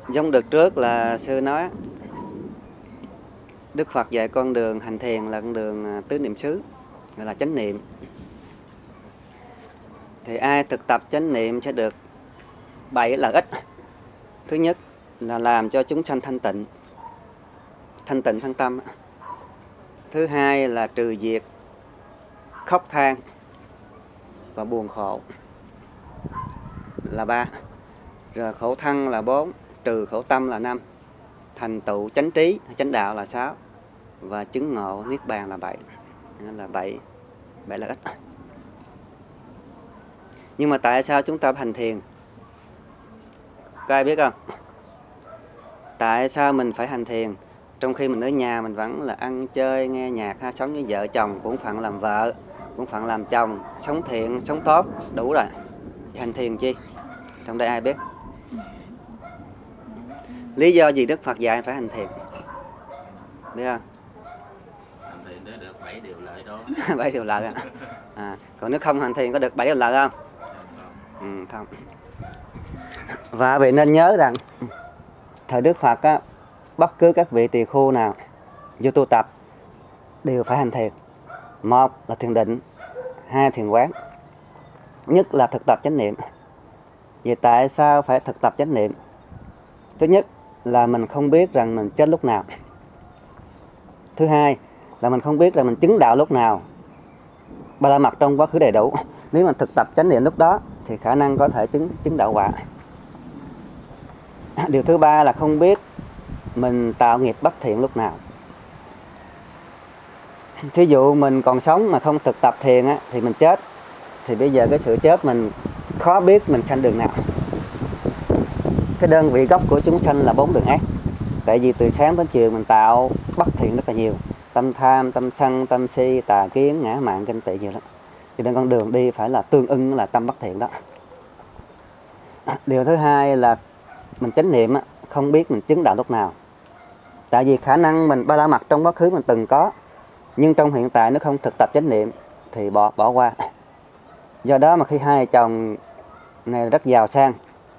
Giống đợt trước là sư nói Đức Phật dạy con đường hành thiền là con đường tứ niệm xứ, gọi là chánh niệm. Thì ai thực tập chánh niệm sẽ được 7 lợi ích. Thứ nhất là làm cho chúng sanh thanh tịnh thân tâm. Thứ hai là trừ diệt khóc than và buồn khổ là 3. Rồi khổ thân là 4, trừ khổ tâm là 5, thành tựu chánh trí, chánh đạo là 6 và chứng ngộ niết bàn là 7. Nên là 7 lợi ích. Nhưng mà tại sao chúng ta hành thiền? Có ai biết không? Tại sao mình phải hành thiền trong khi mình ở nhà mình vẫn là ăn chơi, nghe nhạc, sống với vợ chồng, cũng phận làm vợ, cũng phận làm chồng, sống thiện, sống tốt, đủ rồi. Hành thiền chi? Trong đây ai biết? Lý do gì Đức Phật dạy phải hành thiền? Biết không? Hành thiền để được 7 điều lợi đó. 7 điều lợi à? Còn nếu không hành thiền có được 7 điều lợi không? Không. Và vị nên nhớ rằng thời Đức Phật á, bất cứ các vị tỳ khưu nào vô tu tập đều phải hành thiền. 1 là thiền định, 2 thiền quán, nhất là thực tập chánh niệm. Vậy tại sao phải thực tập chánh niệm? Thứ nhất là mình không biết rằng mình chết lúc nào. Thứ hai là mình không biết rằng mình chứng đạo lúc nào. Ba la mật trong quá khứ đầy đủ. Nếu mình thực tập chánh niệm lúc đó thì khả năng có thể chứng đạo quả. Điều thứ ba là không biết mình tạo nghiệp bất thiện lúc nào. Thí dụ mình còn sống mà không thực tập thiền á, thì mình chết. Thì bây giờ cái sự chết mình khó biết mình sanh đường nào. Cái đơn vị gốc của chúng sanh là 4 đường ác. Tại vì từ sáng đến chiều mình tạo bất thiện rất là nhiều. Tâm tham, tâm sân, tâm si, tà kiến, ngã mạn, ganh tị nhiều lắm. Cho nên con đường đi phải là tương ưng là tâm bất thiện đó. Điều thứ hai là mình chánh niệm không biết mình chứng đạo lúc nào. Tại vì khả năng mình ba la mật trong quá khứ mình từng có, nhưng trong hiện tại nó không thực tập chánh niệm thì bỏ qua. Do đó mà khi hai chồng này rất giàu sang,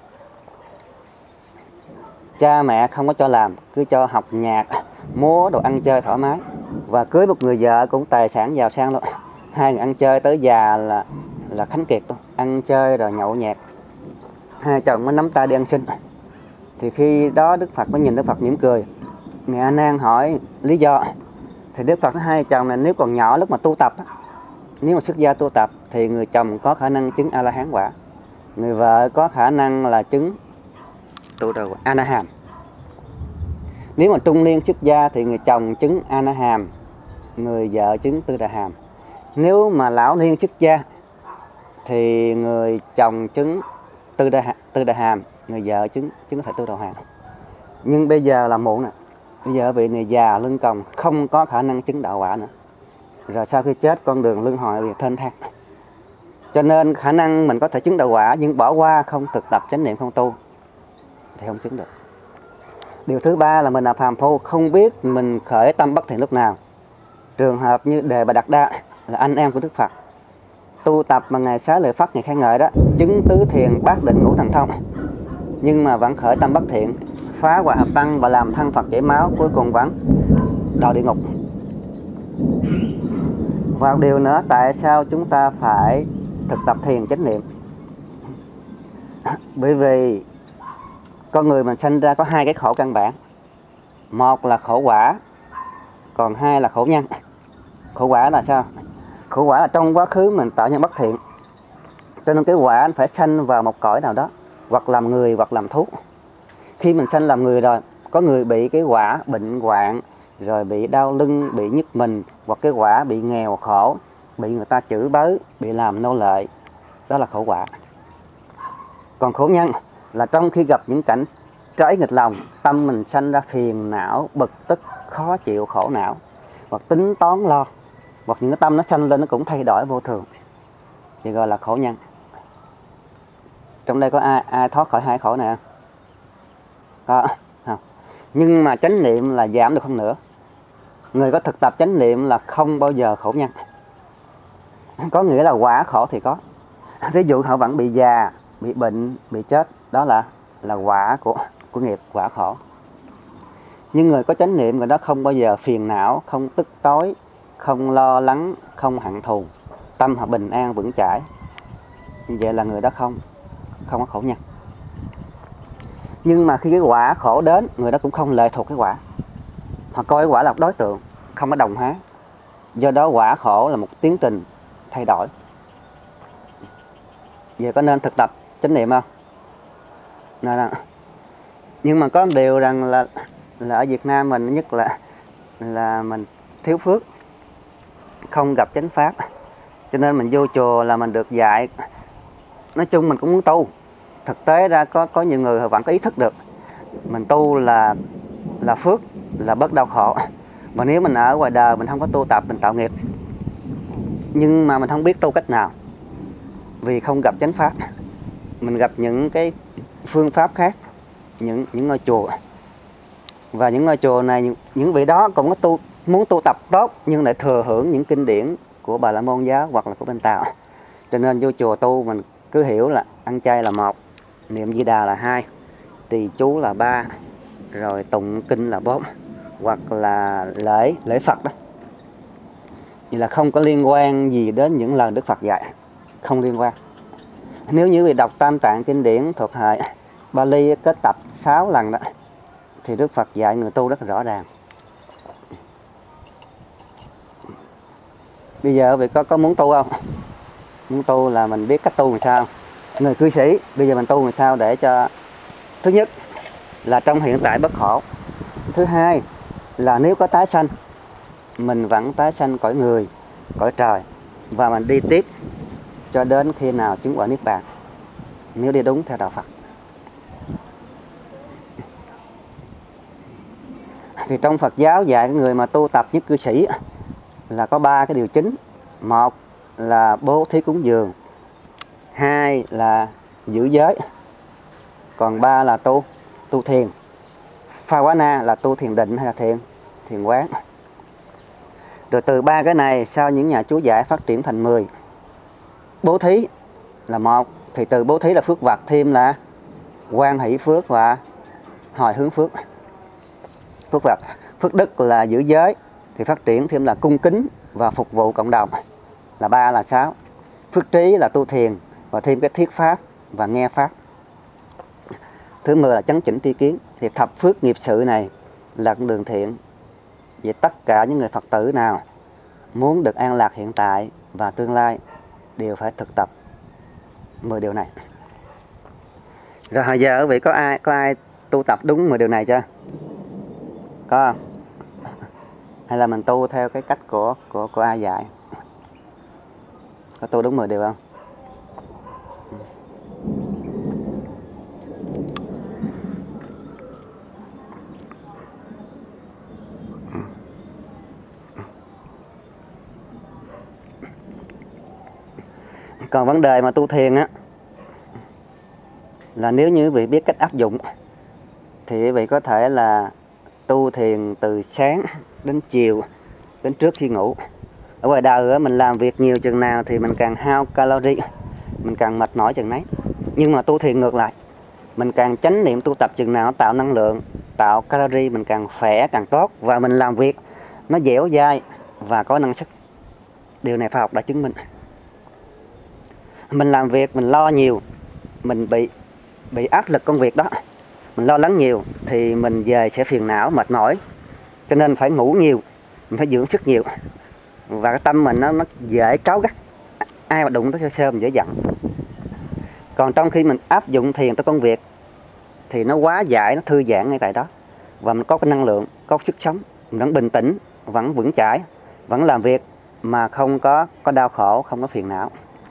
cha mẹ không có cho làm, cứ cho học nhạc, múa, đồ ăn chơi thoải mái. Và cưới một người vợ cũng tài sản giàu sang luôn. Hai người ăn chơi tới già là khánh kiệt luôn. Ăn chơi rồi nhậu nhẹt. Hai chồng mới nắm tay đi ăn xin. Thì khi đó Đức Phật mới nhìn Đức Phật mỉm cười. Ngài A Nan hỏi lý do. Thì Đức Phật nói hai chồng này nếu còn nhỏ lúc mà tu tập, nếu mà xuất gia tu tập thì người chồng có khả năng chứng A-la-hán quả. Người vợ có khả năng là chứng tu đầu A-na-hàm. Nếu mà trung niên xuất gia thì người chồng chứng A-na-hàm, người vợ chứng tư đà hàm. Nếu mà lão niên xuất gia thì người chồng chứng tư đà hàm, người vợ chứng có thể tư đầu hàm. Nhưng bây giờ là muộn nè. Bây giờ vị này già lưng còng không có khả năng chứng đạo quả nữa. Rồi sau khi chết con đường luân hồi bị thênh thang. Cho nên khả năng mình có thể chứng đạo quả nhưng bỏ qua không thực tập chánh niệm không tu thì không chứng được. Điều thứ ba là mình là phàm phu không biết mình khởi tâm bất thiện lúc nào. Trường hợp như Đề Bà Đạt Đa là anh em của Đức Phật. Tu tập mà Ngài Xá Lợi Phất Ngài khen ngợi đó, chứng tứ thiền bát định ngũ thần thông. Nhưng mà vẫn khởi tâm bất thiện, phá hoại hợp tăng và làm thân Phật chảy máu, cuối cùng vẫn đọa địa ngục. Và điều nữa, tại sao chúng ta phải thực tập thiền chánh niệm? Bởi vì con người mình sinh ra có hai cái khổ căn bản. Một là khổ quả, còn hai là khổ nhân. Khổ quả là sao? Khổ quả là trong quá khứ mình tạo nhân bất thiện, cho nên cái quả anh phải sanh vào một cõi nào đó, hoặc làm người hoặc làm thú. Khi mình sanh làm người rồi, có người bị cái quả bệnh hoạn, rồi bị đau lưng, bị nhức mình, hoặc cái quả bị nghèo khổ, bị người ta chửi bới, bị làm nô lệ. Đó là khổ quả. Còn khổ nhân là trong khi gặp những cảnh trái nghịch lòng, tâm mình sanh ra phiền não, bực tức, khó chịu, khổ não, hoặc tính toán lo, hoặc những cái tâm nó sanh lên nó cũng thay đổi vô thường, thì gọi là khổ nhân. Trong đây có ai thoát khỏi hai khổ này không? Có không? Nhưng mà chánh niệm là giảm được hơn nữa. Người có thực tập chánh niệm là không bao giờ khổ nhân. Có nghĩa là quả khổ thì có. Ví dụ họ vẫn bị già, bị bệnh, bị chết, đó là quả của nghiệp quả khổ. Nhưng người có chánh niệm, người đó không bao giờ phiền não, không tức tối, không lo lắng, không hận thù, tâm họ bình an vững chãi. Như vậy là người đó không có khổ nhân. Nhưng mà khi cái quả khổ đến, người đó cũng không lệ thuộc cái quả. Họ coi cái quả là một đối tượng, không có đồng hóa. Do đó quả khổ là một tiến trình thay đổi. Vậy có nên thực tập chánh niệm không? Nên nhưng mà có một điều rằng là ở Việt Nam mình nhất là mình thiếu phước, không gặp chánh pháp, cho nên mình vô chùa là mình được dạy. Nói chung mình cũng muốn tu. Thực tế ra có nhiều người họ vẫn có ý thức được mình tu là phước, là bớt đau khổ. Mà nếu mình ở ngoài đời mình không có tu tập, mình tạo nghiệp, nhưng mà mình không biết tu cách nào, vì không gặp chánh pháp. Mình gặp những cái phương pháp khác, những ngôi chùa. Và những ngôi chùa này, những vị đó cũng có muốn tu tập tốt, nhưng lại thừa hưởng những kinh điển của Bà La Môn giáo hoặc là của bên Tàu. Cho nên vô chùa tu mình cứ hiểu là ăn chay là 1, niệm Di Đà là 2, trì chú là 3, rồi tụng kinh là 4, hoặc là lễ Phật đó. Vậy là không có liên quan gì đến những lời Đức Phật dạy, không liên quan. Nếu như vị đọc Tam Tạng kinh điển thuộc hệ Bali kết tập 6 lần đó, thì Đức Phật dạy người tu rất là rõ ràng. Bây giờ vị có muốn tu không? Muốn tu là mình biết cách tu làm sao. Người cư sĩ bây giờ mình tu làm sao để cho, thứ nhất là trong hiện tại bất khổ, thứ hai là nếu có tái sanh, mình vẫn tái sanh cõi người, cõi trời, và mình đi tiếp cho đến khi nào chứng quả niết bàn, nếu đi đúng theo đạo Phật. Thì trong Phật giáo dạy cái người mà tu tập nhất cư sĩ là có 3 cái điều chính. 1 là bố thí cúng dường, 2 là giữ giới, còn 3 là tu thiền. Phavana là tu thiền định hay là thiền quán. Rồi từ 3 cái này sau những nhà chú giải phát triển thành 10. Bố thí là 1, thì từ bố thí là phước vật, thêm là quan hỷ phước và hồi hướng phước. Phước vật. Phước đức là giữ giới, thì phát triển thêm là cung kính và phục vụ cộng đồng, là 3 là 6. Phước trí là tu thiền và thêm cái thiết pháp và nghe pháp. Thứ 10 là chấn chỉnh tri kiến. Thì thập phước nghiệp sự này là con đường thiện. Vậy tất cả những người Phật tử nào muốn được an lạc hiện tại và tương lai đều phải thực tập 10 điều này. Rồi hồi giờ quý vị có ai tu tập đúng 10 điều này chưa? Có không? Hay là mình tu theo cái cách của ai dạy? Có tu đúng 10 điều không? Còn vấn đề mà tu thiền á, là nếu như quý vị biết cách áp dụng thì quý vị có thể là tu thiền từ sáng đến chiều, đến trước khi ngủ. Ở ngoài đời mình làm việc nhiều chừng nào thì mình càng hao calorie, mình càng mệt mỏi chừng nấy. Nhưng mà tu thiền ngược lại, mình càng chánh niệm tu tập chừng nào tạo năng lượng, tạo calorie, mình càng khỏe càng tốt, và mình làm việc nó dẻo dai và có năng suất. Điều này khoa học đã chứng minh. Mình làm việc mình lo nhiều, mình bị áp lực công việc đó, mình lo lắng nhiều thì mình về sẽ phiền não, mệt mỏi. Cho nên phải ngủ nhiều, mình phải dưỡng sức nhiều, và cái tâm mình nó dễ cáu gắt, ai mà đụng tới sơ mình dễ giận. Còn trong khi mình áp dụng thiền tới công việc thì nó quá giải, nó thư giãn ngay tại đó, và mình có cái năng lượng, có sức sống, mình vẫn bình tĩnh, vẫn vững chãi, vẫn làm việc mà không có đau khổ, không có phiền não.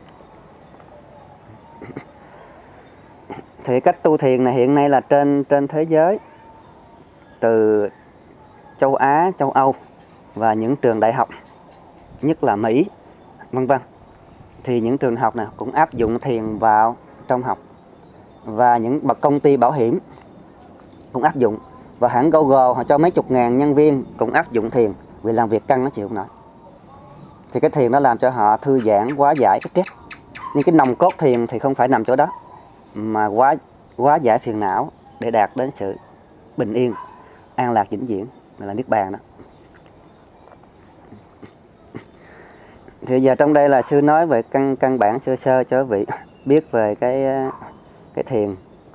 Thì cách tu thiền này hiện nay là trên thế giới, từ châu Á, châu Âu và những trường đại học, nhất là Mỹ, vân vân, thì những trường học này cũng áp dụng thiền vào trong học, và những bậc công ty bảo hiểm cũng áp dụng, và hãng Google họ cho mấy chục ngàn nhân viên cũng áp dụng thiền vì làm việc căng nó chịu không nổi. Thì cái thiền nó làm cho họ thư giãn, hóa giải cái stress. Nhưng cái nòng cốt thiền thì không phải nằm chỗ đó, mà hóa giải phiền não, để đạt đến sự bình yên, an lạc vĩnh viễn, là niết bàn đó. Thì giờ trong đây là sư nói về căn bản sơ sơ cho quý vị biết về cái thiền.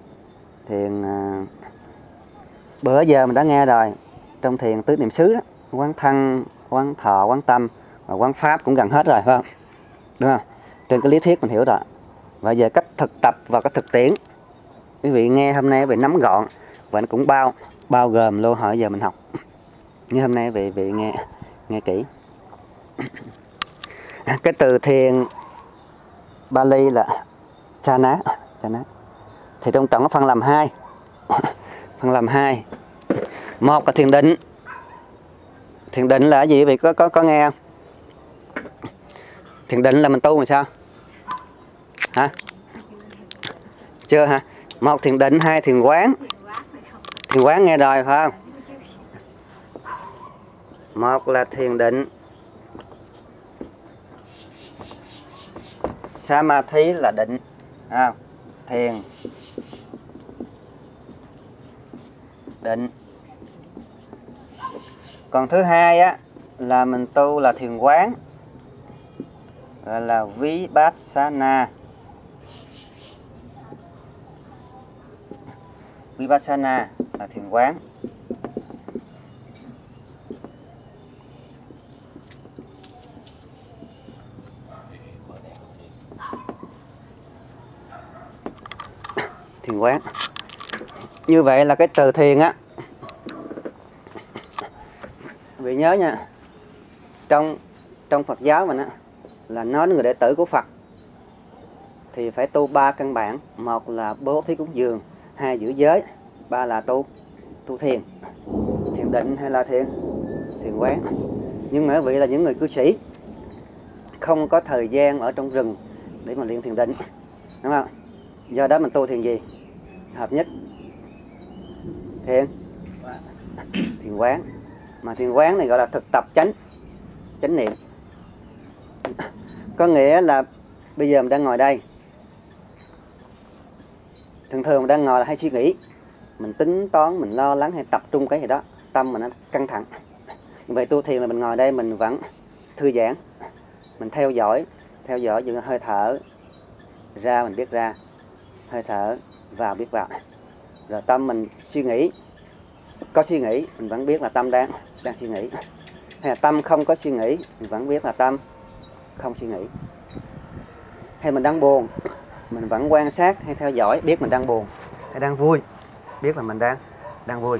Bữa giờ mình đã nghe rồi, trong thiền tứ niệm xứ đó, quán thân, quán thọ, quán tâm và quán pháp cũng gần hết rồi, phải không? Đúng không? Trên cái lý thuyết mình hiểu rồi. Và giờ cách thực tập và cách thực tiễn, quý vị nghe hôm nay quý vị nắm gọn và nó cũng bao gồm luôn hỏi giờ mình học. Như hôm nay quý vị nghe kỹ. Cái từ thiền Bali là chana. Thì trong trọng có phân làm hai. Phân làm hai. Một là thiền định. Thiền định là cái gì vậy? Có nghe không? Thiền định là mình tu làm sao? Hả? Chưa hả? Một thiền định, hai thiền quán. Thiền quán nghe rồi phải không? Một là thiền định. Samadhi là định. Thiền định. Còn thứ hai á là mình tu là thiền quán, gọi là Vipassana. Vipassana là thiền quán. Thiền quán. Như vậy là cái từ thiền á, vị nhớ nha, trong Phật giáo mình á là nói đến người đệ tử của Phật thì phải tu 3 căn bản. Một là bố thí cúng dường, 2 giữ giới, 3 là tu thiền. Thiền định hay là thiền quán. Nhưng mà quý vị là những người cư sĩ, không có thời gian ở trong rừng để mà luyện thiền định, đúng không? Do đó mình tu thiền gì? Hợp nhất thiền quán. Mà thiền quán này gọi là thực tập chánh niệm. Có nghĩa là bây giờ mình đang ngồi đây, thường mình đang ngồi là hay suy nghĩ, mình tính toán, mình lo lắng hay tập trung cái gì đó, tâm mình nó căng thẳng. Vậy tu thiền là mình ngồi đây mình vẫn thư giãn, mình theo dõi dựa hơi thở ra mình biết ra, hơi thở vào biết vào. Rồi tâm mình suy nghĩ, có suy nghĩ mình vẫn biết là tâm đang suy nghĩ. Hay là tâm không có suy nghĩ mình vẫn biết là tâm không suy nghĩ. Hay mình đang buồn mình vẫn quan sát hay theo dõi biết mình đang buồn. Hay đang vui biết là mình đang vui.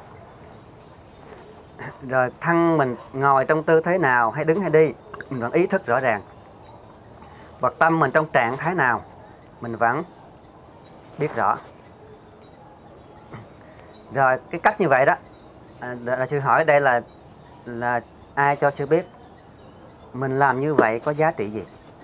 Rồi thân mình ngồi trong tư thế nào, hay đứng hay đi mình vẫn ý thức rõ ràng. Và tâm mình trong trạng thái nào mình vẫn biết rõ. Rồi cái cách như vậy đó là sư hỏi đây là ai cho sư biết mình làm như vậy có giá trị gì?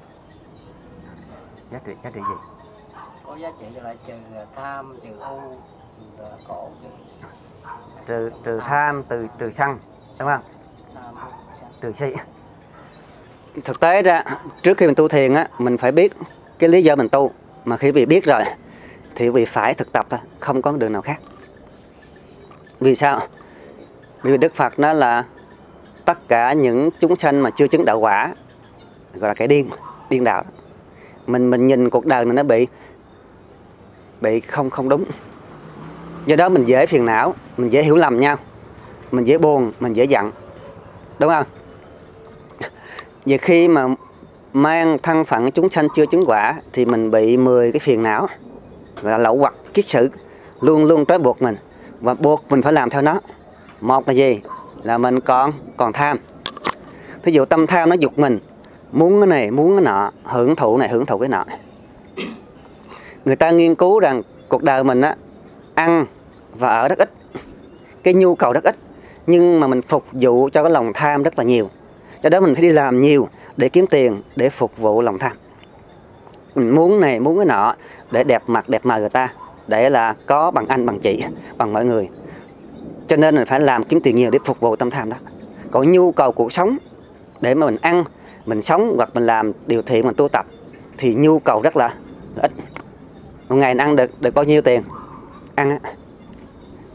Giá trị gì? Có giá trị là trừ tham, trừ ưu, trừ khổ, trừ tham, trừ sân, đúng không? Trừ si. Thực tế ra trước khi mình tu thiền á, mình phải biết cái lý do mình tu. Mà khi bị biết rồi thì vì phải thực tập thôi, không có đường nào khác. Vì sao? Vì Đức Phật nói là tất cả những chúng sanh mà chưa chứng đạo quả gọi là kẻ điên đạo. Mình nhìn cuộc đời mình nó bị không đúng. Do đó mình dễ phiền não, mình dễ hiểu lầm nhau, mình dễ buồn, mình dễ giận, đúng không? Vì khi mà mang thân phận chúng sanh chưa chứng quả thì mình bị 10 cái phiền não gọi là lậu hoặc kiết sử luôn trói buộc mình và buộc mình phải làm theo nó. Một là gì? Là mình còn tham. Thí dụ tâm tham nó giục mình muốn cái này, muốn cái nọ, hưởng thụ này, hưởng thụ cái nọ. Người ta nghiên cứu rằng cuộc đời mình á, ăn và ở rất ít, cái nhu cầu rất ít, nhưng mà mình phục vụ cho cái lòng tham rất là nhiều. Cho đó mình phải đi làm nhiều để kiếm tiền, để phục vụ lòng tham. Mình muốn này, muốn cái nọ, để đẹp mặt, đẹp mời người ta, để là có bằng anh, bằng chị, bằng mọi người. Cho nên mình phải làm kiếm tiền nhiều để phục vụ tâm tham đó. Còn nhu cầu cuộc sống để mà mình ăn, mình sống hoặc mình làm điều thiện, mình tu tập thì nhu cầu rất là ít. Một ngày mình ăn được bao nhiêu tiền? Ăn á,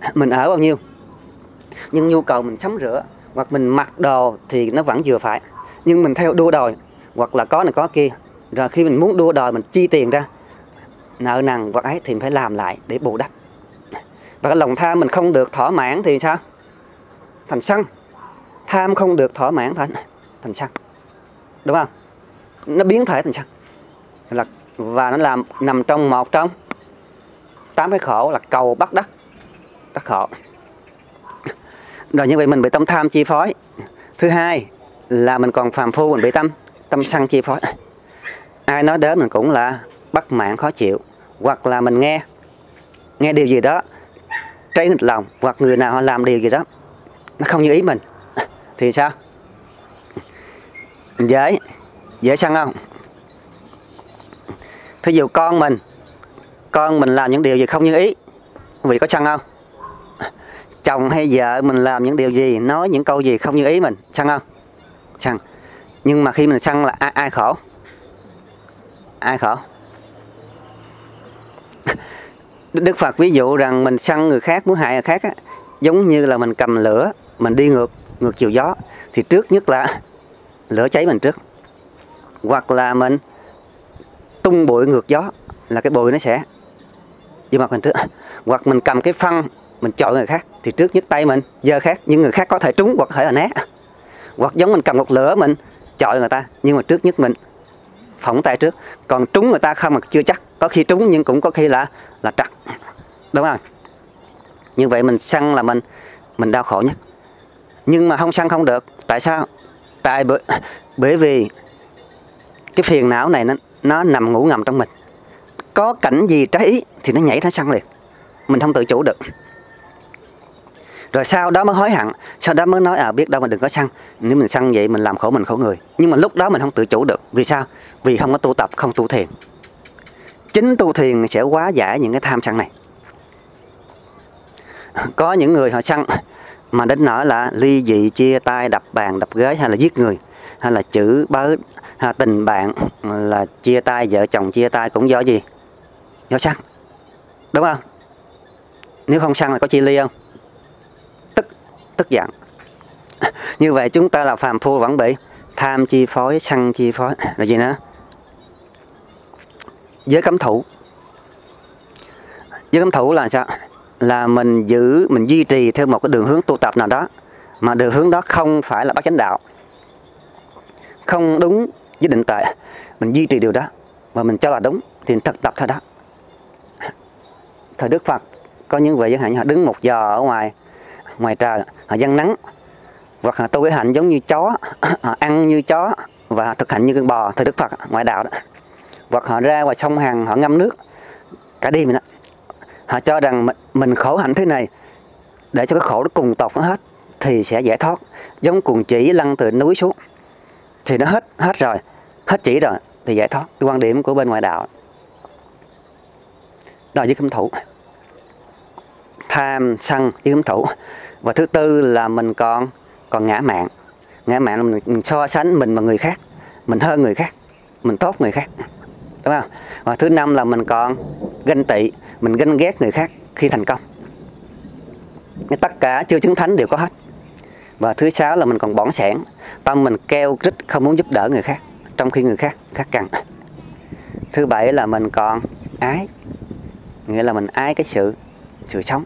mình ở bao nhiêu, nhưng nhu cầu mình sắm rửa hoặc mình mặc đồ thì nó vẫn vừa phải. Nhưng mình theo đua đòi hoặc là có này có kia, rồi khi mình muốn đua đòi mình chi tiền ra nợ nần hoặc ấy thì mình phải làm lại để bù đắp. Và cái lòng tham mình không được thỏa mãn thì sao? Thành sân. Tham không được thỏa mãn thành sân, đúng không? Nó biến thể thành sân và nó làm nằm trong một trong 8 cái khổ là cầu bắt đắc khổ. Rồi như vậy mình bị tâm tham chi phối. Thứ hai là mình còn phàm phu, mình bị tâm sân chi phối. Ai nói đến mình cũng là bất mãn khó chịu, hoặc là mình nghe điều gì đó trái nghịch lòng, hoặc người nào họ làm điều gì đó nó không như ý mình thì sao? Dễ sân không? Thí dụ con mình làm những điều gì không như ý, quý vị có sân không? Chồng hay vợ mình làm những điều gì, nói những câu gì không như ý mình, sân không? Sân. Nhưng mà khi mình sân là ai khổ? Ai khổ? Đức Phật ví dụ rằng mình sân người khác, muốn hại người khác á, giống như là mình cầm lửa, mình đi ngược chiều gió, thì trước nhất là lửa cháy mình trước, hoặc là mình tung bụi ngược gió là cái bụi nó sẽ vô mặt mình trước, hoặc mình cầm cái phân mình chọi người khác thì trước nhất tay mình giơ khác, nhưng người khác có thể trúng hoặc có thể là né, hoặc giống mình cầm một lửa mình chọi người ta nhưng mà trước nhất mình phỏng tay trước, còn trúng người ta không mà chưa chắc, có khi trúng nhưng cũng có khi là trật, đúng không? Như vậy mình sân là mình đau khổ nhất. Nhưng mà không sân không được. Tại sao? Bởi vì cái phiền não này nó nằm ngủ ngầm trong mình. Có cảnh gì trái ý thì nó nhảy ra sân liền, mình không tự chủ được. Rồi sau đó mới hối hận, sau đó mới nói biết đâu mình đừng có sân. Nếu mình sân vậy mình làm khổ mình khổ người. Nhưng mà lúc đó mình không tự chủ được. Vì sao? Vì không có tu tập, không tu thiền. Chính tu thiền sẽ hóa giải những cái tham sân này. Có những người họ sân mà đến nỗi là ly dị, chia tay, đập bàn, đập ghế, hay là giết người, hay là chửi bới, hay tình bạn là chia tay, vợ chồng chia tay cũng do gì? Do sân, đúng không? Nếu không sân là có chia ly không? Tức giận. Như vậy chúng ta là phàm phu vẫn bị tham chi phối, sân chi phối. Rồi gì nữa? Giới cấm thủ. Giới cấm thủ là sao? Là mình duy trì theo một cái đường hướng tu tập nào đó, mà đường hướng đó không phải là bát chánh đạo, không đúng với định tuệ, mình duy trì điều đó và mình cho là đúng thì thực tập thôi đó. Thời Đức Phật có những vị chẳng hạn như họ đứng 1 giờ ở ngoài trời, họ giăng nắng, hoặc họ tu cái hạnh giống như chó, họ ăn như chó và họ thực hành như con bò. Thời Đức Phật ngoại đạo đó. Hoặc họ ra ngoài sông Hằng, họ ngâm nước cả đêm đó. Họ cho rằng mình khổ hạnh thế này để cho cái khổ nó cùng tột nó hết thì sẽ giải thoát. Giống cuồng chỉ lăn từ núi xuống thì nó hết rồi, hết chỉ rồi thì giải thoát. Cái quan điểm của bên ngoại đạo đó là giới cấm thủ. Tham sân giới cấm thủ. Và thứ tư là mình còn ngã mạn. Ngã mạn là mình so sánh mình và người khác, mình hơn người khác, mình tốt người khác, đúng không? Và thứ năm là mình còn ganh tị, mình ganh ghét người khác khi thành công. Tất cả chưa chứng thánh đều có hết. Và thứ sáu là mình còn bỏng sẻn, tâm mình keo rít không muốn giúp đỡ người khác trong khi người khác cần. Thứ bảy là mình còn ái, nghĩa là mình ái cái sự sống.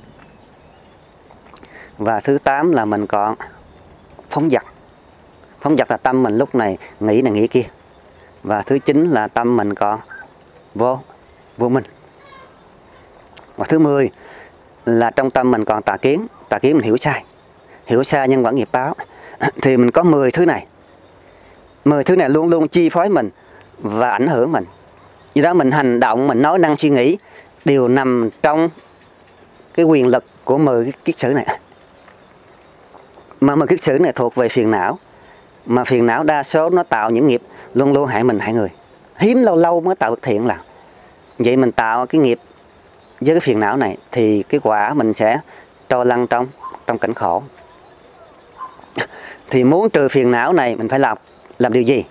Và thứ 8 là mình còn phóng dật. Phóng dật là tâm mình lúc này nghĩ này nghĩ kia. Và thứ 9 là tâm mình còn vô minh. Và thứ 10 là trong tâm mình còn tà kiến. Tà kiến mình hiểu sai nhân quả nghiệp báo. Thì mình có 10 thứ này. 10 thứ này luôn luôn chi phối mình và ảnh hưởng mình. Vì đó mình hành động, mình nói năng suy nghĩ đều nằm trong cái quyền lực của 10 cái kiết sử này. Mà 10 kiết sử này thuộc về phiền não. Mà phiền não đa số nó tạo những nghiệp luôn luôn hại mình hại người. Hiếm lâu lâu mới tạo được thiện là. Vậy mình tạo cái nghiệp với cái phiền não này thì cái quả mình sẽ trôi lăn trong cảnh khổ. Thì muốn trừ phiền não này mình phải làm điều gì?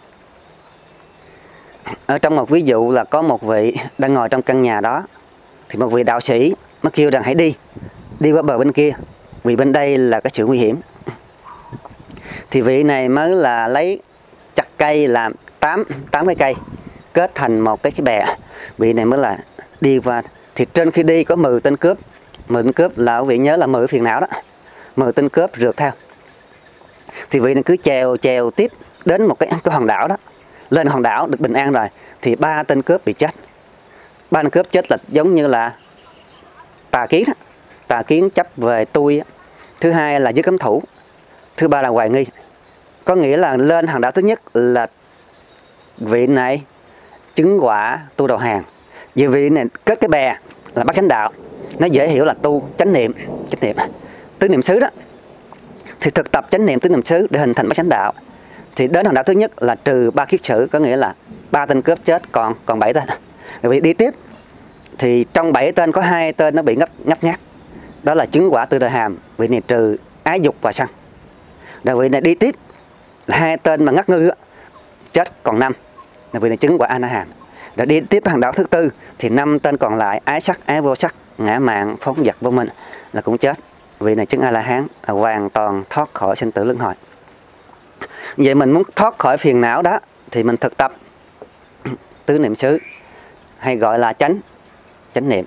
Ở trong một ví dụ là có một vị đang ngồi trong căn nhà đó, thì một vị đạo sĩ mới kêu rằng hãy đi đi qua bờ bên kia, vì bên đây là cái sự nguy hiểm. Thì vị này mới là lấy chặt cây làm 8 cái cây kết thành một cái bè. Vị này mới là đi qua. Thì trên khi đi có 10 tên cướp. 10 tên cướp là quý vị nhớ là 10 phiền não đó. 10 tên cướp rượt theo. Thì vị này cứ chèo tiếp đến một cái hòn đảo đó. Lên hòn đảo được bình an rồi thì 3 tên cướp bị chết. 3 tên cướp chết là giống như là tà kiến đó. Tà kiến chấp về tôi. Thứ hai là dưới cấm thủ. Thứ ba là hoài nghi. Có nghĩa là lên hòn đảo thứ nhất là vị này chứng quả tu đầu hàng. Vì vị này kết cái bè là bát chánh đạo. Nó dễ hiểu là tu chánh niệm tứ niệm xứ đó. Thì thực tập chánh niệm tứ niệm xứ để hình thành bát chánh đạo. Thì đến hòn đảo thứ nhất là trừ 3 kiết sử, có nghĩa là 3 tên cướp chết, còn 7 tên. Rồi đi tiếp thì trong 7 tên có 2 tên nó bị ngấp nháp. Đó là chứng quả tư đà hàm, vị này trừ ái dục và sân. Rồi vị này đi tiếp là 2 tên mà ngất ngư chết, còn 5. Rồi vị này chứng quả a na hàm. Rồi đi tiếp hòn đảo thứ tư thì 5 tên còn lại ái sắc, ái vô sắc, ngã mạn, phóng dật vô minh là cũng chết. Vị này chứng a la hán là hoàn toàn thoát khỏi sinh tử luân hồi. Vậy mình muốn thoát khỏi phiền não đó thì mình thực tập tứ niệm xứ, hay gọi là chánh niệm.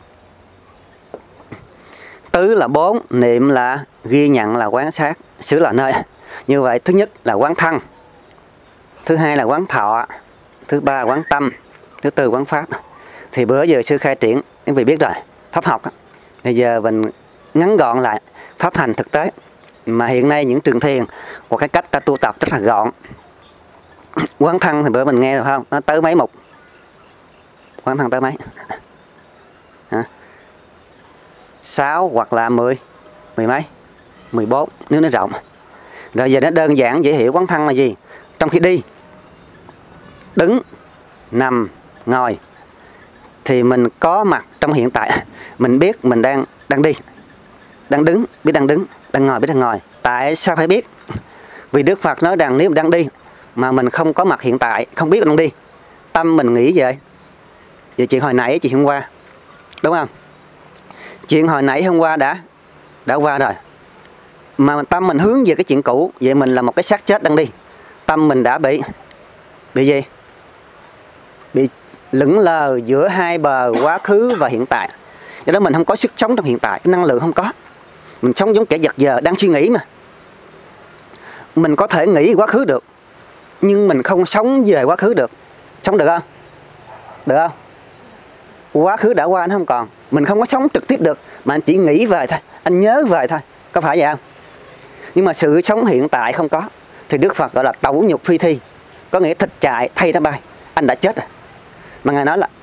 Tứ là 4, niệm là ghi nhận, là quán sát, xứ là nơi. Như vậy thứ nhất là quán thân, thứ hai là quán thọ, thứ ba là quán tâm, thứ tư quán pháp. Thì bữa giờ sư khai triển, quý vị biết rồi, pháp học. Bây giờ mình ngắn gọn lại pháp hành thực tế. Mà hiện nay những trường thiền một cái cách ta tu tập rất là gọn. Quán thân thì bữa mình nghe rồi không? Nó tới mấy mục? Quán thân tới mấy? 6 hoặc là 10 mấy? 14 nếu nó rộng. Rồi giờ nó đơn giản dễ hiểu. Quán thân là gì? Trong khi đi, đứng, nằm, ngồi thì mình có mặt trong hiện tại. Mình biết mình đang đi, đang đứng, biết đang đứng, đang ngồi biết đang ngồi. Tại sao phải biết? Vì Đức Phật nói rằng nếu mình đang đi mà mình không có mặt hiện tại, không biết đang đi, tâm mình nghĩ về chuyện hồi nãy, chuyện hôm qua, đúng không? Chuyện hồi nãy hôm qua đã qua rồi, mà tâm mình hướng về cái chuyện cũ, vậy mình là một cái xác chết đang đi. Tâm mình đã bị gì? Bị lững lờ giữa hai bờ quá khứ và hiện tại. Do đó mình không có sức sống trong hiện tại, cái năng lượng không có. Mình sống giống kẻ vật giờ đang suy nghĩ mà. Mình có thể nghĩ quá khứ được, nhưng mình không sống về quá khứ được. Sống được không? Được không? Quá khứ đã qua nó không còn. Mình không có sống trực tiếp được, mà anh chỉ nghĩ về thôi, anh nhớ về thôi. Có phải vậy không? Nhưng mà sự sống hiện tại không có. Thì Đức Phật gọi là tẩu nhục phi thi. Có nghĩa thịt chạy thay nó bay. Anh đã chết rồi. Mà Ngài nói là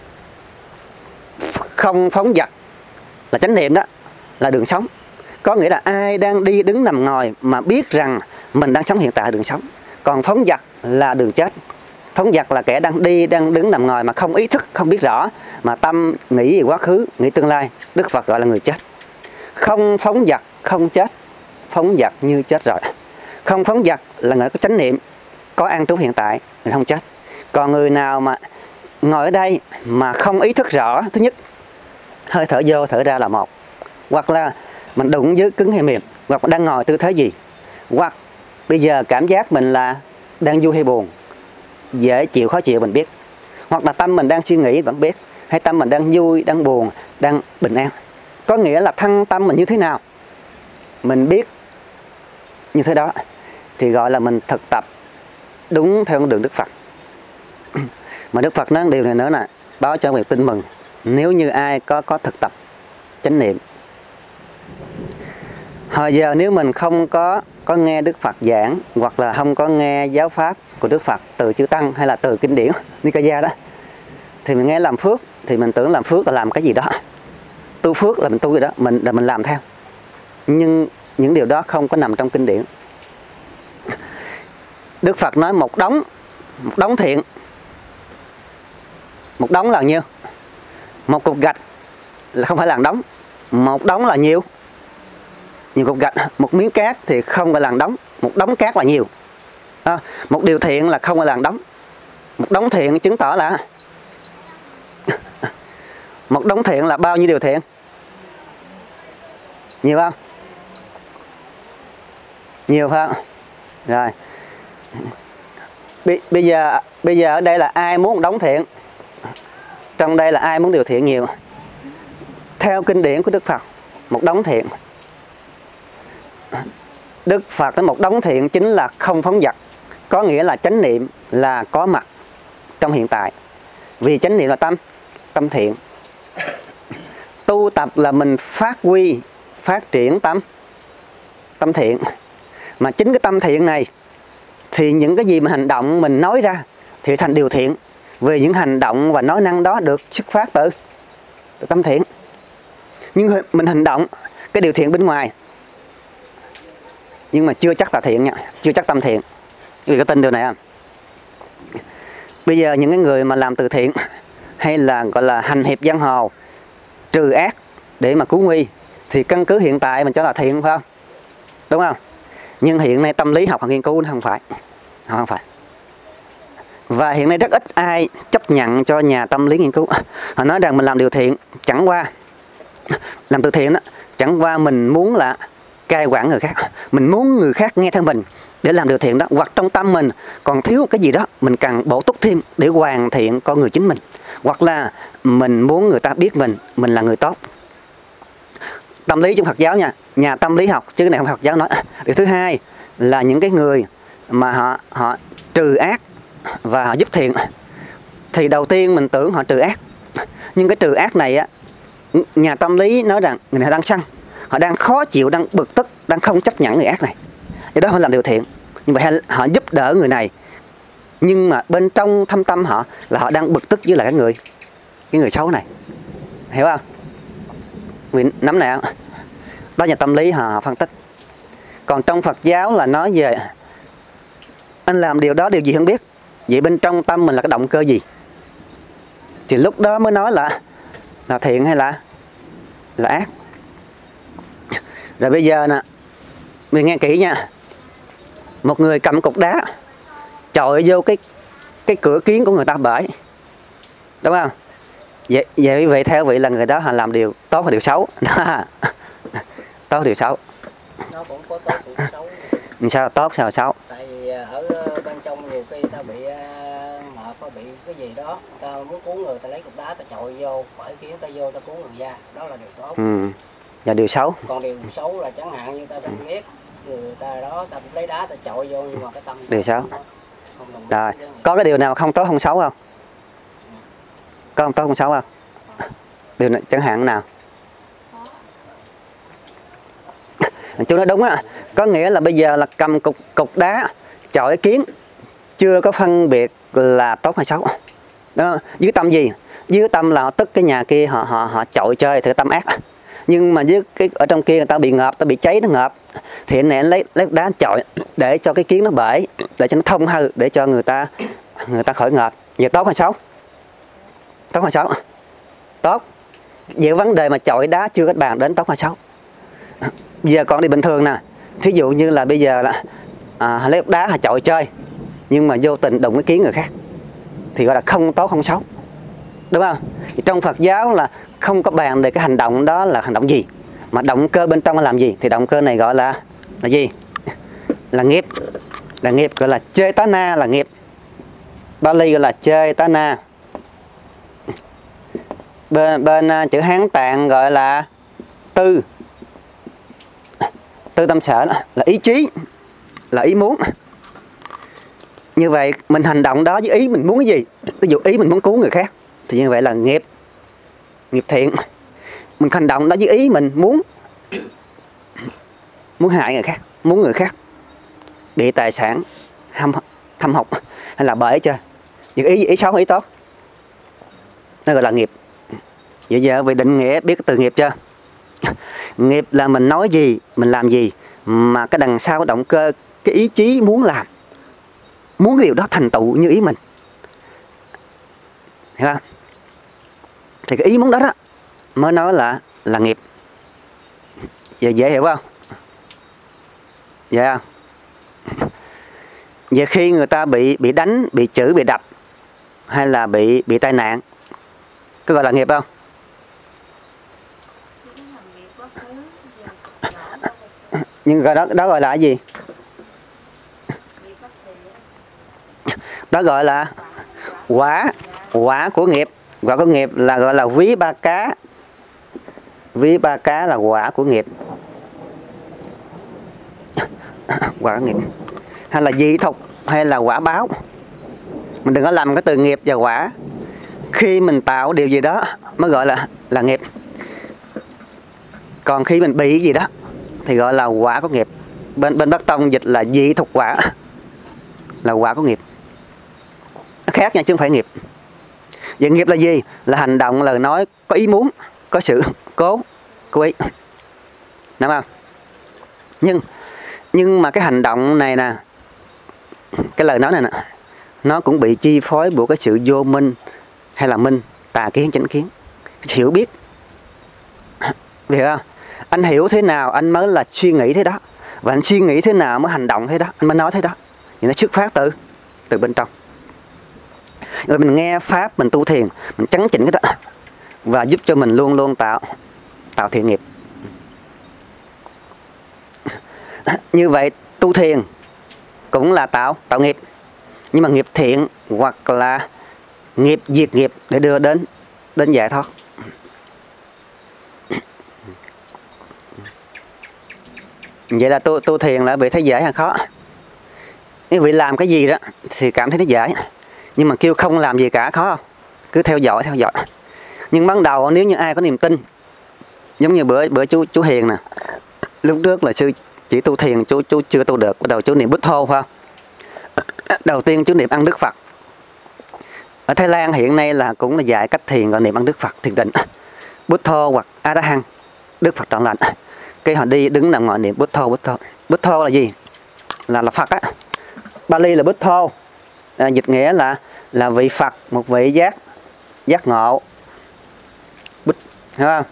không phóng dật là chánh niệm đó, là đường sống. Có nghĩa là ai đang đi đứng nằm ngồi mà biết rằng mình đang sống hiện tại là đường sống. Còn phóng dật là đường chết. Phóng dật là kẻ đang đi, đang đứng nằm ngồi mà không ý thức, không biết rõ, mà tâm nghĩ về quá khứ, nghĩ tương lai. Đức Phật gọi là người chết. Không phóng dật, không chết. Phóng dật như chết rồi. Không phóng dật là người có chánh niệm, có an trú hiện tại, người không chết. Còn người nào mà ngồi ở đây mà không ý thức rõ, thứ nhất, hơi thở vô, thở ra là một. Hoặc là mình đụng với cứng hay mềm, hoặc đang ngồi tư thế gì. Hoặc bây giờ cảm giác mình là đang vui hay buồn, dễ chịu, khó chịu mình biết. Hoặc là tâm mình đang suy nghĩ vẫn biết. Hay tâm mình đang vui, đang buồn, đang bình an. Có nghĩa là thân tâm mình như thế nào, mình biết như thế đó. Thì gọi là mình thực tập đúng theo con đường Đức Phật. Mà Đức Phật nói điều này nữa là báo cho việc tin mừng. Nếu như ai có thực tập chánh niệm. Hồi giờ nếu mình không có nghe Đức Phật giảng, hoặc là không có nghe giáo pháp của Đức Phật từ chư Tăng hay là từ kinh điển Nikaya đó, thì mình nghe làm phước, thì mình tưởng làm phước là làm cái gì đó. Tu phước là mình tu rồi đó, mình làm theo. Nhưng những điều đó không có nằm trong kinh điển. Đức Phật nói một đống thiện. Một đống là nhiêu? Một cục gạch là không phải là đống. Một đống là nhiều cục gạch. Một miếng cát thì không phải là đống. Một đống cát là nhiều. Một điều thiện là không phải là đống. Một đống thiện chứng tỏ là một đống thiện là bao nhiêu điều thiện? Nhiều không? Nhiều phải không? Rồi. Bây giờ ở đây là ai muốn đóng thiện? Trong đây là ai muốn điều thiện nhiều? Theo kinh điển của Đức Phật, một đống thiện. Đức Phật nói một đống thiện chính là không phóng dật. Có nghĩa là chánh niệm là có mặt trong hiện tại. Vì chánh niệm là tâm thiện. Tu tập là mình phát huy, phát triển tâm thiện. Mà chính cái tâm thiện này thì những cái gì mà hành động mình nói ra thì thành điều thiện. Vì những hành động và nói năng đó được xuất phát từ tâm thiện. Nhưng mình hành động cái điều thiện bên ngoài, nhưng mà chưa chắc là thiện nha, chưa chắc tâm thiện. Quý vị có tin điều này không? Bây giờ những cái người mà làm từ thiện hay là gọi là hành hiệp giang hồ, trừ ác để mà cứu nguy, thì căn cứ hiện tại mình cho là thiện phải không? Đúng không? Nhưng hiện nay tâm lý học họ nghiên cứu nó không phải. Họ không phải. Và hiện nay rất ít ai chấp nhận cho nhà tâm lý nghiên cứu. Họ nói rằng mình làm điều thiện, chẳng qua làm từ thiện đó, chẳng qua mình muốn là cai quản người khác, mình muốn người khác nghe theo mình để làm điều thiện đó, hoặc trong tâm mình còn thiếu cái gì đó mình cần bổ túc thêm để hoàn thiện con người chính mình, hoặc là mình muốn người ta biết mình là người tốt. Tâm lý trong Phật giáo nha, nhà tâm lý học chứ cái này không Phật giáo nói. Điều thứ hai là những cái người mà họ trừ ác và họ giúp thiện, thì đầu tiên mình tưởng họ trừ ác, nhưng cái trừ ác này á, nhà tâm lý nói rằng người này đang sân, họ đang khó chịu, đang bực tức, đang không chấp nhận người ác này, do đó họ làm điều thiện. Nhưng mà họ giúp đỡ người này, nhưng mà bên trong thâm tâm họ là họ đang bực tức với lại cái người xấu này, hiểu không? Vì nắm này không? Đó nhà tâm lý họ phân tích. Còn trong Phật giáo là nói về anh làm điều đó điều gì không biết, vậy bên trong tâm mình là cái động cơ gì, thì lúc đó mới nói là thiện hay là ác. Rồi bây giờ nè, mình nghe kỹ nha. Một người cầm cục đá chọi vô cái cửa kiến của người ta bể, đúng không? Vậy theo vị là người đó họ làm điều tốt hay điều xấu? Tốt điều xấu. Nó cũng có tốt cũng có xấu. Sao tốt sao xấu? Tại vì ở bên trong nhiều khi ta bị ngợp, có bị cái gì đó, ta muốn cứu người, ta lấy cục đá ta chọi vô, bởi kiến ta vô ta cứu người ra, đó là điều tốt. Và điều xấu. Còn điều xấu là chẳng hạn như ta đang ghét người ta đó, ta cũng lấy đá ta chọi vô, nhưng mà cái tâm điều xấu. Rồi, có cái điều nào không tốt không xấu không? Có không tốt không xấu không? Điều này chẳng hạn nào? Chú nói đúng á, có nghĩa là bây giờ là cầm cục đá chọi kiến, chưa có phân biệt là tốt hay xấu. Đó, dưới tâm gì? Dưới tâm là họ tức cái nhà kia, họ chọi chơi thì tâm ác. Nhưng mà dưới cái ở trong kia người ta bị ngợp, ta bị cháy nó ngợp, thì anh lấy đá chọi để cho cái kiến nó bể, để cho nó thông hư, để cho người ta khỏi ngợp. Vậy tốt hay xấu? Tốt hay xấu? Tốt. Vậy vấn đề mà chọi đá chưa kết bàn đến tốt hay xấu? Bây giờ còn đi bình thường nè, thí dụ như là bây giờ là lấy đá họ chọi chơi, nhưng mà vô tình đụng cái kiến người khác, thì gọi là không tốt không xấu, đúng không? Thì trong Phật giáo là không có bàn về cái hành động đó là hành động gì, mà động cơ bên trong là làm gì, thì động cơ này gọi là gì? Là nghiệp. Là nghiệp, gọi là chetana, là nghiệp. Bali gọi là chetana. Bên chữ Hán Tạng gọi là tư tâm sở, là ý chí, là ý muốn. Như vậy mình hành động đó với ý mình muốn cái gì, ví dụ ý mình muốn cứu người khác, thì như vậy là nghiệp thiện. Mình hành động đó với ý mình muốn hại người khác, muốn người khác bị tài sản thâm hụt hay là bể chơi, những ý xấu ý tốt, nó gọi là nghiệp. Vậy giờ về định nghĩa biết cái từ nghiệp chưa? Nghiệp là mình nói gì, mình làm gì mà cái đằng sau cái động cơ, cái ý chí muốn làm, muốn cái điều đó thành tựu như ý mình, hiểu không? Thì cái ý muốn đó đó mới nói là nghiệp. Vậy dễ hiểu không? Vậy không? Vậy khi người ta bị đánh, bị chửi, bị đập, hay là bị tai nạn, có gọi là nghiệp không? Nhưng gọi đó gọi là cái gì? Đó gọi là quả của nghiệp. Quả của nghiệp là gọi là ví ba cá. Ví ba cá là quả của nghiệp. Quả nghiệp hay là dị thục hay là quả báo. Mình đừng có làm cái từ nghiệp và quả. Khi mình tạo điều gì đó mới gọi là nghiệp. Còn khi mình bị gì đó thì gọi là quả của nghiệp. Bên Bắc Tông dịch là dị thục quả, là quả của nghiệp. Nó khác nha chứ không phải nghiệp. Vậy nghiệp là gì? Là hành động, lời nói có ý muốn, có sự cố ý. Đúng không? Nhưng mà cái hành động này nè, cái lời nói này nè, nó cũng bị chi phối bởi cái sự vô minh hay là minh, tà kiến, chánh kiến. Hiểu biết. Hiểu không? Anh hiểu thế nào anh mới là suy nghĩ thế đó. Và anh suy nghĩ thế nào mới hành động thế đó, anh mới nói thế đó. Thì nó xuất phát từ bên trong. Rồi mình nghe pháp, mình tu thiền, mình chấn chỉnh cái đó và giúp cho mình luôn luôn tạo thiện nghiệp. Như vậy tu thiền cũng là tạo nghiệp, nhưng mà nghiệp thiện hoặc là nghiệp diệt nghiệp để đưa đến giải thoát. Vậy là tu thiền là bị thấy dễ hay khó? Nếu vị làm cái gì đó thì cảm thấy nó dễ, nhưng mà kêu không làm gì cả khó không? Cứ theo dõi. Nhưng ban đầu nếu như ai có niềm tin, giống như bữa chú Hiền nè, lúc trước là sư chỉ tu thiền, chú chưa tu được, bắt đầu chú niệm Bút Thô phải không? Đầu tiên chú niệm ăn Đức Phật. Ở Thái Lan hiện nay là cũng là dạy cách thiền, gọi niệm ăn Đức Phật, thiền định, Bút Thô hoặc A Đa Hăng, Đức Phật trọn lành. Cái họ đi đứng nằm ngồi niệm Bút Thô. Bút Thô là gì? Là Phật á. Bali là Bút Thô, dịch nghĩa là vị Phật, một vị giác ngộ. Bút, hiểu không?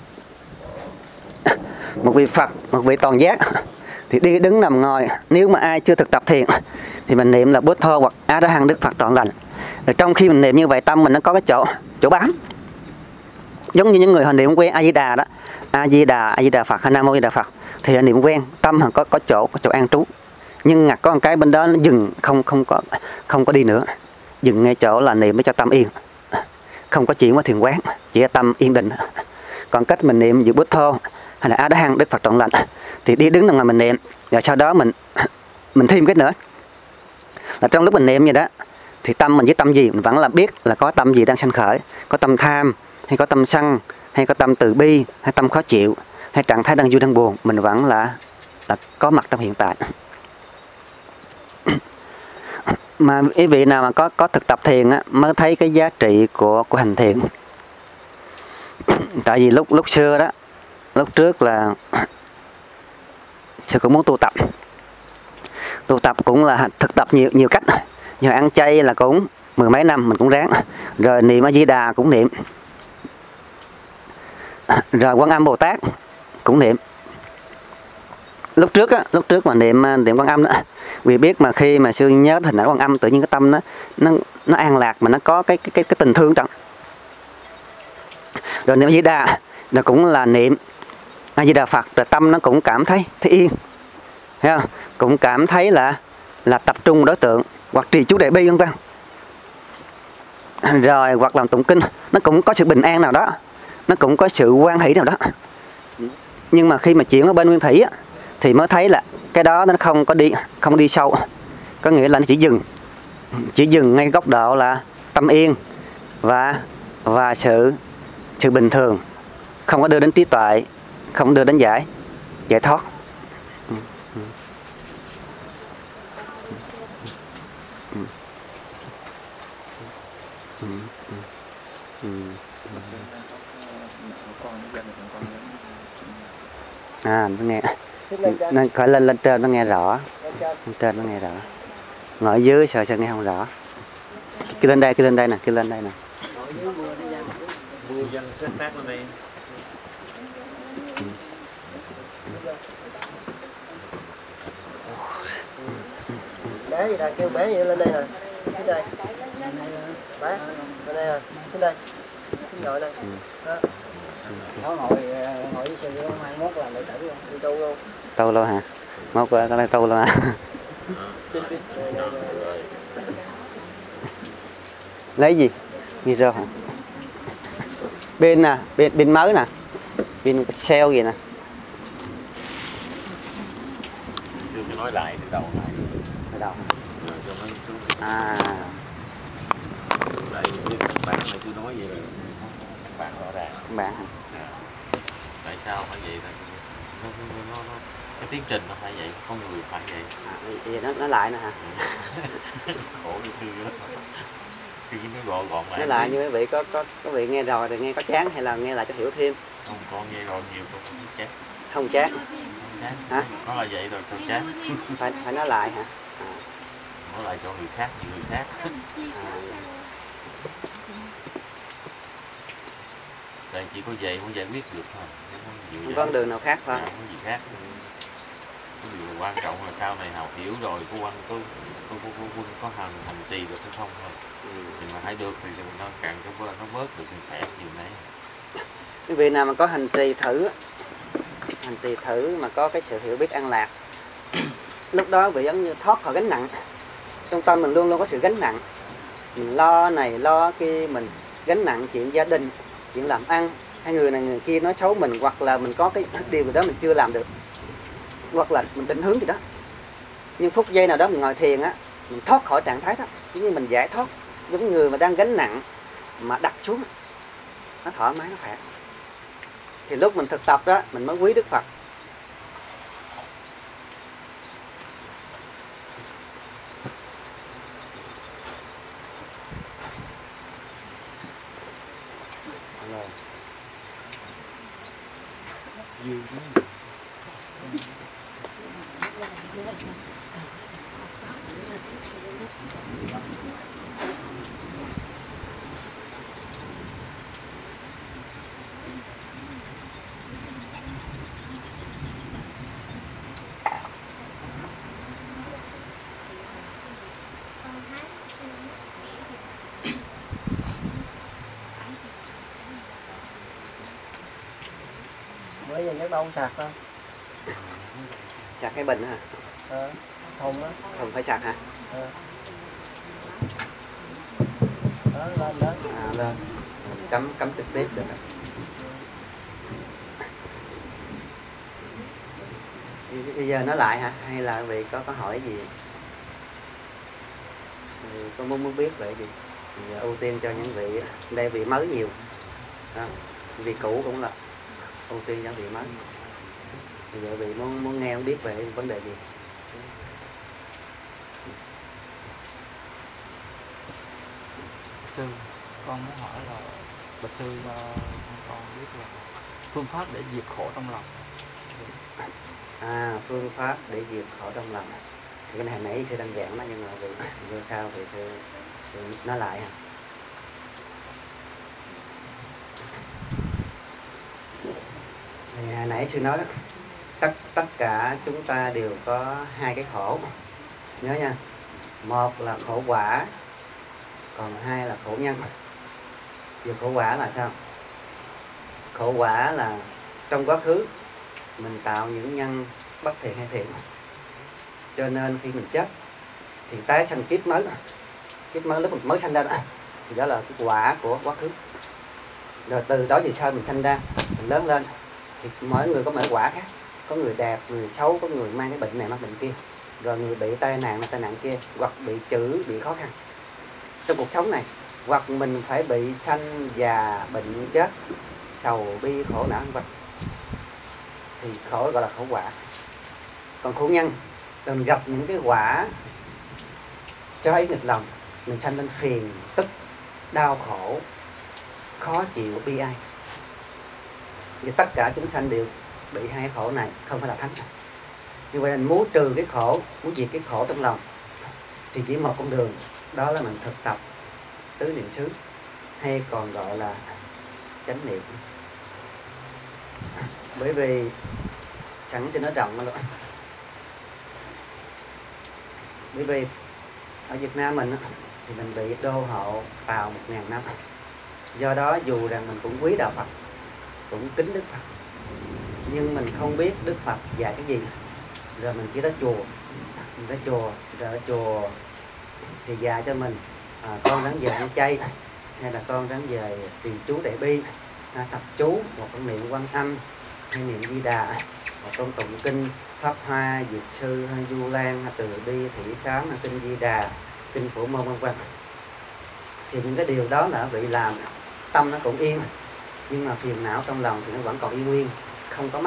Một vị Phật, một vị toàn giác. Thì đi đứng nằm ngồi, nếu mà ai chưa thực tập thiền thì mình niệm là Bút Thô hoặc A Đa Hăng, Đức Phật trọn lành. Rồi trong khi mình niệm như vậy, tâm mình nó có cái chỗ bám. Giống như những người họ niệm quen A Di Đà đó, A Di Đà Phật hay Nam Mô A Di Đà Phật, thì họ niệm quen, tâm họ có chỗ an trú. Nhưng ngặt có một cái bên đó nó dừng, không có đi nữa, dừng ngay chỗ là niệm để cho tâm yên, không có chuyển qua thiền quán, chỉ là tâm yên định. Còn cách mình niệm giữa Bút Thô hay là A Đa Hăng, Đức Phật trọn lành thì đi đứng là mình niệm, rồi sau đó mình thêm cái nữa là trong lúc mình niệm vậy đó thì tâm mình với tâm gì mình vẫn là biết là có tâm gì đang sanh khởi, có tâm tham hay có tâm sân hay có tâm từ bi hay tâm khó chịu hay trạng thái đang vui đang buồn, mình vẫn là có mặt trong hiện tại. Mà quý vị nào mà có thực tập thiền á, mới thấy cái giá trị của hành thiền. Tại vì lúc xưa đó, lúc trước là sư cũng muốn tu tập cũng là thực tập nhiều cách. Giờ ăn chay là cũng 10 mấy năm mình cũng ráng, rồi niệm A Di Đà cũng niệm, rồi Quan Âm Bồ Tát cũng niệm. Lúc trước mà niệm Quan Âm đó, vì biết mà khi mà sư nhớ hình ảnh Quan Âm, tự nhiên cái tâm nó an lạc, mà nó có cái tình thương trong. Rồi niệm A Di Đà là cũng là niệm A Di Đà Phật, rồi tâm nó cũng cảm thấy yên, thấy không? Cũng cảm thấy là tập trung đối tượng, hoặc trì chú Đại Bi vân vân. Rồi hoặc làm tụng kinh, nó cũng có sự bình an nào đó, nó cũng có sự hoan hỷ nào đó. Nhưng mà khi mà chuyển ở bên nguyên thủy á, thì mới thấy là cái đó nó không đi sâu, có nghĩa là nó chỉ dừng ngay góc độ là tâm yên và sự bình thường, không có đưa đến trí tuệ, không đưa đến giải thoát. Nó nghe, nó khỏi lên trên nó nghe rõ, lên trên nó nghe rõ, ngồi ở dưới sợ nghe không rõ. Cứ lên đây nè, cứ lên đây nè. Bé gì đây, kêu bé gì lên đây nè, xuống đây, bé, lên đây nè, xuống đây, xuống ngồi đây. Đó. Nó ngồi với sư 21 là đệ tử luôn, đi tu luôn. Tu luôn hả? Mốt có đây tu luôn hả? Lấy gì? Ghi rô hả? Pin nè, pin mới nè, pin cell gì nè. Chưa phải nói lại từ đầu lại. Từ đầu. Rồi cho mấy chú. À. Tại vì các bạn này chưa nói vậy rồi. Các bạn rõ ràng. Các bạn hả? À. Tại sao phải vậy? Nó cái tiến trình nó phải vậy, con người phải vậy. À, vậy nó lại nữa hả? Khổ như sư đó. Sư nó gọn lại. Nói lại như quý vị có vị nghe rồi thì nghe có chán hay là nghe lại cho hiểu thêm? Không, con nghe rồi nhiều con không chán. Không chán. Không chán. Hả? Nó là vậy rồi sao chán? Phải nói lại hả? À. Nói lại cho người khác, nhiều người khác. À. Tại chỉ có vậy mới giải quyết được thôi. Không có đường nào khác phải không? Không có gì khác. Cái điều quan trọng là sau này học hiểu rồi có quân có hành trì được hay không thôi. Thì mà hãy được thì nó càng nó bớt được khỏe nhiều này. Quý vị nào mà có hành trì thử mà có cái sự hiểu biết an lạc, lúc đó vị giống như thoát khỏi gánh nặng. Trong tâm mình luôn luôn có sự gánh nặng, mình lo này lo kia, mình gánh nặng chuyện gia đình, chuyện làm ăn, hay người này người kia nói xấu mình, hoặc là mình có cái điều gì đó mình chưa làm được, hoặc là mình định hướng gì đó. Nhưng phút giây nào đó mình ngồi thiền á, mình thoát khỏi trạng thái đó, giống như mình giải thoát, giống người mà đang gánh nặng mà đặt xuống, nó thoải mái, nó khỏe. Thì lúc mình thực tập đó mình mới quý Đức Phật. Mới giờ nhắc đâu sạc đâu. Sạc cái bình hả? Thùng á. Không phải sạc hả? Đó, lên đó. À, lên. Cắm trực tiếp được. Bây giờ nói lại hả? Hay là vị có hỏi gì? Con muốn biết vậy thì ưu tiên cho những vị đây, vị mới nhiều đó. Vị cũ cũng là ưu tiên cho vị mới. Bây giờ vị muốn nghe muốn biết về vấn đề gì? Sư, con muốn hỏi là bà sư con biết là phương pháp để diệt khổ trong lòng. À, phương pháp để diệt khổ trong lòng. Thì cái này hồi nãy sư đang giảng đó, nhưng mà vì do sao thì sư nói lại ha. Thì hồi nãy sư nói đó, tất cả chúng ta đều có hai cái khổ, nhớ nha. Một là khổ quả, còn hai là khổ nhân. Vì khổ quả là sao? Khổ quả là trong quá khứ mình tạo những nhân bất thiện hay thiện, cho nên khi mình chết thì tái sanh kiếp mới lúc mình mới sanh ra đó, thì đó là cái quả của quá khứ. Rồi từ đó thì sau mình sanh ra, mình lớn lên thì mỗi người có mỗi quả khác. Có người đẹp, người xấu, có người mang cái bệnh này mang bệnh kia, rồi người bị tai nạn kia, hoặc bị chữ, bị khó khăn trong cuộc sống này, hoặc mình phải bị sanh già bệnh chết, sầu bi khổ não vân vân. Thì khổ gọi là khổ quả. Còn khổ nhân là mình gặp những cái quả trái nghịch lòng, mình sanh lên phiền tức, đau khổ, khó chịu, bi ai. Vì tất cả chúng sanh đều bị hai khổ này, không phải là thánh. Như vậy mình muốn trừ cái khổ, muốn diệt cái khổ trong lòng thì chỉ một con đường, đó là mình thực tập tứ niệm xứ, hay còn gọi là chánh niệm. Bởi vì sẵn cho nó rộng rồi. Bởi vì ở Việt Nam mình thì mình bị đô hộ Tàu 1000 năm. Do đó dù rằng mình cũng quý đạo Phật, cũng kính Đức Phật, nhưng mình không biết Đức Phật dạy cái gì, rồi mình chỉ đến chùa, rồi ở chùa thì dạy cho mình con ráng về ăn chay, hay là con ráng về trì chú đại bi, tập chú một con niệm Quan Âm, hay niệm Di Đà, một con tụng kinh Pháp Hoa, Diệt Sư, hay Du Lan, hay Từ Bi, Thị Sám, hay kinh Di Đà, kinh Phổ Môn, vân vân. Thì những cái điều đó là vị làm tâm nó cũng yên, nhưng mà phiền não trong lòng thì nó vẫn còn y nguyên, không có mất.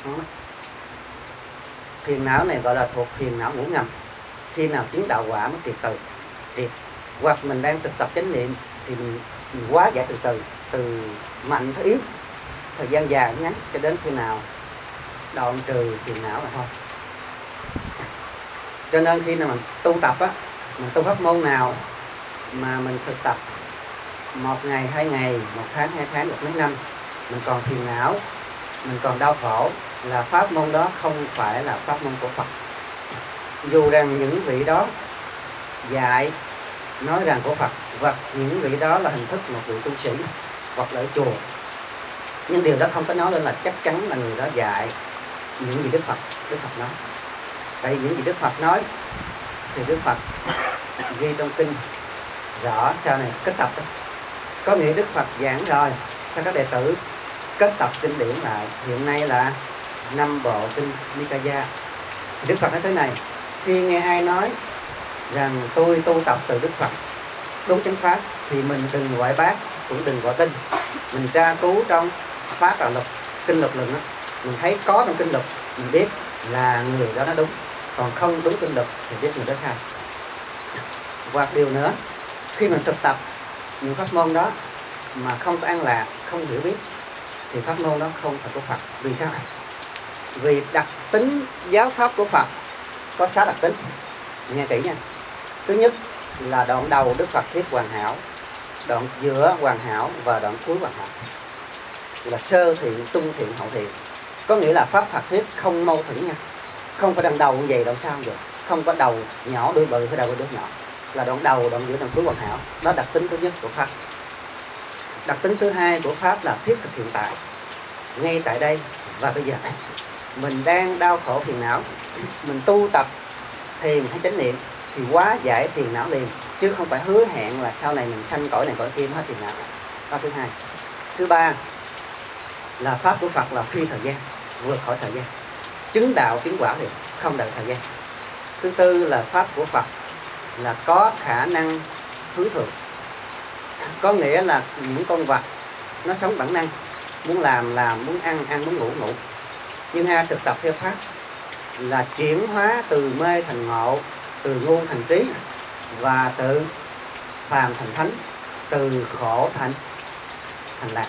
Phiền não này gọi là thuộc phiền não ngủ ngầm. Khi nào chứng đạo quả mới triệt. Hoặc mình đang thực tập chánh niệm thì mình quá giải từ mạnh tới yếu, thời gian dài ngắn, cho đến khi nào đoạn trừ phiền não là thôi. Cho nên khi nào mình tu tập á, mình tu pháp môn nào mà mình thực tập 1 ngày, 2 ngày, 1 tháng, 2 tháng, 1 mấy năm, mình còn phiền não, mình còn đau khổ, là pháp môn đó không phải là pháp môn của Phật. Dù rằng những vị đó dạy nói rằng của Phật, hoặc những vị đó là hình thức một vị tu sĩ hoặc là ở chùa, nhưng điều đó không có nói lên là chắc chắn là người đó dạy những gì Đức Phật nói. Tại vì những gì Đức Phật nói thì Đức Phật ghi trong kinh rõ, sau này kết tập đó. Có nghĩa Đức Phật giảng rồi, sau các đệ tử kết tập kinh điển lại. Hiện nay là 5 bộ kinh Nikaya. Đức Phật nói thế này: khi nghe ai nói rằng tôi tu tập từ Đức Phật đúng chánh pháp, thì mình đừng gọi bác, cũng đừng gọi tin. Mình tra cứu trong Pháp Đạo Lục, kinh lục lượng đó, mình thấy có trong kinh lục, mình biết là người đó nó đúng. Còn không đúng kinh lục thì biết người đó sai. Hoặc điều nữa, khi mình thực tập những pháp môn đó mà không có an lạc, không hiểu biết, thì pháp môn đó không phải của Phật. Vì sao? Vì đặc tính giáo pháp của Phật có 6 đặc tính. Nghe kỹ nha. Thứ nhất là đoạn đầu Đức Phật thuyết hoàn hảo, đoạn giữa hoàn hảo và đoạn cuối hoàn hảo. Là sơ thiện, trung thiện, hậu thiện. Có nghĩa là pháp Phật thuyết không mâu thuẫn nha. Không phải đoạn đầu như vậy, đoạn sau vậy. Không có đầu nhỏ đuôi bự hay đầu đuôi nhỏ. Là đoạn đầu, đoạn giữa, đoạn cuối hoàn hảo. Đó đặc tính thứ nhất của Pháp. Đặc tính thứ hai của Pháp là thiết thực hiện tại, ngay tại đây và bây giờ. Mình đang đau khổ phiền não, mình tu tập thiền hay chánh niệm thì hóa giải phiền não liền, chứ không phải hứa hẹn là sau này mình sanh cõi này cõi kia hết phiền não. Đó thứ hai. Thứ ba là pháp của Phật là phi thời gian, vượt khỏi thời gian, chứng đạo chứng quả liền, không đợi thời gian. Thứ tư là pháp của Phật là có khả năng hướng thượng, có nghĩa là những con vật nó sống bản năng, muốn làm, muốn ăn, muốn ngủ. Nhưng ai thực tập theo pháp là chuyển hóa từ mê thành ngộ, từ ngu thành trí, và từ phàm thành thánh, từ khổ thành lạc.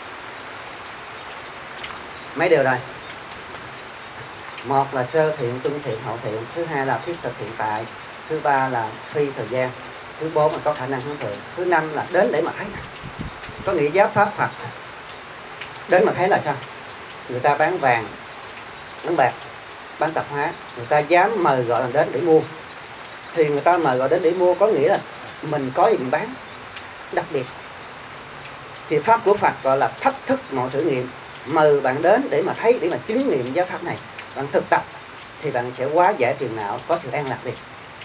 Mấy điều rồi. Một là sơ thiện, trung thiện, hậu thiện. Thứ hai là thiết thực hiện tại. Thứ ba là phi thời gian. Thứ bốn là có khả năng hướng thượng. Thứ năm là đến để mà thấy. Có nghĩa giáo pháp Phật đến mà thấy là sao? Người ta bán vàng, bán bạc, bán tạp hóa, người ta dám mời gọi là đến để mua, thì người ta mời gọi đến để mua, có nghĩa là mình có gì mình bán. Đặc biệt thì pháp của Phật gọi là thách thức mọi thử nghiệm, mời bạn đến để mà thấy, để mà chứng nghiệm giáo pháp này. Bạn thực tập thì bạn sẽ hóa giải phiền não, có sự an lạc liền.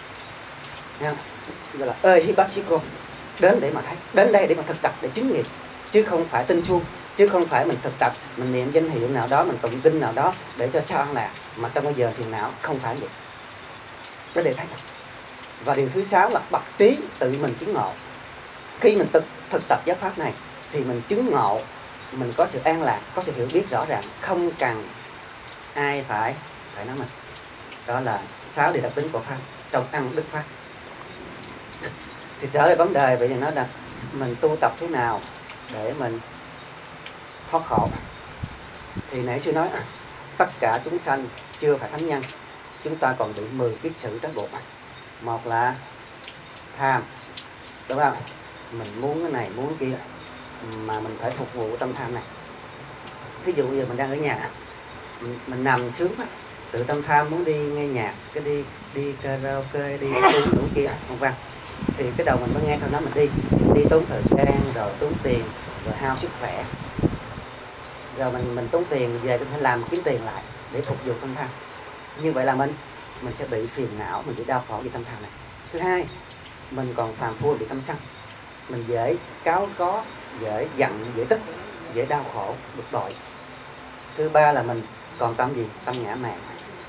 Gọi là ơi hibachiko, đến để mà thấy, đến đây để mà thực tập, để chứng nghiệm, chứ không phải tinh suông, chứ không phải mình thực tập, mình niệm danh hiệu nào đó, mình tụng kinh nào đó để cho sao an lạc, mà trong bây giờ phiền não, không phải vậy. Đó để thấy. Và điều thứ 6 là bậc trí tự mình chứng ngộ. Khi mình thực tập giáo pháp này thì mình chứng ngộ, mình có sự an lạc, có sự hiểu biết rõ ràng, không cần ai phải nói mình. Đó là 6 điều đặc tính của pháp trong ăn đức pháp. Thì trở lại vấn đề, vậy thì nói là mình tu tập thế nào để mình thoát khổ. Thì nãy sư nói tất cả chúng sanh chưa phải thánh nhân, chúng ta còn bị 10 kiết sử trói buộc. Một là tham, đúng không? Mình muốn cái này, muốn cái kia, mà mình phải phục vụ tâm tham này. Ví dụ như mình đang ở nhà, mình nằm sướng quá, tự tâm tham muốn đi nghe nhạc, cái đi karaoke, đi uống đủ kia, vân vân. Thì cái đầu mình mới nghe thôi, nó mình đi tốn thời gian, rồi tốn tiền, rồi hao sức khỏe. rồi mình tốn tiền về, mình phải làm kiếm tiền lại để phục vụ tâm tham. Như vậy là mình sẽ bị phiền não, mình bị đau khổ vì tâm tham này. Thứ hai, mình còn phàm phu bị tâm sân, mình dễ cáu có, dễ giận, dễ tức, dễ đau khổ, bực bội. Thứ ba là mình còn tâm gì? Tâm ngã mạn,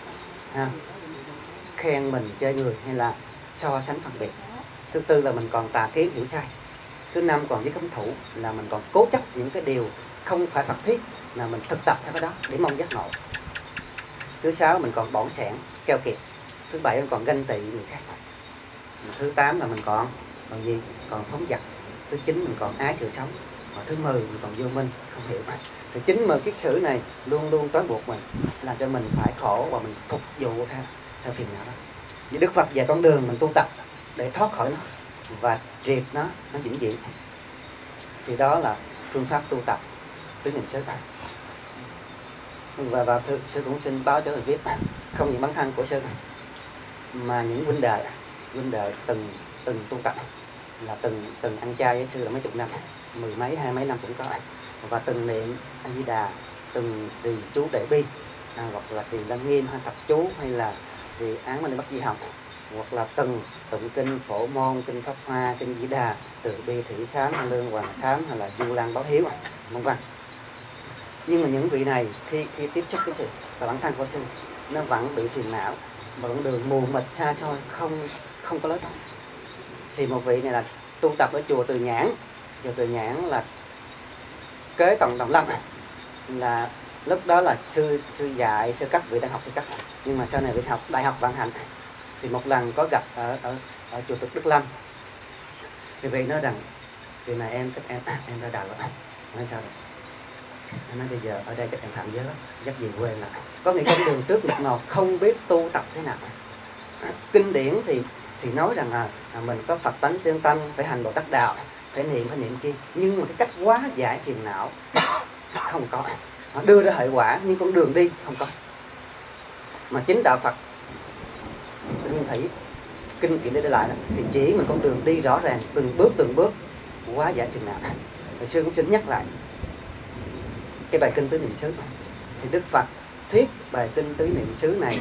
khen mình, chê người hay là so sánh phân biệt. Thứ tư là mình còn tà kiến, hiểu sai. Thứ năm còn với cấm thủ, là mình còn cố chấp những cái điều không phải Phật thuyết, là mình thực tập theo cái đó để mong giác ngộ. Thứ sáu mình còn bỏng sẻn, keo kiệt. Thứ bảy mình còn ganh tị người khác. Thứ tám là mình còn gì? Còn phóng dật. Thứ chín mình còn ái sự sống. Và thứ 10 mình còn vô minh, không hiểu. Thì 90 kiết sử này luôn luôn trói buộc mình, làm cho mình phải khổ và mình phục vụ theo phiền não đó. Vì Đức Phật dạy con đường mình tu tập để thoát khỏi nó và triệt nó vĩnh viễn. Thì đó là phương pháp tu tập tứ niệm xứ. Và sư cũng xin báo cho người biết, không những bản thân của sư mà những huynh đệ từng tu tập, là từng ăn chay với sư là mấy chục năm, 10 mấy 20 mấy năm cũng có, và từng niệm A Di Đà, từng trì chú Đại Bi, hoặc là trì Lăng Nghiêm hay tập chú, hay là trì Án Mani Bất Di Học, hoặc là từng tụng kinh Phổ Môn, kinh Pháp Hoa, kinh Di Đà, Từ Bi Thủy Sám, Lương Hoàng Sám, hay là Du Lan Báo Hiếu, vân vân. Nhưng mà những vị này khi tiếp xúc với sự và bản thân của sư, nó vẫn bị phiền não, vẫn đường mù mịt xa xôi, không có lối thoát. Thì một vị này là tu tập ở chùa Từ Nhãn. Chùa Từ Nhãn là kế Tổng Đồng Lâm, là lúc đó là sư dạy sơ cấp, vị đang học sơ cấp, nhưng mà sau này vị học đại học Vạn Hạnh. Thì một lần có gặp ở chùa Đức Lâm, thì vị nói rằng vị này em ra đạo rồi. Nói sao rồi? Anh nói bây giờ ở đây chắc em phạm giới, dắt về quê là có những con đường trước một ngọt, không biết tu tập thế nào. Kinh điển thì nói rằng mình có Phật tánh tương tâm, phải hành Bồ Tát đạo, phải niệm chi, nhưng mà cái cách hóa giải phiền não không có. Họ đưa ra hệ quả nhưng con đường đi không có. Mà chính đạo Phật Nguyên Thủy kinh nghiệm để lại đó, thì chỉ mình con đường đi rõ ràng, từng bước hóa giải phiền não. Hồi xưa cũng xin nhắc lại cái bài kinh tứ niệm xứ. Thì Đức Phật thuyết bài kinh tứ niệm xứ này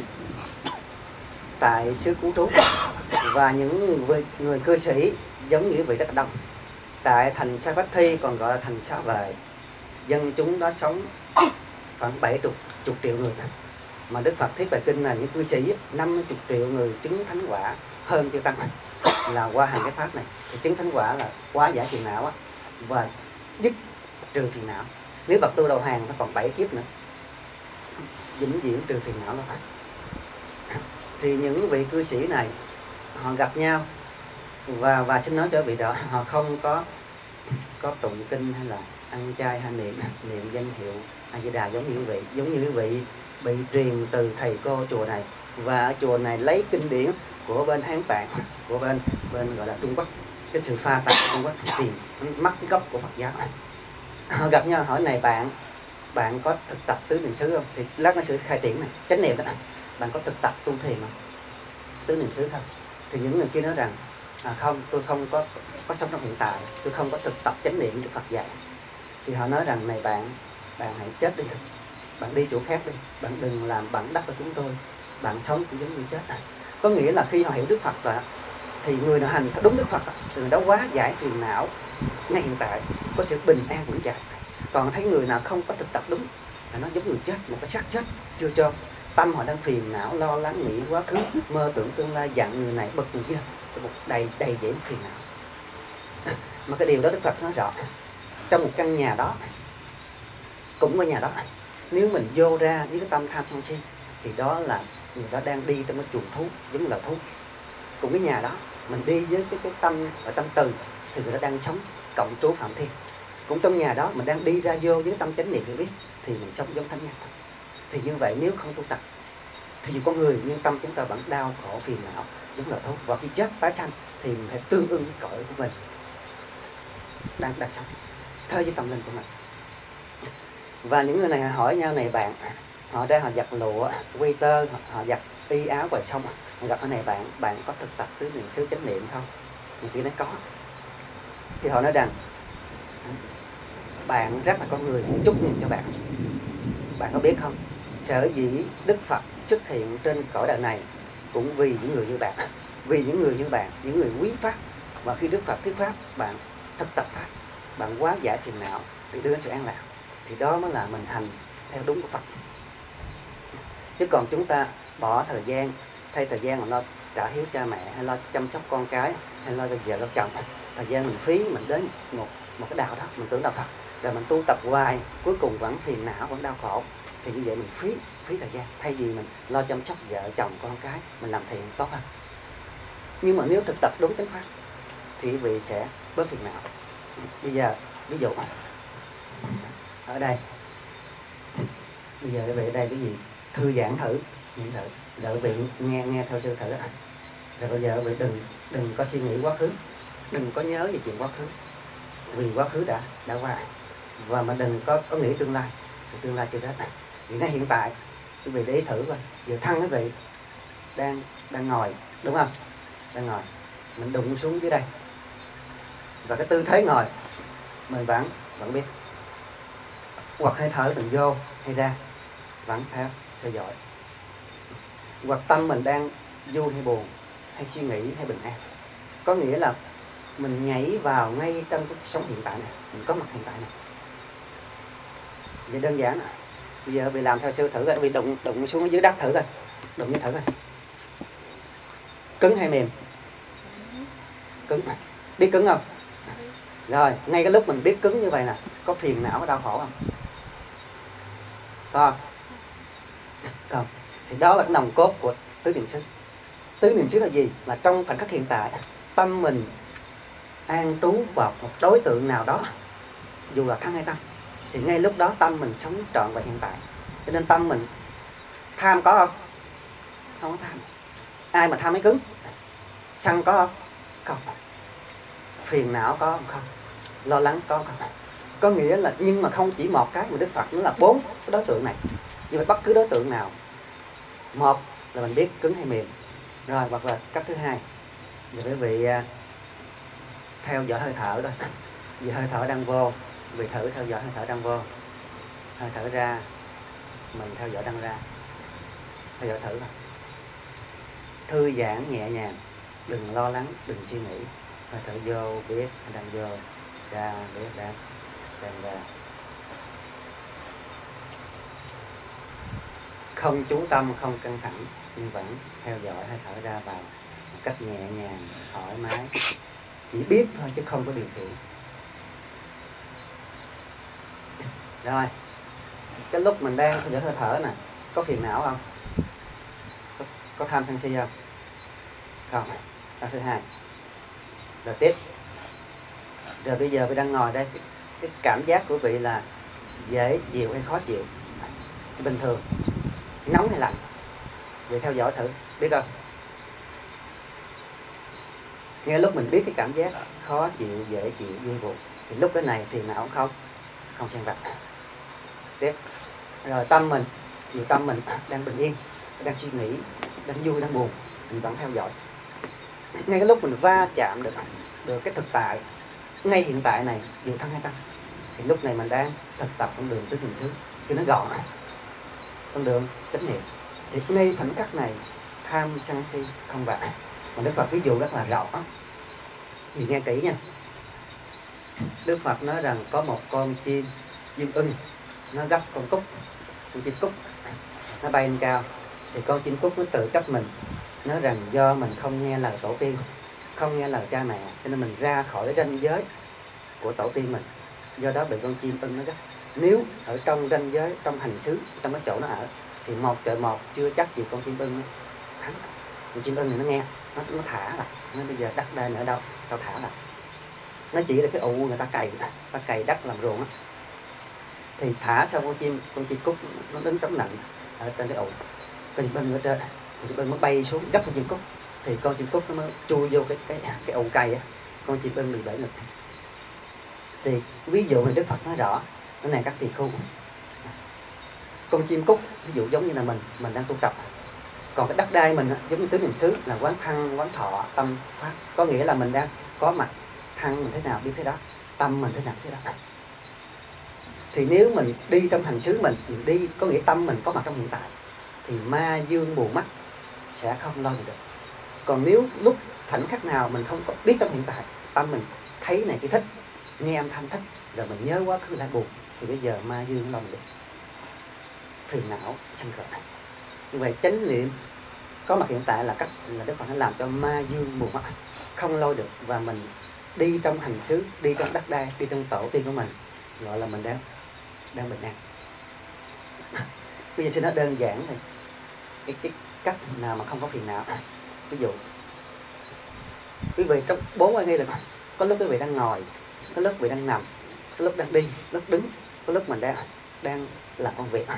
tại xứ Cú Trú, và những người cư sĩ giống như vậy rất là đông. Tại thành Sa Vách Thi, còn gọi là thành Sa Vệ, dân chúng đó sống khoảng 70 triệu người. Mà Đức Phật thuyết bài kinh là những cư sĩ 50 triệu người chứng thánh quả hơn chư tăng, là qua hành cái pháp này. Thì chứng thánh quả là hóa giải phiền não và dứt trừ phiền não. Nếu bậc tu đầu hàng nó còn 7 kiếp nữa, vĩnh viễn trừ phiền não nó phải. Thì những vị cư sĩ này họ gặp nhau, và xin nói cho vị đó, họ không có tụng kinh hay là ăn chay hay niệm danh hiệu A Di Đà giống như quý vị bị truyền từ thầy cô chùa này. Và ở chùa này lấy kinh điển của bên Hán Tạng, của bên gọi là Trung Quốc, cái sự pha tạp Trung Quốc, tìm mắc cái gốc của Phật giáo. Họ gặp nhau hỏi này, bạn có thực tập tứ niệm xứ không? Thì lát nó sẽ khai triển này, chánh niệm đó. Bạn có thực tập tu thiền không? Tứ niệm xứ không? Thì những người kia nói rằng không, tôi không có sống trong hiện tại, tôi không có thực tập chánh niệm của Phật dạy. Thì họ nói rằng này bạn hãy chết đi, bạn đi chỗ khác đi, bạn đừng làm bạn đắc của chúng tôi, bạn sống cũng giống như chết. Có nghĩa là khi họ hiểu Đức Phật rồi, thì người nào hành đúng Đức Phật thì người đó hóa giải phiền não ngay hiện tại, có sự bình an vững chãi. Còn thấy người nào không có thực tập đúng là nó giống người chết, một cái xác chết chưa cho tâm họ đang phiền não, lo lắng, nghĩ quá khứ, mơ tưởng tương lai, giận người này, bực người kia, một đầy dẫy phiền não. Mà cái điều đó Đức Phật nói rõ. Trong một căn nhà đó, cũng ở nhà đó, nếu mình vô ra với cái tâm tham sân si, thì đó là người đó đang đi trong cái chuồng thú, giống như là thú. Cùng cái nhà đó, mình đi với cái tâm và tâm từ, thì người đó đang sống cộng trú phạm thiên. Cũng trong nhà đó mình đang đi ra vô với tâm chánh niệm hiểu biết, thì mình sống giống thánh nhân. Thì như vậy nếu không tu tập, thì dù con người nhưng tâm chúng ta vẫn đau khổ phiền não giống là thú. Và khi chết tái sanh thì mình phải tương ưng với cõi của mình đang sống theo với tâm linh của mình. Và những người này hỏi nhau này bạn, họ ra họ giặt lụa, quy tơ, họ giặt y áo ngoài sông, họ gặp cái này bạn có thực tập tứ niệm xứ chánh niệm không? Người kia nói có. Thì họ nói rằng bạn rất là có người chúc mừng cho bạn. Bạn có biết không, sở dĩ Đức Phật xuất hiện trên cõi đời này cũng vì những người như bạn, vì những người như bạn, những người quý Pháp. Và khi Đức Phật thuyết Pháp, bạn thực tập Pháp, bạn hóa giải phiền não thì đưa đến sự an lạc, thì đó mới là mình hành theo đúng của Phật. Chứ còn chúng ta bỏ thời gian, thay thời gian mà lo trả hiếu cha mẹ, hay lo chăm sóc con cái, hay lo cho vợ lo chồng, thời gian mình phí, mình đến một cái đạo đó, mình tưởng đạo Phật, rồi mình tu tập hoài, cuối cùng vẫn phiền não, vẫn đau khổ, thì như vậy mình phí thời gian. Thay vì mình lo chăm sóc vợ chồng con cái, mình làm thiện tốt hơn. Nhưng mà nếu thực tập đúng chánh pháp thì quý vị sẽ bớt phiền não. Bây giờ ví dụ ở đây, bây giờ quý vị ở đây, quý vị thư giãn thử, đợi quý vị nghe theo sư thử. Rồi bây giờ quý vị đừng có suy nghĩ quá khứ, đừng có nhớ về chuyện quá khứ, vì quá khứ đã qua. Và mà đừng có nghĩ tương lai, vì tương lai chưa đến. Vì ngay hiện tại quý vị để ý thử coi, giờ thân quý vị đang ngồi, đúng không? Đang ngồi, mình đụng xuống dưới đây, và cái tư thế ngồi mình vẫn biết, hoặc hơi thở mình vô hay ra vẫn theo dõi, hoặc tâm mình đang vui hay buồn, hay suy nghĩ hay bình an. Có nghĩa là mình nhảy vào ngay trong cuộc sống hiện tại này, mình có mặt hiện tại này. Vậy đơn giản. Bây giờ bị làm theo sư thử coi, bị đụng xuống dưới đất thử coi, đụng như thử coi, cứng hay mềm? Cứng. Biết cứng không? Rồi, ngay cái lúc mình biết cứng như vậy nè, có phiền não, có đau khổ không? Có không? Thì đó là cái nòng cốt của tứ niệm xứ. Tứ niệm xứ là gì? Là trong khoảnh khắc hiện tại, tâm mình an trú vào một đối tượng nào đó, dù là thân hay tâm, thì ngay lúc đó tâm mình sống trọn vẹn hiện tại. Cho nên tâm mình tham có không? Không có tham. Ai mà tham mới cứng? Sân có không? Không. Phiền não có không? Lo lắng có không? Có nghĩa là, nhưng mà không chỉ một cái, mà Đức Phật nó là 4 cái đối tượng này. Nhưng mà bất cứ đối tượng nào, một là mình biết cứng hay mềm. Rồi, hoặc là cách thứ hai, giờ quý vị theo dõi hơi thở thôi. Vì hơi thở đang vô, quý vị thử theo dõi hơi thở đang vô, hơi thở ra, mình theo dõi đang ra, theo dõi thử thôi. Thư giãn nhẹ nhàng, đừng lo lắng, đừng suy nghĩ. Hơi thở vô biết đang vô, ra biết đang ra. Không chú tâm, không căng thẳng, nhưng vẫn theo dõi hơi thở ra vào một cách nhẹ nhàng, thoải mái. Chỉ biết thôi chứ không có điều khiển. Rồi, cái lúc mình đang theo dõi hơi thở nè, có phiền não không? Có tham sân si không? Không. Đó thứ hai. Rồi tiếp. Rồi bây giờ tôi đang ngồi đây, cái cảm giác của vị là dễ chịu hay khó chịu, bình thường, nóng hay lạnh, vậy theo dõi thử, biết không? Ngay lúc mình biết cái cảm giác khó chịu, dễ chịu, vui buồn, thì lúc cái này phiền não không xen vào. Tiếp. Rồi tâm mình, dù tâm mình đang bình yên, đang suy nghĩ, đang vui, đang buồn, mình vẫn theo dõi. Ngay cái lúc mình va chạm được cái thực tại ngay hiện tại này, dù thân hay tâm, thì lúc này mình đang thực tập con đường tứ niệm xứ. Chứ nó gọn này, con đường chánh niệm. Thì ngay khoảnh khắc này tham sân si không vào. Mà Đức Phật ví dụ rất là rõ, thì nghe kỹ nha. Đức Phật nói rằng có một con chim ưng, nó gấp con chim cút, nó bay lên cao. Thì con chim cút nó tự trách mình, nói rằng do mình không nghe lời tổ tiên, không nghe lời cha mẹ, cho nên mình ra khỏi ranh giới của tổ tiên mình, do đó bị con chim ưng nó gắt. Nếu ở trong ranh giới, trong hành xứ, trong cái chỗ nó ở, thì 1-1 chưa chắc gì con chim ưng nó thắng. Con chim ưng này nó nghe, nó thả lại, nó bây giờ đất đai ở đâu, tao thả lại. Nó chỉ là cái ụ người ta cày đất làm ruộng á. Thì thả sau con chim cút nó đứng chống nạnh ở trên cái ụ. Con chim ưng ở trên, thì chim ưng nó bay xuống gấp con chim cút, thì con chim cút nó mới chui vô cái ụ cày á, con chim ưng bị bể ngực. Thì ví dụ này Đức Phật nói rõ, cái này các tỳ khu, con chim cút ví dụ giống như là mình đang tu tập. Còn cái đất đai mình giống như tứ niệm xứ là quán thân, quán thọ, tâm, pháp. Có nghĩa là mình đang có mặt, thân mình thế nào biết thế đó, tâm mình thế nào biết thế đó. Thì nếu mình đi trong hành xứ mình đi có nghĩa tâm mình có mặt trong hiện tại, thì ma dương mù mắt sẽ không lo được. Còn nếu lúc khoảnh khắc nào mình không có biết trong hiện tại, tâm mình thấy này cái thích, nghe âm thanh thích, rồi mình nhớ quá khứ lại buồn, thì bây giờ ma dương lo được, phiền não sanh khởi. Như vậy chánh niệm có mặt hiện tại là cách là Đức Phật đã làm cho ma dương mù mắt không lôi được, và mình đi trong hành xứ, đi trong đất đai, đi trong tổ tiên của mình, gọi là mình đang bình an. Bây giờ xin nói đơn giản thôi, cái cách nào mà không có phiền não. Ví dụ quý vị trong 4 quan nghi là có lúc quý vị đang ngồi, có lúc quý vị đang nằm, có lúc đang đi, lúc đứng, có lúc mình đang làm công việc.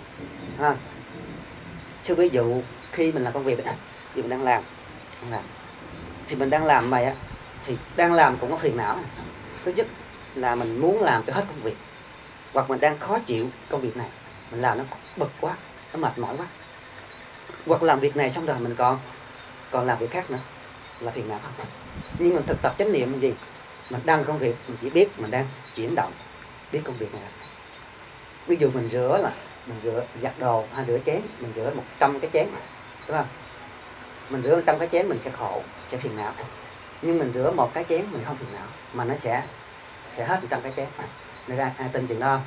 Chứ ví dụ khi mình làm công việc thì mình đang làm thì mình đang làm vậy á, thì đang làm cũng có phiền não. Thứ nhất là mình muốn làm cho hết công việc, hoặc mình đang khó chịu công việc này, mình làm nó bực quá, nó mệt mỏi quá, hoặc làm việc này xong rồi mình còn làm việc khác nữa, là phiền não không? Nhưng mình thực tập chánh niệm là gì? Mình đang công việc, mình chỉ biết mình đang chuyển động, biết công việc này. Ví dụ mình rửa giặt đồ hay rửa chén, mình rửa 100 cái chén, đúng không? Mình rửa 100 cái chén mình sẽ khổ, sẽ phiền não. Nhưng mình rửa 1 cái chén mình không phiền não, mà nó sẽ hết 100 cái chén. Nên ra ai tin chuyện đó không?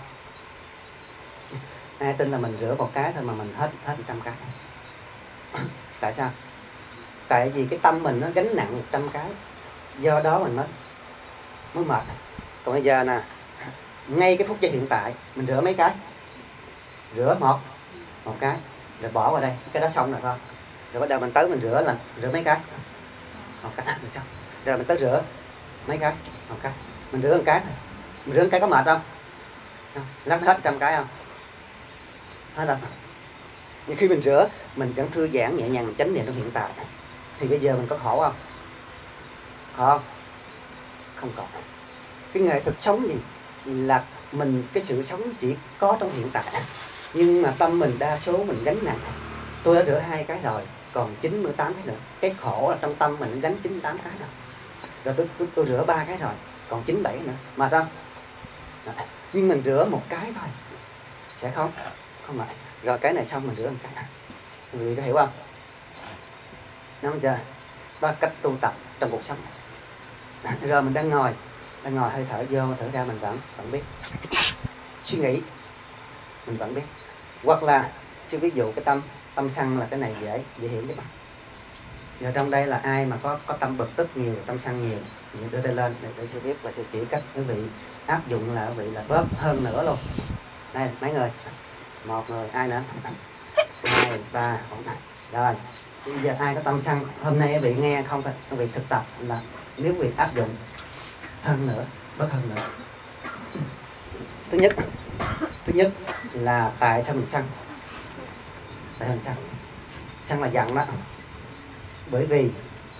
Ai tin là mình rửa 1 cái thôi mà mình hết 100 cái? Tại sao? Tại vì cái tâm mình nó gánh nặng 100 cái, do đó mình mới mệt. Còn bây giờ nè, ngay cái phút giây hiện tại mình rửa mấy cái? Rửa một cái rồi bỏ vào đây, cái đó xong rồi không? Rồi bắt đầu mình tới mình rửa mấy cái? 1 cái rồi xong. Rồi mình tới rửa mấy cái? 1 cái. Mình rửa 1 cái thôi. Mình rửa 1 cái có mệt không? Lát hết 100 cái không? Hết rồi. Nhưng khi mình rửa, mình vẫn thư giãn nhẹ nhàng, chánh niệm trong hiện tại, thì bây giờ mình có khổ không? Khổ không có. Cái nghệ thuật sống gì là mình, cái sự sống chỉ có trong hiện tại, nhưng mà tâm mình đa số mình gánh nặng. Tôi đã rửa 2 cái rồi, còn 98 cái nữa. Cái khổ là trong tâm mình gánh 98 cái rồi. Rồi tôi rửa 3 cái rồi, còn 97 nữa, mệt không? Nhưng mình rửa 1 cái thôi sẽ không mệt. Rồi cái này xong mình rửa 1 cái. Quý vị có hiểu không? Nắm chưa? Đó là cách tu tập trong cuộc sống. Rồi mình đang ngồi hơi thở vô thở ra, mình vẫn biết. Suy nghĩ mình vẫn biết. Hoặc là sư ví dụ cái tâm sân là cái này dễ hiểu nhất. Giờ trong đây là ai mà có tâm bực tức nhiều, tâm sân nhiều, đưa tay lên để sư biết và sư chỉ cách quý vị áp dụng là quý vị là bớt hơn nữa luôn. Đây mấy người, 1 người, ai nữa, 2, 3, 4. Rồi bây giờ ai có tâm sân, hôm nay quý vị nghe không thôi, quý vị thực tập là nếu quý vị áp dụng hơn nữa, bớt hơn nữa. Thứ nhất là tại sao mình sân? Tại sao mình sân? Sân là giận đó. Bởi vì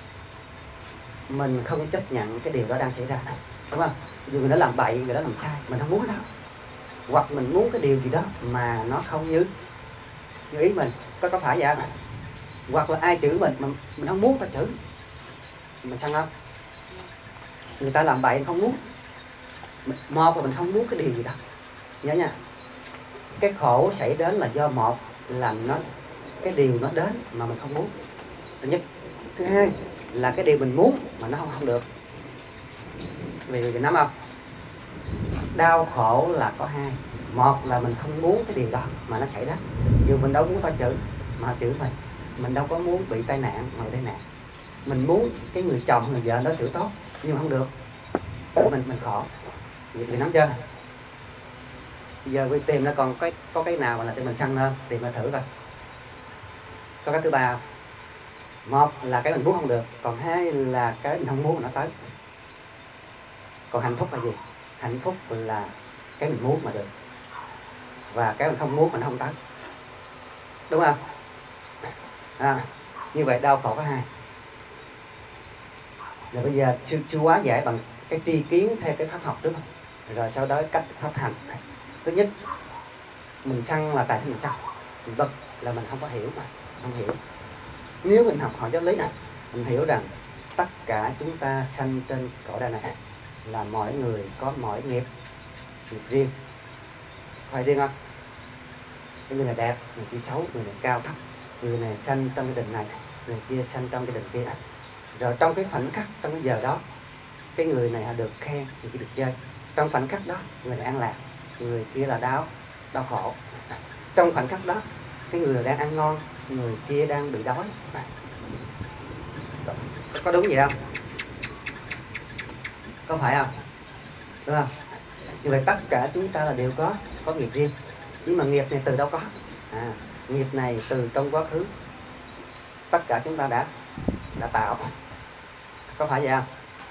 mình không chấp nhận cái điều đó đang xảy ra, đúng không? Dù người đó làm bậy, người đó làm sai, mình không muốn cái đó. Hoặc mình muốn cái điều gì đó mà nó không như ý mình, có phải vậy không? Hoặc là ai chửi mình mà mình không muốn ta chửi, mình sân không? Người ta làm bậy mình không muốn. Một là mình không muốn cái điều gì đó. Nhớ nha, cái khổ xảy đến là do một là cái điều nó đến mà mình không muốn. Thứ nhất. Thứ hai là cái điều mình muốn mà nó không được. Vì nắm không? Đau khổ là có 2. Một là mình không muốn cái điều đó mà nó xảy ra. Dù mình đâu muốn ta chửi mà họ chửi mình đâu có muốn bị tai nạn mà bị tai nạn. Mình muốn cái người chồng người vợ đối xử tốt nhưng mà không được, mình khổ. Vì nắm chưa? Giờ quý tìm nó còn có cái nào mà là mình sân hơn, tìm ra thử coi. Có cái thứ ba không? Một là cái mình muốn không được, còn 2 là cái mình không muốn nó tới. Còn hạnh phúc là gì? Hạnh phúc là cái mình muốn mà được, và cái mình không muốn mà nó không tới, đúng không? Như vậy đau khổ có 2. Rồi bây giờ chưa quá giải bằng cái tri kiến theo cái pháp học, đúng không? Rồi sau đó cách pháp hành. Thứ nhất, mình sân là tại sao mình sân? Mình bực là mình không có hiểu mà, không hiểu. Nếu mình học hỏi giáo lý, mình hiểu rằng tất cả chúng ta sanh trên cõi đời này là mỗi người có mỗi nghiệp riêng. phải riêng không? Cái người này đẹp, người kia xấu, người này cao thấp, người này sanh trong gia đình này, người kia sanh trong gia đình kia. Rồi trong cái khoảnh khắc, trong cái giờ đó, cái người này được khen, người kia được chơi. Trong khoảnh khắc đó, người này an lạc, người kia là đau khổ. Trong khoảnh khắc đó, cái người đang ăn ngon, người kia đang bị đói. Có đúng vậy không? Có phải không? Đúng không? Như vậy tất cả chúng ta là đều có nghiệp riêng. Nhưng mà nghiệp này từ đâu có? Nghiệp này từ trong quá khứ. Tất cả chúng ta đã tạo. Có phải vậy không?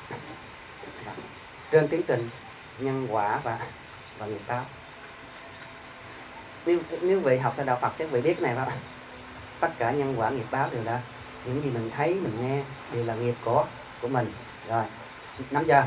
Trên tiến trình nhân quả và nghiệp báo. Nếu vị học theo đạo Phật chắc vị biết này phải. Tất cả nhân quả nghiệp báo đều là những gì mình thấy, mình nghe đều là nghiệp của mình. Rồi, nắm chưa?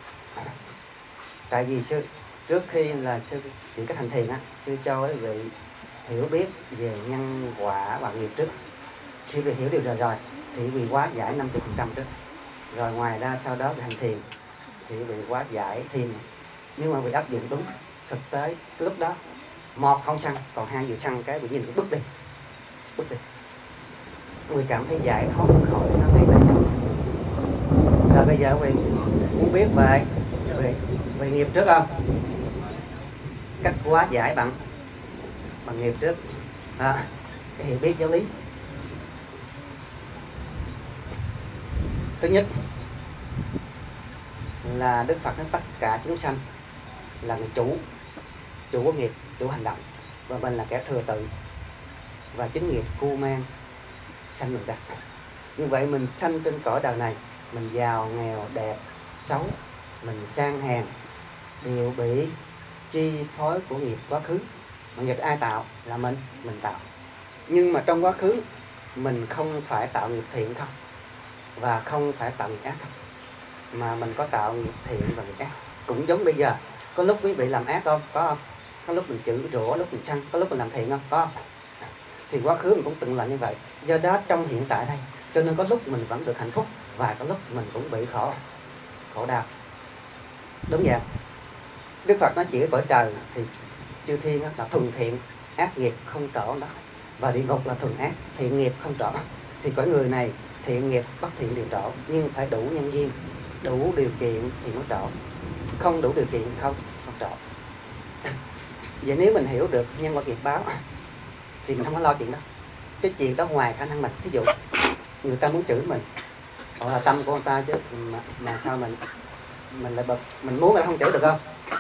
Tại vì trước khi là những cái hành thiền á, sư cho quý vị hiểu biết về nhân quả và nghiệp trước. Khi vị hiểu điều rồi thì vị hóa giải 50% trước. Rồi ngoài ra sau đó vị hành thiền thì vị hóa giải thêm. Nhưng mà vị áp dụng đúng thực tế lúc đó, một không sân, còn hai vừa sân cái vị nhìn cái bước đi. Vị cảm thấy giải thoát khỏi nó ngay tại chỗ. Rồi bây giờ vị muốn biết về nghiệp trước không? Cách hóa giải bằng nghiệp trước. Cái hiểu biết giáo lý. Thứ nhất là Đức Phật nói tất cả chúng sanh là người chủ của nghiệp, chủ hành động, và mình là kẻ thừa tự và chính nghiệp cu mang sanh mình ra. Như vậy mình sanh trên cõi đời này, mình giàu nghèo đẹp xấu, mình sang hèn đều bị chi phối của nghiệp quá khứ. Mà nghiệp ai tạo? Là mình tạo. Nhưng mà trong quá khứ mình không phải tạo nghiệp thiện không, và không phải tạo nghiệp ác không, mà mình có tạo nghiệp thiện và nghiệp ác. Cũng giống bây giờ, có lúc quý vị làm ác không? Có không? Có lúc mình chửi rủa, lúc mình sân, có lúc mình làm thiện không? Có. Thì quá khứ mình cũng từng là như vậy. Do đó trong hiện tại đây, cho nên có lúc mình vẫn được hạnh phúc, và có lúc mình cũng bị khổ đau. Đúng vậy. Đức Phật nói chỉ cái cõi trời thì chư thiên là thuần thiện, ác nghiệp không trổ đó, và địa ngục là thuần ác, thiện nghiệp không trổ. Thì cõi người này thiện nghiệp bất thiện đều trổ, nhưng phải đủ nhân duyên, đủ điều kiện thì mới trổ. Không đủ điều kiện không trổ. Vậy nếu mình hiểu được nhân quả nghiệp báo thì mình không có lo chuyện đó. Cái chuyện đó ngoài khả năng mình. Ví dụ người ta muốn chửi mình, họ là tâm của người ta chứ, mà sao mình lại bực. Mình muốn là không chửi được không?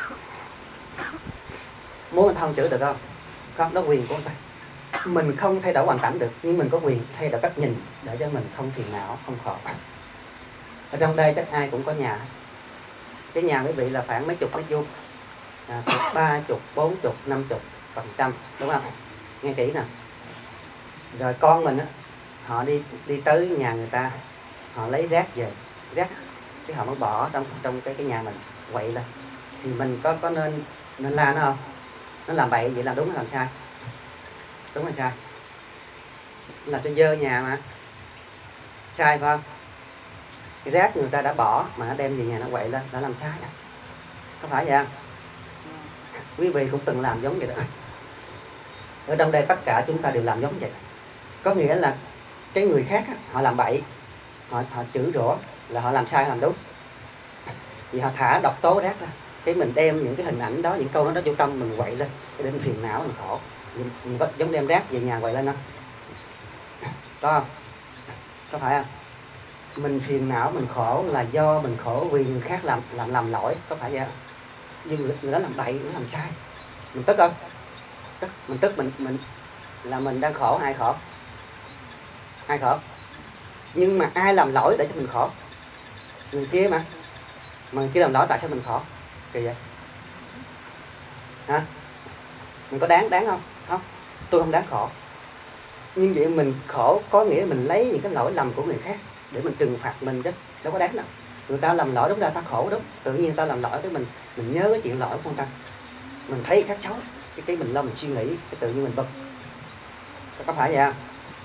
Muốn là không chửi được không? Không, đó quyền của người ta. Mình không thay đổi hoàn cảnh được, nhưng mình có quyền thay đổi cách nhìn để cho mình không phiền não, không khổ. Ở trong đây chắc ai cũng có nhà. Cái nhà quý vị là khoảng mấy chục mét vuông, 30, 40, 50%, đúng không? Nghe kỹ nè. Rồi con mình á, họ đi tới nhà người ta, họ lấy rác về, rác cái họ mới bỏ trong cái nhà mình quậy lên. Thì mình có nên la nó không? Nó làm bậy vậy là đúng hay làm sai? Đúng hay sai? Là cho dơ nhà mà. Sai phải không? Cái rác người ta đã bỏ mà nó đem về nhà nó quậy lên, đã làm sai. Có phải vậy không? Quý vị cũng từng làm giống vậy đó. Ở trong đây tất cả chúng ta đều làm giống vậy. Có nghĩa là cái người khác á, họ làm bậy, họ chửi rủa là họ làm sai, làm đúng. Vì họ thả độc tố rác ra, cái mình đem những cái hình ảnh đó, những câu đó vô tâm mình quậy lên, cái đến phiền não, mình khổ. Mình có giống đem rác về nhà quậy lên không? Có không? Có phải không? Mình phiền não, mình khổ là do mình khổ vì người khác làm lỗi. Có phải vậy không? Nhưng người đó làm bậy, nó làm sai, mình tức không? Mình tức, mình là mình đang khổ. Ai khổ? Ai khổ? Nhưng mà ai làm lỗi để cho mình khổ? Người kia mà người kia làm lỗi, tại sao mình khổ? Kỳ vậy hả? Mình có đáng không? Không, tôi không đáng khổ. Nhưng vậy mình khổ có nghĩa mình lấy những cái lỗi lầm của người khác để mình trừng phạt mình chứ đâu có đáng đâu. Người ta làm lỗi đúng ra ta khổ đúng, tự nhiên ta làm lỗi với mình nhớ cái chuyện lỗi của người ta, mình thấy khác xấu, cái mình lo mình suy nghĩ, cái tự nhiên mình bực. Có phải vậy không?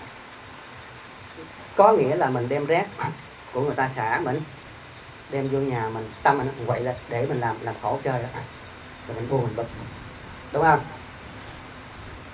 Có nghĩa là mình đem rác của người ta xả mình đem vô nhà mình, tâm mình quậy lên để mình làm khổ chơi đó, rồi mình buồn mình bực, đúng không?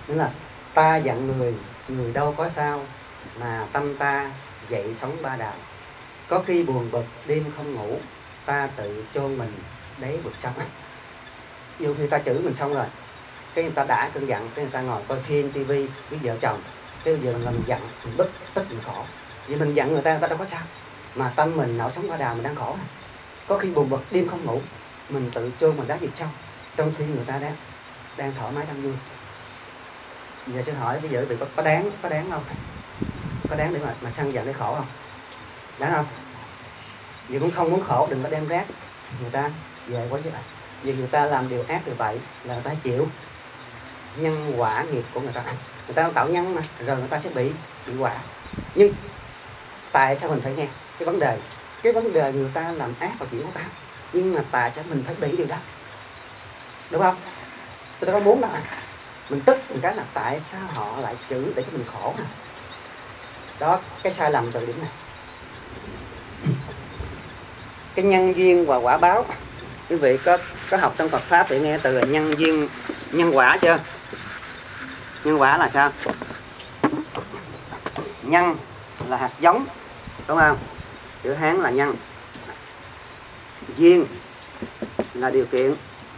Nên là ta dặn người, người đâu có sao, mà tâm ta dậy sống ba đạo. Có khi buồn bực đêm không ngủ, ta tự chôn mình đấy bực xong. Dù khi ta chửi mình xong rồi, cái người ta đã cơn giận, cái người ta ngồi coi phim tivi với vợ chồng, cái bây giờ mình giận, mình bực tức, mình khổ. Vì mình giận người ta đâu có sao, mà tâm mình nổi sống ba đạo, mình đang khổ. Có khi buồn bực đêm không ngủ, mình tự chôn mình đá vực sâu, trong khi người ta đang thoải mái, đang vui. Giờ xin hỏi bây giờ có đáng không? Có đáng để mà sân giận để khổ không? Đáng không? Vì cũng không muốn khổ, đừng có đem rác người ta về quá chứ. Vì người ta làm điều ác điều bậy là người ta chịu nhân quả nghiệp của người ta. Người ta đang tạo nhân mà, rồi người ta sẽ bị quả. Nhưng tại sao mình phải nghe cái vấn đề người ta làm ác và chịu của ta, nhưng mà tại sao mình phải bị điều đó, đúng không? Tôi đâu có muốn đâu. Mình tức một cái là tại sao họ lại chửi để cho mình khổ nè. Đó, cái sai lầm từ điểm này. Cái nhân duyên và quả báo, quý vị có học trong Phật pháp thì nghe từ nhân duyên, nhân quả chưa? Nhân quả là sao? Nhân là hạt giống, đúng không? Chữ Hán là nhân. Duyên là điều kiện.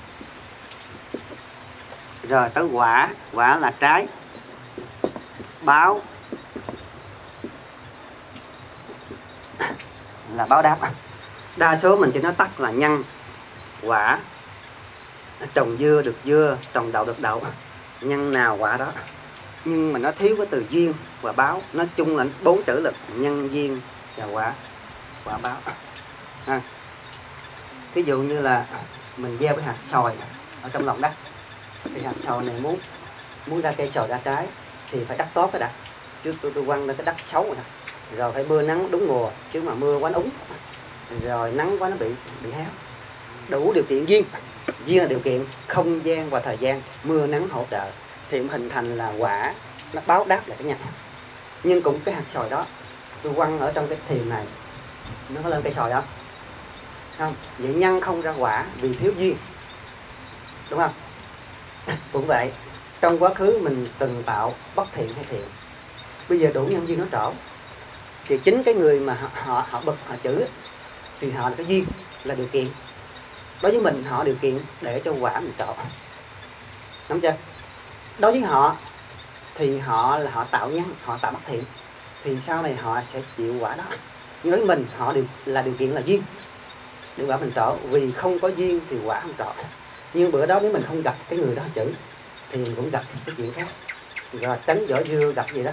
Rồi tới quả, quả là trái. Báo là báo đáp. Đa số mình chỉ nói tắt là nhân, quả. Trồng dưa được dưa, trồng đậu được đậu. Nhân nào quả đó. Nhưng mà nó thiếu cái từ duyên và báo. Nói chung là 4 chữ là nhân, duyên và quả báo. Ví dụ như là mình gieo cái hạt sòi ở trong lòng đất. Cái hạt sòi này muốn ra cây sòi ra trái thì phải đất tốt cái đã. Chứ tôi quăng ra cái đất xấu rồi. Rồi phải mưa nắng đúng mùa, chứ mà mưa quá nó úng. Rồi nắng quá nó bị héo. Đủ điều kiện duyên. Duyên là điều kiện không gian và thời gian, mưa nắng hỗ trợ thì hình thành là quả, nó báo đáp lại cái nhân. Nhưng cũng cái hạt sòi đó tôi quăng ở trong cái thuyền này, nó có lên cây sòi không? Không. Vậy nhân không ra quả vì thiếu duyên, đúng không? Cũng vậy, trong quá khứ mình từng tạo bất thiện hay thiện, bây giờ đủ nhân duyên nó trổ thì chính cái người mà họ bực, họ chửi thì họ là cái duyên, là điều kiện. Đối với mình họ điều kiện để cho quả mình trổ, nắm chưa? Đối với họ thì họ là họ tạo nhân, họ tạo bất thiện thì sau này họ sẽ chịu quả đó. Nhưng đối với mình họ là điều kiện, là duyên để quả mình trổ. Vì không có duyên thì quả không trổ. Nhưng bữa đó nếu mình không gặp cái người đó chửi thì mình cũng gặp cái chuyện khác. Rồi tránh vỏ dưa gặp gì đó,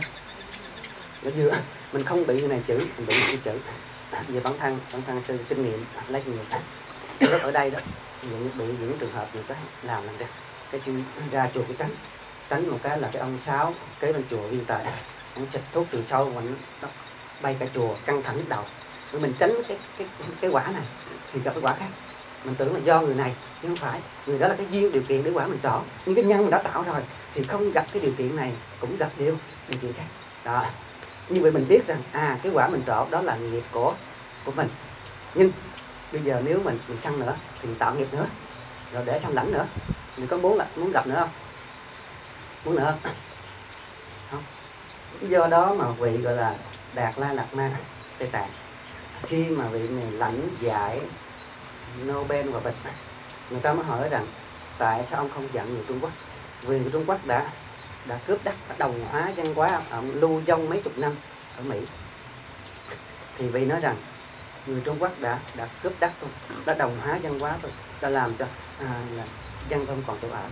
vỏ dưa mình không bị người này chửi, mình bị người chửi. Về bản thân sư kinh nghiệm lấy kinh nghiệm rất ở đây đó, bị những trường hợp người ta làm ra cái sư ra chùa cái tránh một cái là cái ông Sáu kế bên chùa Viên Tài, ông xịt thuốc từ sâu mà nó bay cả chùa, căng thẳng nhức đầu. Mình tránh cái quả này thì gặp cái quả khác. Mình tưởng là do người này, nhưng không phải. Người đó là cái duyên, điều kiện để quả mình trổ. Nhưng cái nhân mình đã tạo rồi thì không gặp cái điều kiện này cũng gặp điều kiện khác đó. Như vậy mình biết rằng cái quả mình trổ đó là nghiệp của mình. Nhưng bây giờ nếu mình sân nữa thì mình tạo nghiệp nữa, rồi để sân lãnh nữa, mình có muốn gặp nữa không? Muốn nữa không? Do đó mà vị gọi là Đạt Lai Lạt Ma Tây Tạng, khi mà vị này lãnh giải Nobel hòa bình, người ta mới hỏi rằng tại sao ông không giận người Trung Quốc? Vì người Trung Quốc đã cướp đất, đã đồng hóa văn hóa, ông lưu vong mấy chục năm ở Mỹ. Thì vị nói rằng người Trung Quốc đã cướp đất tôi, đã đồng hóa văn hóa tôi, đã làm cho là dân tôi không còn chỗ ở.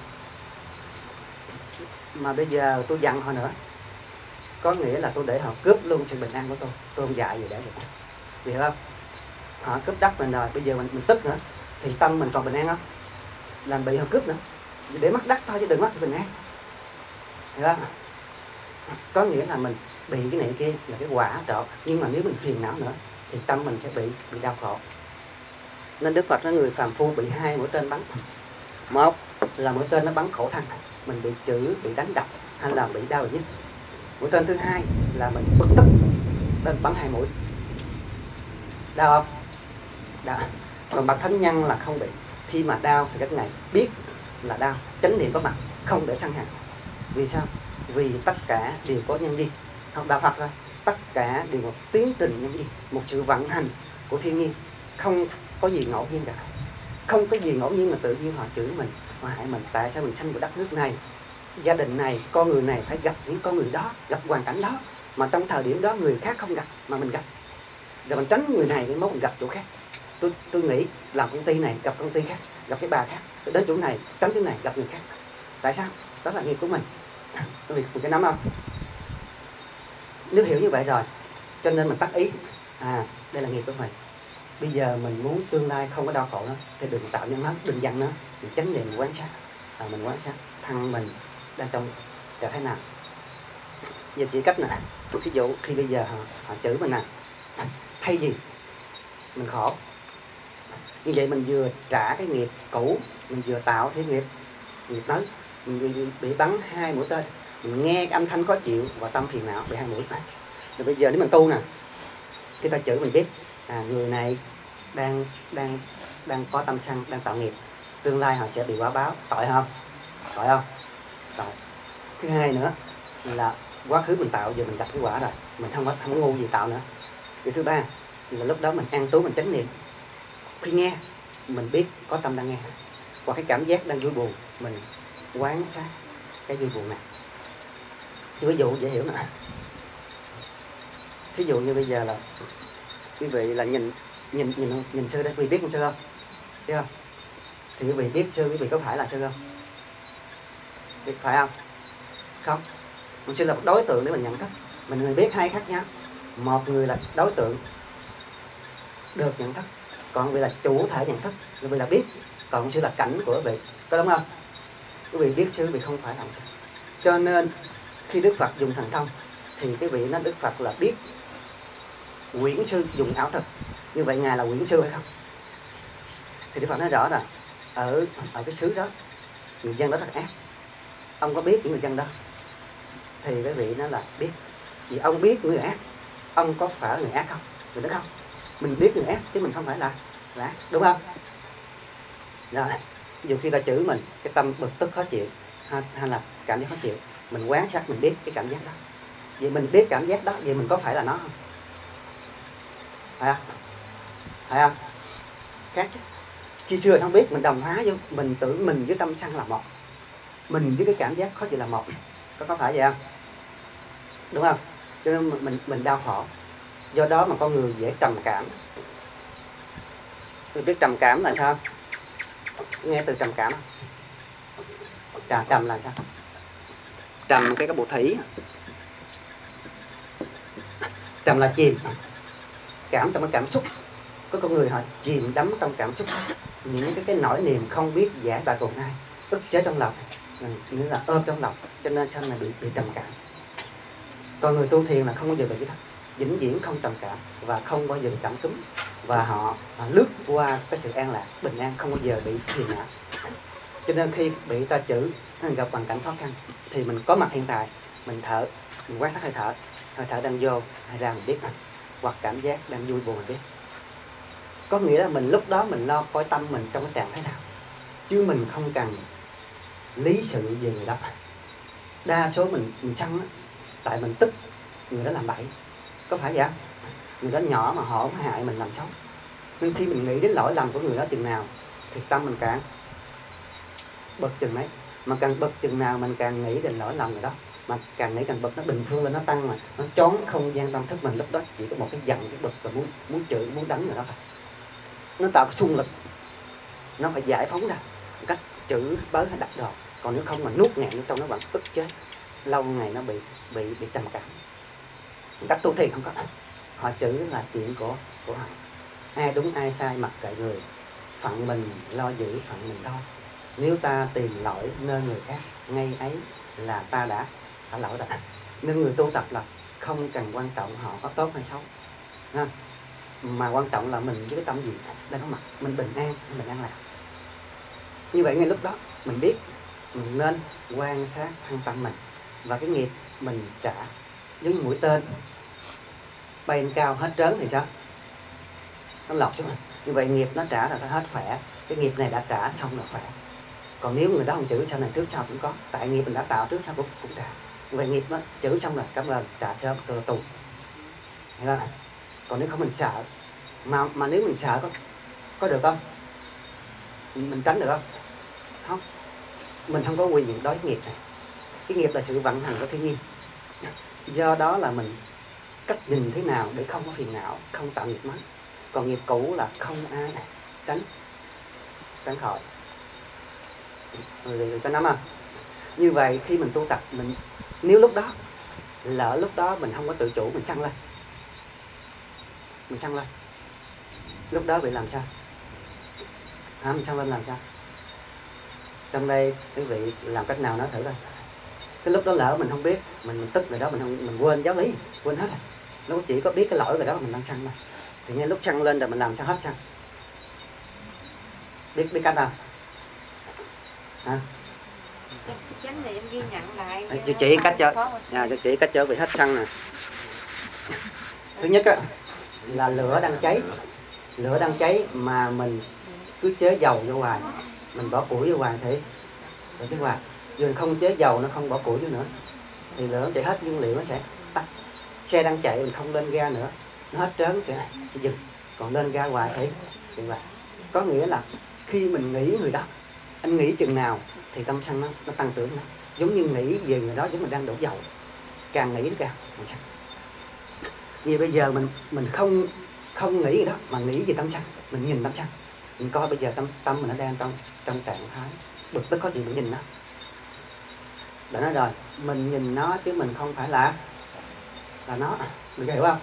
Mà bây giờ tôi giận họ nữa, có nghĩa là tôi để họ cướp luôn sự bình an của tôi không dạy gì để được. Vì hiểu không? Họ cướp đất mình rồi, bây giờ mình tức nữa thì tâm mình còn bình an không? Làm bị họ cướp nữa, để mất đất thôi chứ đừng mất sự bình an. Hiểu không? Có nghĩa là mình bị cái này kia là cái quả trọ, nhưng mà nếu mình phiền não nữa thì tâm mình sẽ bị đau khổ. Nên Đức Phật nói người phàm phu bị 2 mũi tên bắn. Một là mũi tên nó bắn khổ thân, mình bị chửi, bị đánh đập hay là bị đau nhất. Mũi tên thứ hai là mình bực tức, nên bắn 2 mũi. Đau không? Đau. Còn bậc thánh nhân là không bị. Khi mà đau thì các ngài biết là đau, chánh niệm có mặt, không để sân hận. Vì sao? Vì tất cả đều có nhân duyên. Học đạo Phật rồi, tất cả đều một tiến trình nhân duyên, một sự vận hành của thiên nhiên, không có gì ngẫu nhiên cả. Không có gì ngẫu nhiên mà tự nhiên họ chửi mình, họ hại mình. Tại sao mình sinh vào đất nước này, gia đình này, con người này phải gặp những con người đó, gặp hoàn cảnh đó, mà trong thời điểm đó người khác không gặp mà mình gặp, rồi mình tránh người này đến mốt mình gặp chỗ khác. Tôi nghĩ làm công ty này gặp công ty khác, gặp cái bà khác, đến chỗ này tránh chỗ này gặp người khác. Tại sao? Đó là nghiệp của mình. Quý vị có nắm không? Nếu hiểu như vậy rồi, cho nên mình tác ý, đây là nghiệp của mình. Bây giờ mình muốn tương lai không có đau khổ nữa thì đừng tạo nhân nó, đừng giận nó, mình chánh niệm, mình quan sát. Mình quan sát thân mình đang trong trạng thái nào. Giờ chỉ cách nè, ví dụ khi bây giờ họ chửi mình nè, thay vì mình khổ, như vậy mình vừa trả cái nghiệp cũ, mình vừa tạo cái nghiệp mới. Mình bị bắn 2 mũi tên, mình nghe cái âm thanh khó chịu và tâm phiền não bị 2 mũi. Rồi bây giờ nếu mình tu nè, cái ta chửi mình biết người này đang có tâm sân, đang tạo nghiệp, tương lai họ sẽ bị quả báo. Tội không? Tội không? Tội. Thứ hai nữa là quá khứ mình tạo, giờ mình gặp cái quả rồi, mình không có ngu gì tạo nữa. Điều thứ ba là lúc đó mình an trú, mình chánh niệm. Khi nghe mình biết có tâm đang nghe, hoặc cái cảm giác đang vui buồn, mình quán sát cái vui buồn này. Ví dụ dễ hiểu nè, ví dụ như bây giờ là quý vị là nhìn sư đây, quý vị biết con sư không? Biết không? Thì quý vị biết sư, quý vị có phải là sư không? Biết phải không? Không. Con sư là một đối tượng để mình nhận thức. Mình người biết hai khác nhau. Một người là đối tượng được nhận thức, còn người là chủ thể nhận thức, người là biết, còn con sư là cảnh của quý vị. Có đúng không? Quý vị biết sư, quý vị không phải là sư. Cho nên khi Đức Phật dùng thần thông thì cái vị nói Đức Phật là biết quyển sư dùng ảo thực. Như vậy Ngài là quyển sư hay không? Thì Đức Phật nói rõ là ở cái xứ đó người dân đó rất ác. Ông có biết những người dân đó? Thì cái vị nói là biết. Vì ông biết người ác, ông có phải là người ác không? Người đó không. Mình biết người ác chứ mình không phải là ác, đúng không? Rồi, dù khi ta chửi mình, cái tâm bực tức khó chịu hay là cảm giác khó chịu, mình quán sát, mình biết cái cảm giác đó. Vậy mình biết cảm giác đó, vậy mình có phải là nó không? Phải không? Phải không? Khác chứ. Khi xưa không biết, mình đồng hóa vô, mình tưởng mình với tâm sân là một, mình với cái cảm giác khó chịu là một. Có phải vậy không? Đúng không? Cho nên mình đau khổ. Do đó mà con người dễ trầm cảm. Mình biết trầm cảm là sao? Nghe từ trầm cảm không? Trầm là sao? Trầm cái bộ thủy. Trầm là chìm, cảm trong cái cảm xúc. Có con người họ chìm đắm trong cảm xúc, những cái nỗi niềm không biết giải bày cùng ai, ức chế trong lòng, nghĩa là ôm trong lòng, cho nên sao mà bị trầm cảm. Còn người tu thiền là không bao giờ bị cái đó, vĩnh viễn không trầm cảm và không bao giờ bị cảm cúm, và họ lướt qua cái sự an lạc, bình an, không bao giờ bị phiền não. Cho nên khi bị ta chửi, gặp hoàn cảnh khó khăn thì mình có mặt hiện tại, mình thở, mình quan sát hơi thở đang vô hay ra mình biết, hoặc cảm giác đang vui buồn mình biết. Có nghĩa là mình lúc đó mình lo coi tâm mình trong cái trạng thái nào, chứ mình không cần lý sự về người đó. Đa số mình sân á, tại mình tức người đó làm bậy, có phải vậy? Người đó nhỏ mà họ không hại mình làm xấu, nên khi mình nghĩ đến lỗi lầm của người đó chừng nào thì tâm mình càng bực chừng ấy. Mà càng bực chừng nào mình càng nghĩ đến lỗi lầm người đó, mà càng nghĩ càng bực, nó bình phương lên, nó tăng, mà nó trốn không gian tâm thức mình. Lúc đó chỉ có một cái giận, cái bực và muốn chửi, muốn đánh người đó thôi. Nó tạo cái xung lực, nó phải giải phóng ra một cách chửi bới hay đặt đòn. Còn nếu không mà nuốt nghẹn ở trong nó vẫn ức chế, lâu ngày nó bị trầm cảm. Cách tu thiền không có, họ chửi là chuyện của họ, ai đúng ai sai mặc kệ người, phận mình lo giữ phận mình thôi. Nếu ta tìm lỗi nơi người khác, ngay ấy là ta đã lỗi rồi. Nên người tu tập là không cần quan trọng họ có tốt hay xấu, mà quan trọng là mình với cái tâm gì đang có mặt, mình bình an, mình an lạc. Như vậy ngay lúc đó mình biết mình nên quan sát thân tâm mình, và cái nghiệp mình trả giống như mũi tên bay lên cao hết trớn thì sao? Nó lọt xuống. Như vậy nghiệp nó trả là nó hết khỏe, cái nghiệp này đã trả xong là khỏe. Còn nếu người đó không chửi sau này trước sau cũng có, tại nghiệp mình đã tạo trước sau cũng trả. Về nghiệp nó chửi xong rồi cảm ơn trả sớm từ tù. Hiểu không? Còn nếu không mình sợ, mà nếu mình sợ có được không? Mình tránh được không? Không. Mình không có quyền đối nghiệp này. Cái nghiệp là sự vận hành của thiên nhiên. Do đó là mình cách nhìn thế nào để không có phiền não, không tạo nghiệp mới. Còn nghiệp cũ là không ai tránh khỏi. Rồi có nắm không? Như vậy khi mình tu tập, nếu lúc đó mình không có tự chủ, mình chăng lên, lúc đó bị làm sao? Mình chăng lên làm sao? Trong đây quý vị làm cách nào nói thử coi. Cái lúc đó lỡ mình không biết, mình tức rồi đó, mình quên giáo lý, quên hết rồi. Nó chỉ có biết cái lỗi rồi đó mình đang sân thôi. Thì ngay lúc sân lên rồi mình làm sao hết sân? Biết cách nào? Hả? Chánh niệm ghi nhận lại. Chỉ cách cho bị hết sân nè. Thứ nhất á, là lửa đang cháy mà mình cứ chế dầu vô hoài, mình bỏ củi vô hoài thì chứ hoài. Dù không chế dầu, nó không bỏ củi vô nữa thì lửa nó chạy hết, nhiên liệu nó sẽ tắt. Xe đang chạy mình không lên ga nữa, nó hết trớn thì dừng. Còn lên ga hoài thì hoài. Có nghĩa là khi mình nghĩ người đó, anh nghĩ chừng nào thì tâm sân nó tăng trưởng nữa. Giống như nghĩ về người đó giống mình đang đổ dầu, càng nghĩ nó càng sân. Như bây giờ mình không nghĩ gì đó mà nghĩ về tâm sân, mình nhìn tâm sân, mình coi bây giờ tâm mình nó đang trong trạng thái bực tức khó chịu, mình nhìn nó. Đã nói rồi, mình nhìn nó chứ mình không phải là nó. Mình hiểu không?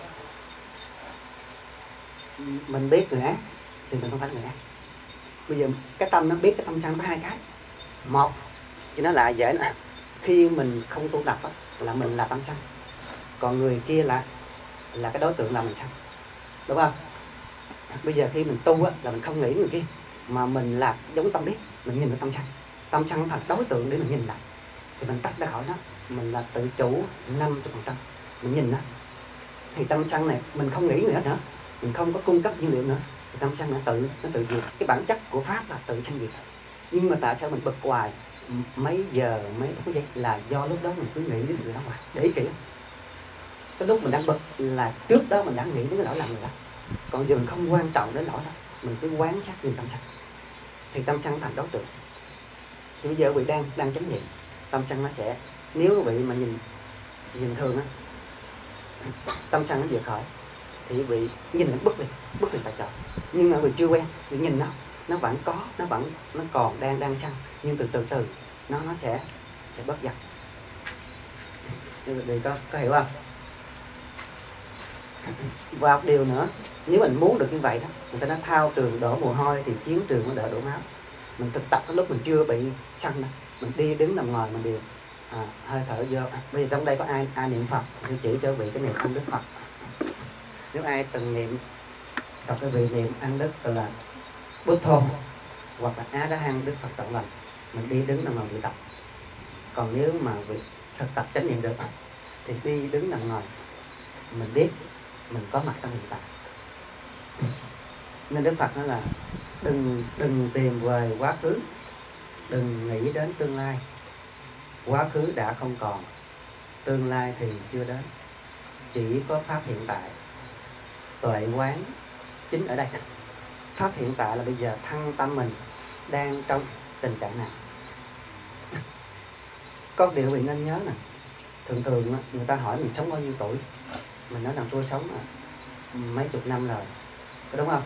Mình biết người ác thì mình không phải người ác. Bây giờ cái tâm nó biết cái tâm sân có hai cái. Một, thì nó là dễ nữa. Khi mình không tu tập là mình là tâm sân. Còn người kia là cái đối tượng làm mình sân. Đúng không? Bây giờ khi mình tu là mình không nghĩ người kia, mà mình là giống tâm biết, mình nhìn vào tâm sân. Tâm sân thành đối tượng để mình nhìn lại, thì mình tách ra khỏi nó. Mình là tự chủ 50%. Mình nhìn nó thì tâm sân này mình không nghĩ người đó nữa, mình không có cung cấp dữ liệu nữa, thì tâm sân nó tự diệt. Cái bản chất của pháp là tự sanh diệt. Nhưng mà tại sao mình bực hoài mấy giờ mấy phút giây là do lúc đó mình cứ nghĩ đến người đó hoài. Để ý kỹ, cái lúc mình đang bực là trước đó mình đã nghĩ đến cái lỗi làm người đó. Còn giờ mình không quan trọng đến lỗi đó, mình cứ quán sát nhìn tâm sân thì tâm sân thành đối tượng. Thì bây giờ quý vị đang chánh niệm, tâm sân nó sẽ, nếu quý vị mà nhìn thường á, tâm sân nó vừa khỏi thì quý vị nhìn nó bức đi tại chỗ. Nhưng mà quý vị chưa quen, quý vị nhìn nó vẫn có, nó còn đang sân, nhưng từ từ nó sẽ bớt dần. Quý vị có hiểu không? Và một điều nữa, nếu mình muốn được như vậy đó, người ta nói thao trường đổ mồ hôi thì chiến trường nó đỡ đổ máu. Mình thực tập cái lúc mình chưa bị sân đó, mình đi đứng nằm ngồi mình đều hơi thở vô. Bây giờ trong đây có ai niệm Phật, tôi chỉ cho vị cái niệm ăn Đức Phật. Nếu ai từng niệm tập cái vị niệm ăn Đức là Bút Thô hoặc là Á Đá Hăng Đức Phật Trọng Lành, mình đi đứng nằm ngồi luyện tập. Còn nếu mà vị thực tập chánh niệm được thì đi đứng nằm ngồi mình biết mình có mặt trong hiện tại. Nên Đức Phật nói là đừng tìm về quá khứ, đừng nghĩ đến tương lai. Quá khứ đã không còn, tương lai thì chưa đến, chỉ có pháp hiện tại. Tuệ quán chính ở đây. Pháp hiện tại là bây giờ thân tâm mình đang trong tình trạng nào. Có điều mình nên nhớ nè, thường người ta hỏi mình sống bao nhiêu tuổi, mình nói rằng tôi sống mấy chục năm rồi, có đúng không?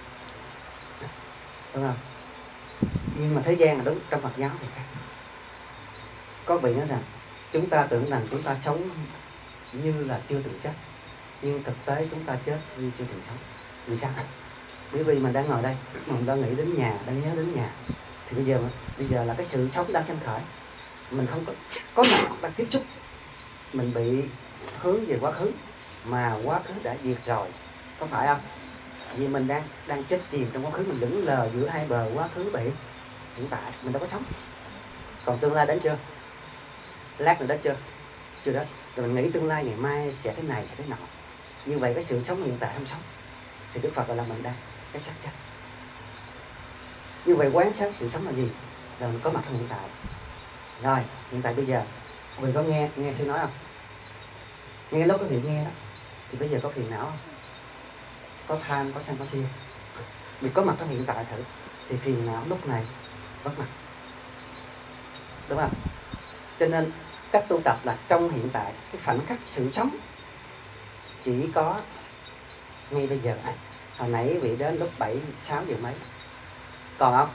Đúng không? Nhưng mà thế gian là đúng, trong Phật giáo thì khác. Có vị nói rằng chúng ta tưởng rằng chúng ta sống như là chưa từng chết, nhưng thực tế chúng ta chết như chưa từng sống. Vì sao? Bởi vì mình đang ngồi đây, mình đang nghĩ đến nhà, đang nhớ đến nhà, thì bây giờ là cái sự sống đang sanh khởi, mình không có mặt đang tiếp xúc, mình bị hướng về quá khứ, mà quá khứ đã diệt rồi, có phải không? Vì mình đang chết chìm trong quá khứ, mình lững lờ giữa hai bờ quá khứ bị hiện tại, mình đâu có sống. Còn tương lai đến chưa? Lát nữa đến chưa? Chưa đến. Rồi mình nghĩ tương lai ngày mai sẽ thế này, sẽ thế nọ. Như vậy cái sự sống hiện tại không sống, thì Đức Phật gọi là mình đang cái xác chết. Như vậy quán sát sự sống là gì? là mình có mặt trong hiện tại. Rồi hiện tại bây giờ mình có nghe sư nói không? Nghe lúc có việc nghe đó thì bây giờ có phiền não không? Có tham, có sân, có si. Mình có mặt trong hiện tại thử thì phiền não lúc này vất mặt, đúng không? Cho nên cách tu tập là trong hiện tại, cái khoảnh khắc sự sống chỉ có ngay bây giờ. Hồi nãy vị đến lúc 6 giờ mấy, còn không?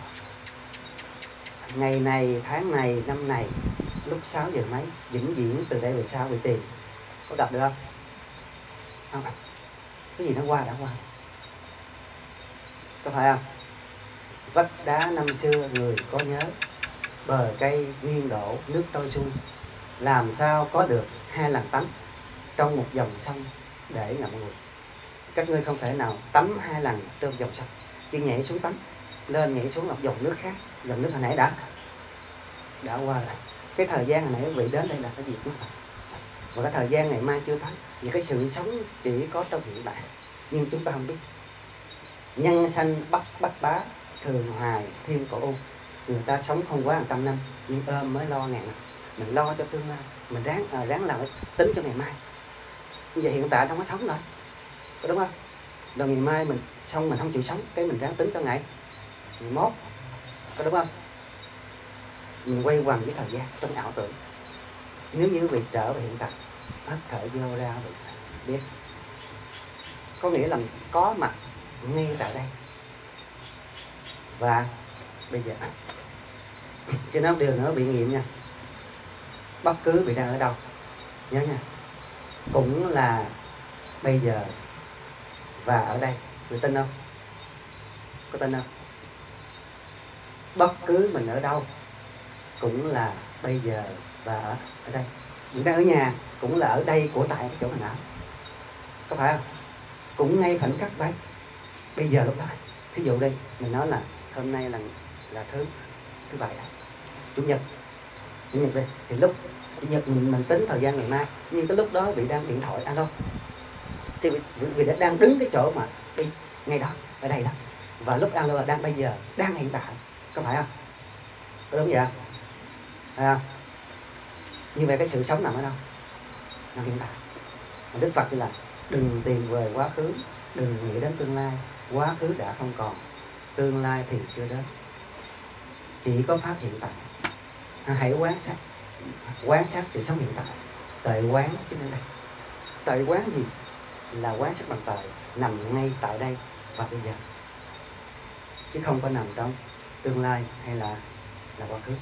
Ngày này, tháng này, năm này, lúc 6 giờ mấy, vĩnh viễn từ đây về sau vị tìm, có đọc được không? Không. Cái gì nó qua đã qua, có phải không? Vách đá năm xưa người có nhớ, bờ cây nghiêng đổ nước trôi xuôi, làm sao có được 2 lần tắm trong một dòng sông để ngậm ngùi. Các ngươi không thể nào tắm 2 lần trong dòng sông, chỉ nhảy xuống tắm, lên nhảy xuống một dòng nước khác. Dòng nước hồi nãy đã qua rồi. Cái thời gian hồi nãy vị đến đây là cái gì cũng phải, và cái thời gian ngày mai chưa tới. Vì cái sự sống chỉ có trong hiện tại, nhưng chúng ta không biết. Nhân sanh bắt bá thường hoài thiên cổ u. Người ta sống không quá 100 năm nhưng ôm mới lo ngàn năm. Mình lo cho tương lai, mình ráng làm tính cho ngày mai. Như vậy hiện tại không có sống nữa, có đúng không? Rồi ngày mai mình xong mình không chịu sống, cái mình ráng tính cho ngày 11, có đúng không? Mình quay quần với thời gian trong ảo tưởng. Nếu như việc trở về hiện tại, hít thở vô ra biết, có nghĩa là có mặt ngay tại đây. Và bây giờ xin nói điều nữa bị nghiệm nha, bất cứ vị đang ở đâu nhớ nha, cũng là bây giờ và ở đây. Người tin không? Có tin không? Bất cứ mình ở đâu cũng là bây giờ và ở đây. Mình đang ở nhà cũng là ở đây của tại cái chỗ mình ở, có phải không? Cũng ngay khoảnh khắc đấy, bây giờ lúc đó. Thí dụ đây mình nói là hôm nay là thứ bảy, chủ nhật đây, thì lúc chủ nhật mình tính thời gian ngày mai, nhưng cái lúc đó bị đang điện thoại alo thì vì đã đang đứng cái chỗ mà đi ngay đó, ở đây đó, và lúc alo là đang bây giờ, đang hiện tại, có phải không? Có đúng vậy không? Phải không? Như vậy cái sự sống nằm ở đâu? Nằm hiện tại. Đức Phật thì là đừng tìm về quá khứ, đừng nghĩ đến tương lai. Quá khứ đã không còn, tương lai thì chưa đến, chỉ có pháp hiện tại. Hãy quan sát sự sống hiện tại. Tuệ quán chính là đây. Tuệ quán gì? Là quan sát bằng tuệ, nằm ngay tại đây và bây giờ, chứ không có nằm trong tương lai hay là quá khứ.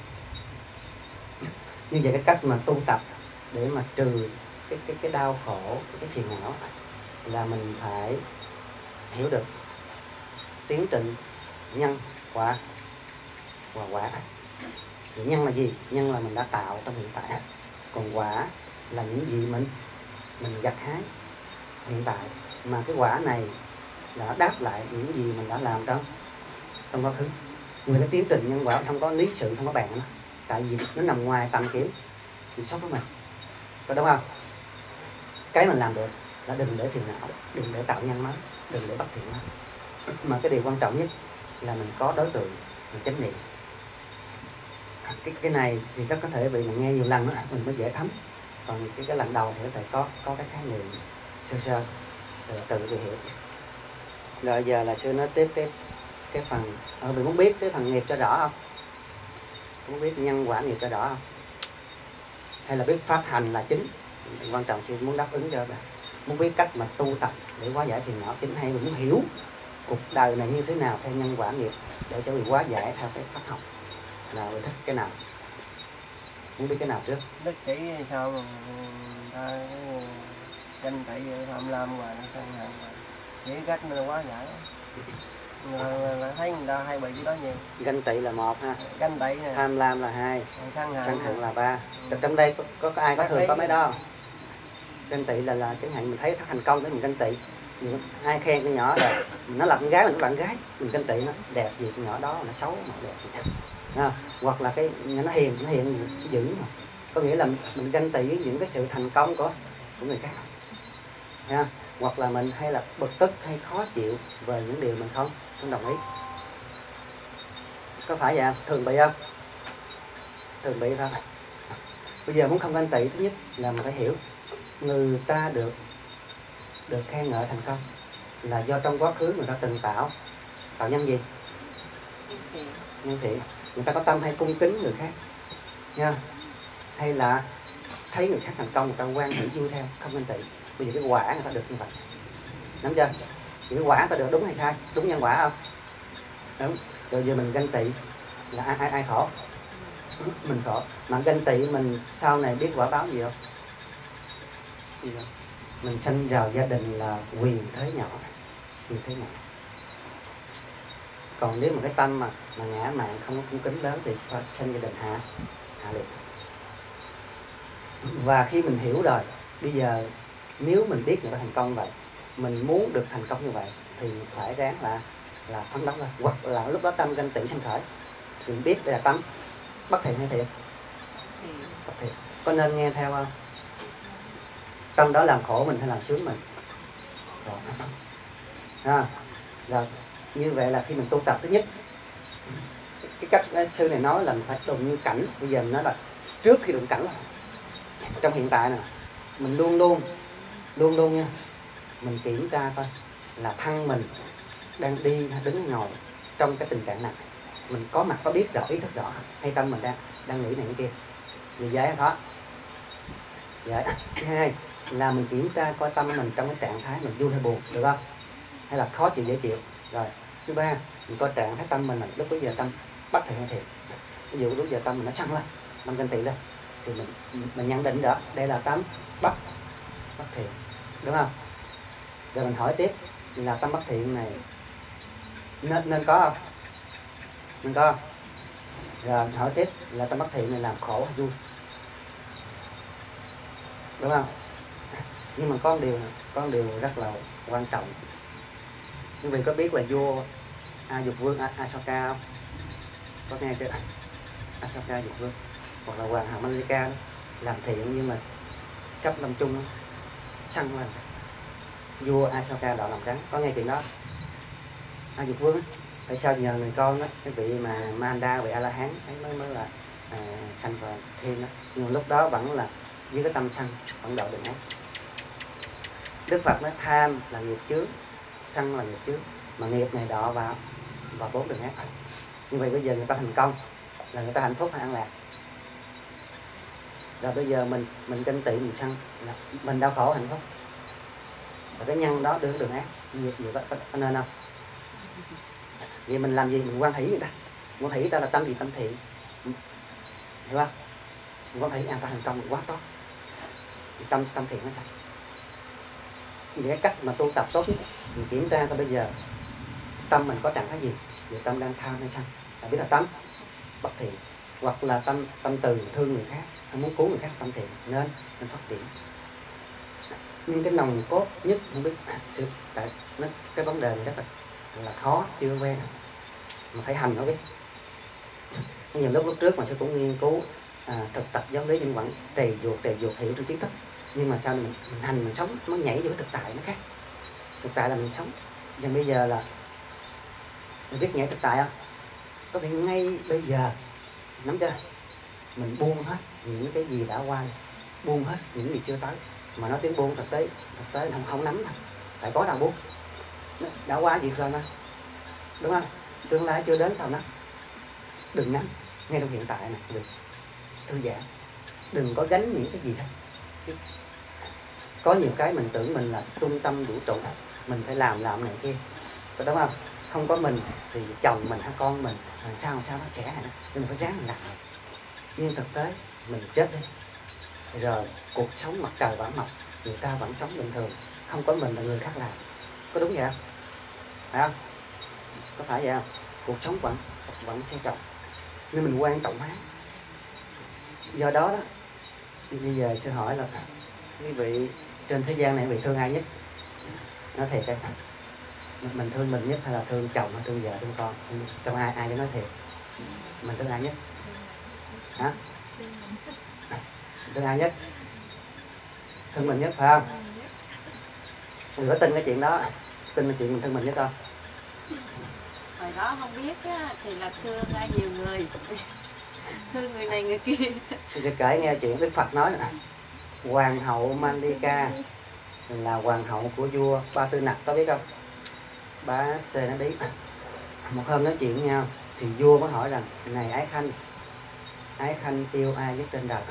Như vậy cái cách mà tu tập để mà trừ cái đau khổ, cái phiền não là mình phải hiểu được tiến trình nhân quả và quả. Nhân là gì? Nhân là mình đã tạo trong hiện tại, còn quả là những gì mình gặt hái hiện tại, mà cái quả này là đáp lại những gì mình đã làm trong quá khứ. Người cái tiến trình nhân quả không có lý sự, không có bàn nữa, tại vì nó nằm ngoài tầm kiểm soát của mình, có đúng không? Cái mình làm được là đừng để phiền não, đừng để tạo nhân mới, đừng để bất thiện mới. Mà cái điều quan trọng nhất là mình có đối tượng, mình chánh niệm. Cái này thì rất có thể vì mình nghe nhiều lần nữa mình mới dễ thấm, còn cái lần đầu thì có thể có cái khái niệm sơ rồi tự bị hiểu. Rồi giờ là sư nói tiếp cái phần mình muốn biết cái phần nghiệp cho rõ không? Muốn biết nhân quả nghiệp cho rõ không? Hay là biết pháp hành là chính? Quan trọng sư muốn đáp ứng cho bạn. Muốn biết cách mà tu tập để hóa giải phiền não chính, hay mình muốn hiểu cuộc đời này như thế nào theo nhân quả nghiệp để cho mình hóa giải theo cái pháp học. Nào mình thích cái nào? Muốn biết cái nào trước? Đức chỉ sao mà ta tranh tại tham lam và sân hận, chỉ cách mình hóa giải. Là thấy người ta hay bị cái đó nhiều. Ganh tị là 1 ha. Ganh tị nè. Tham lam là 2. Sân hận là 3. Trong đây có ai có thường có mấy đó không? Ganh tị là chẳng hạn mình thấy thất thành công để mình ganh tị. Ai khen con nhỏ rồi, nó là con gái, mình cũng là con gái, mình ganh tị nó đẹp gì con nhỏ đó, nó xấu mà đẹp. Hoặc là cái nó hiền dữ mà, có nghĩa là mình ganh tị với những cái sự thành công của người khác. Hoặc là mình hay là bực tức hay khó chịu về những điều mình không đồng ý. Có phải vậy không? Thường bị không? thường bị thôi. Bây giờ muốn không ganh tị, thứ nhất là mình phải hiểu người ta được khen ngợi thành công là do trong quá khứ người ta từng tạo nhân gì? Nhân thiện. Người ta có tâm hay cung kính người khác nha, hay là thấy người khác thành công người ta quan hỷ vui theo, không ganh tị. Bây giờ cái quả người ta được như vậy, nắm chưa? Thì cái quả người ta được đúng hay sai? Đúng nhân quả không? Đúng. Rồi giờ mình ganh tị là ai khổ? Mình khổ. Mà ganh tị mình sau này biết quả báo gì không? Gì không? Mình sinh vào gia đình là quyền thế nhỏ, quyền thế nhỏ. Còn nếu mà cái tâm mà ngã mạn không có cung kính lớn thì sinh gia đình hạ liệt. Và khi mình hiểu rồi, bây giờ nếu mình biết người ta thành công vậy, mình muốn được thành công như vậy thì phải ráng là phấn đấu lên. Hoặc là lúc đó tâm ganh tị sinh khởi thì mình biết đây là tâm bất thiện hay thiện? Bất thiện. Có nên nghe theo không? Tâm đó làm khổ mình hay làm sướng mình? Rồi như vậy là khi mình tu tập, thứ nhất cái cách sư này nói là mình phải đụng như cảnh. Bây giờ mình nói là trước khi đụng cảnh là trong hiện tại nè, mình luôn luôn nha, mình kiểm tra coi là thân mình đang đi đứng hay ngồi trong cái tình trạng này, mình có mặt có biết rõ, ý thức rõ, hay tâm mình đang nghĩ này cái kia. Vì dễ khó dễ. Thứ hai là mình kiểm tra coi tâm mình trong cái trạng thái mình vui hay buồn, được không? Hay là khó chịu dễ chịu. Rồi thứ ba, mình coi trạng thái tâm mình là lúc bây giờ tâm bất thiện hay thiện. Ví dụ lúc giờ tâm mình nó sân lên, tâm ganh tị lên, thì mình nhận định đó đây là tâm bất thiện, đúng không? Rồi mình hỏi tiếp là tâm bất thiện này nên có không? Nên có không? Rồi hỏi tiếp là tâm bất thiện này làm khổ hay vui, đúng không? Nhưng mà có một điều rất là quan trọng. Quý vị có biết là vua Dục Vương Asoka không? Có nghe chưa? Asoka Dục Vương hoặc là hoàng hậu Malika làm thiện nhưng mà sắp lâm chung săn lên vua Asoka đọa lòng rắn. Có nghe chuyện đó? Dục Vương tại sao nhờ người con đó, cái vị mà Manda, vị A La Hán ấy mới là sanh vào thiên đó, nhưng lúc đó vẫn là với cái tâm sân, vẫn độ đường ác. Đức Phật nói tham là nghiệp chướng, sân là nghiệp chướng, mà nghiệp này đọa vào 4 đường ác. Như vậy bây giờ người ta thành công là người ta hạnh phúc hay an lạc? Rồi bây giờ mình ganh tị, mình sân là mình đau khổ hạnh phúc, và cái nhân đó đưa đường ác. Nghiệp gì có nên không? Vậy mình làm gì? Mình quan hỷ người ta. Quan hỷ người ta là tâm gì? Tâm thiện, hiểu không? Mình quan hỷ người ta thành công quá tốt, tâm thiện nó sạch. Vậy cái cách mà tu tập tốt nhất, mình kiểm tra coi bây giờ tâm mình có trạng thái gì. Vậy tâm đang tham hay sân là biết là tâm bất thiện, hoặc là tâm từ thương người khác, hay muốn cứu người khác, tâm thiện nên phát triển. Nhưng cái nòng cốt nhất không biết tại cái vấn đề này rất là khó, chưa quen mà phải hành nó biết. Nhiều lúc trước mà sư cũng nghiên cứu thực tập giáo lý nhưng vẫn trì dột hiểu trong kiến thức, nhưng mà sau này mình hành, mình sống, nó nhảy vô cái thực tại nó khác. Thực tại là mình sống. Và bây giờ là mình biết nhảy thực tại không? Có thể ngay bây giờ, nắm chưa? Mình buông hết những cái gì đã qua, buông hết những gì chưa tới. Mà nói tiếng buông thực tế không nắm đâu. Tại có nào buông. Đã qua việc rồi mà, đúng không? Tương lai chưa đến sao nắm. Đừng nắm, ngay trong hiện tại này, đừng thư giãn, đừng có gánh những cái gì hết. Có nhiều cái mình tưởng mình là trung tâm vũ trụ, mình phải làm này kia, có đúng không? Không có mình thì chồng mình hay con mình sao nó trẻ này, nên mình phải ráng mình làm. Nhưng thực tế mình chết đi rồi, cuộc sống mặt trời vẫn mọc, người ta vẫn sống bình thường, không có mình là người khác làm. Có đúng vậy không? Phải không? Có phải vậy không? Cuộc sống vẫn sẽ trọng, nhưng mình quan trọng hóa. Do đó bây giờ sư hỏi là quý vị trên thế gian này quý vị thương ai nhất? Nói thiệt đây, mình thương mình nhất hay là thương chồng hay thương vợ thương con? Trong ai cho nói thiệt? Mình thương ai nhất? Hả? Thương ai nhất? Thương mình nhất phải không? Người có tin cái chuyện đó, tin cái chuyện mình thương mình nhất không? Hồi đó không biết á, thì là thương nhiều người. thương người này người kia. Tôi sẽ kể nghe chuyện Đức Phật nói nè. Hoàng hậu Mandika là hoàng hậu của vua Ba Tư Nặc, có biết không? Bá Xê nó đi. Một hôm nói chuyện với nhau thì vua mới hỏi rằng: này Ái Khanh yêu ai nhất trên đời?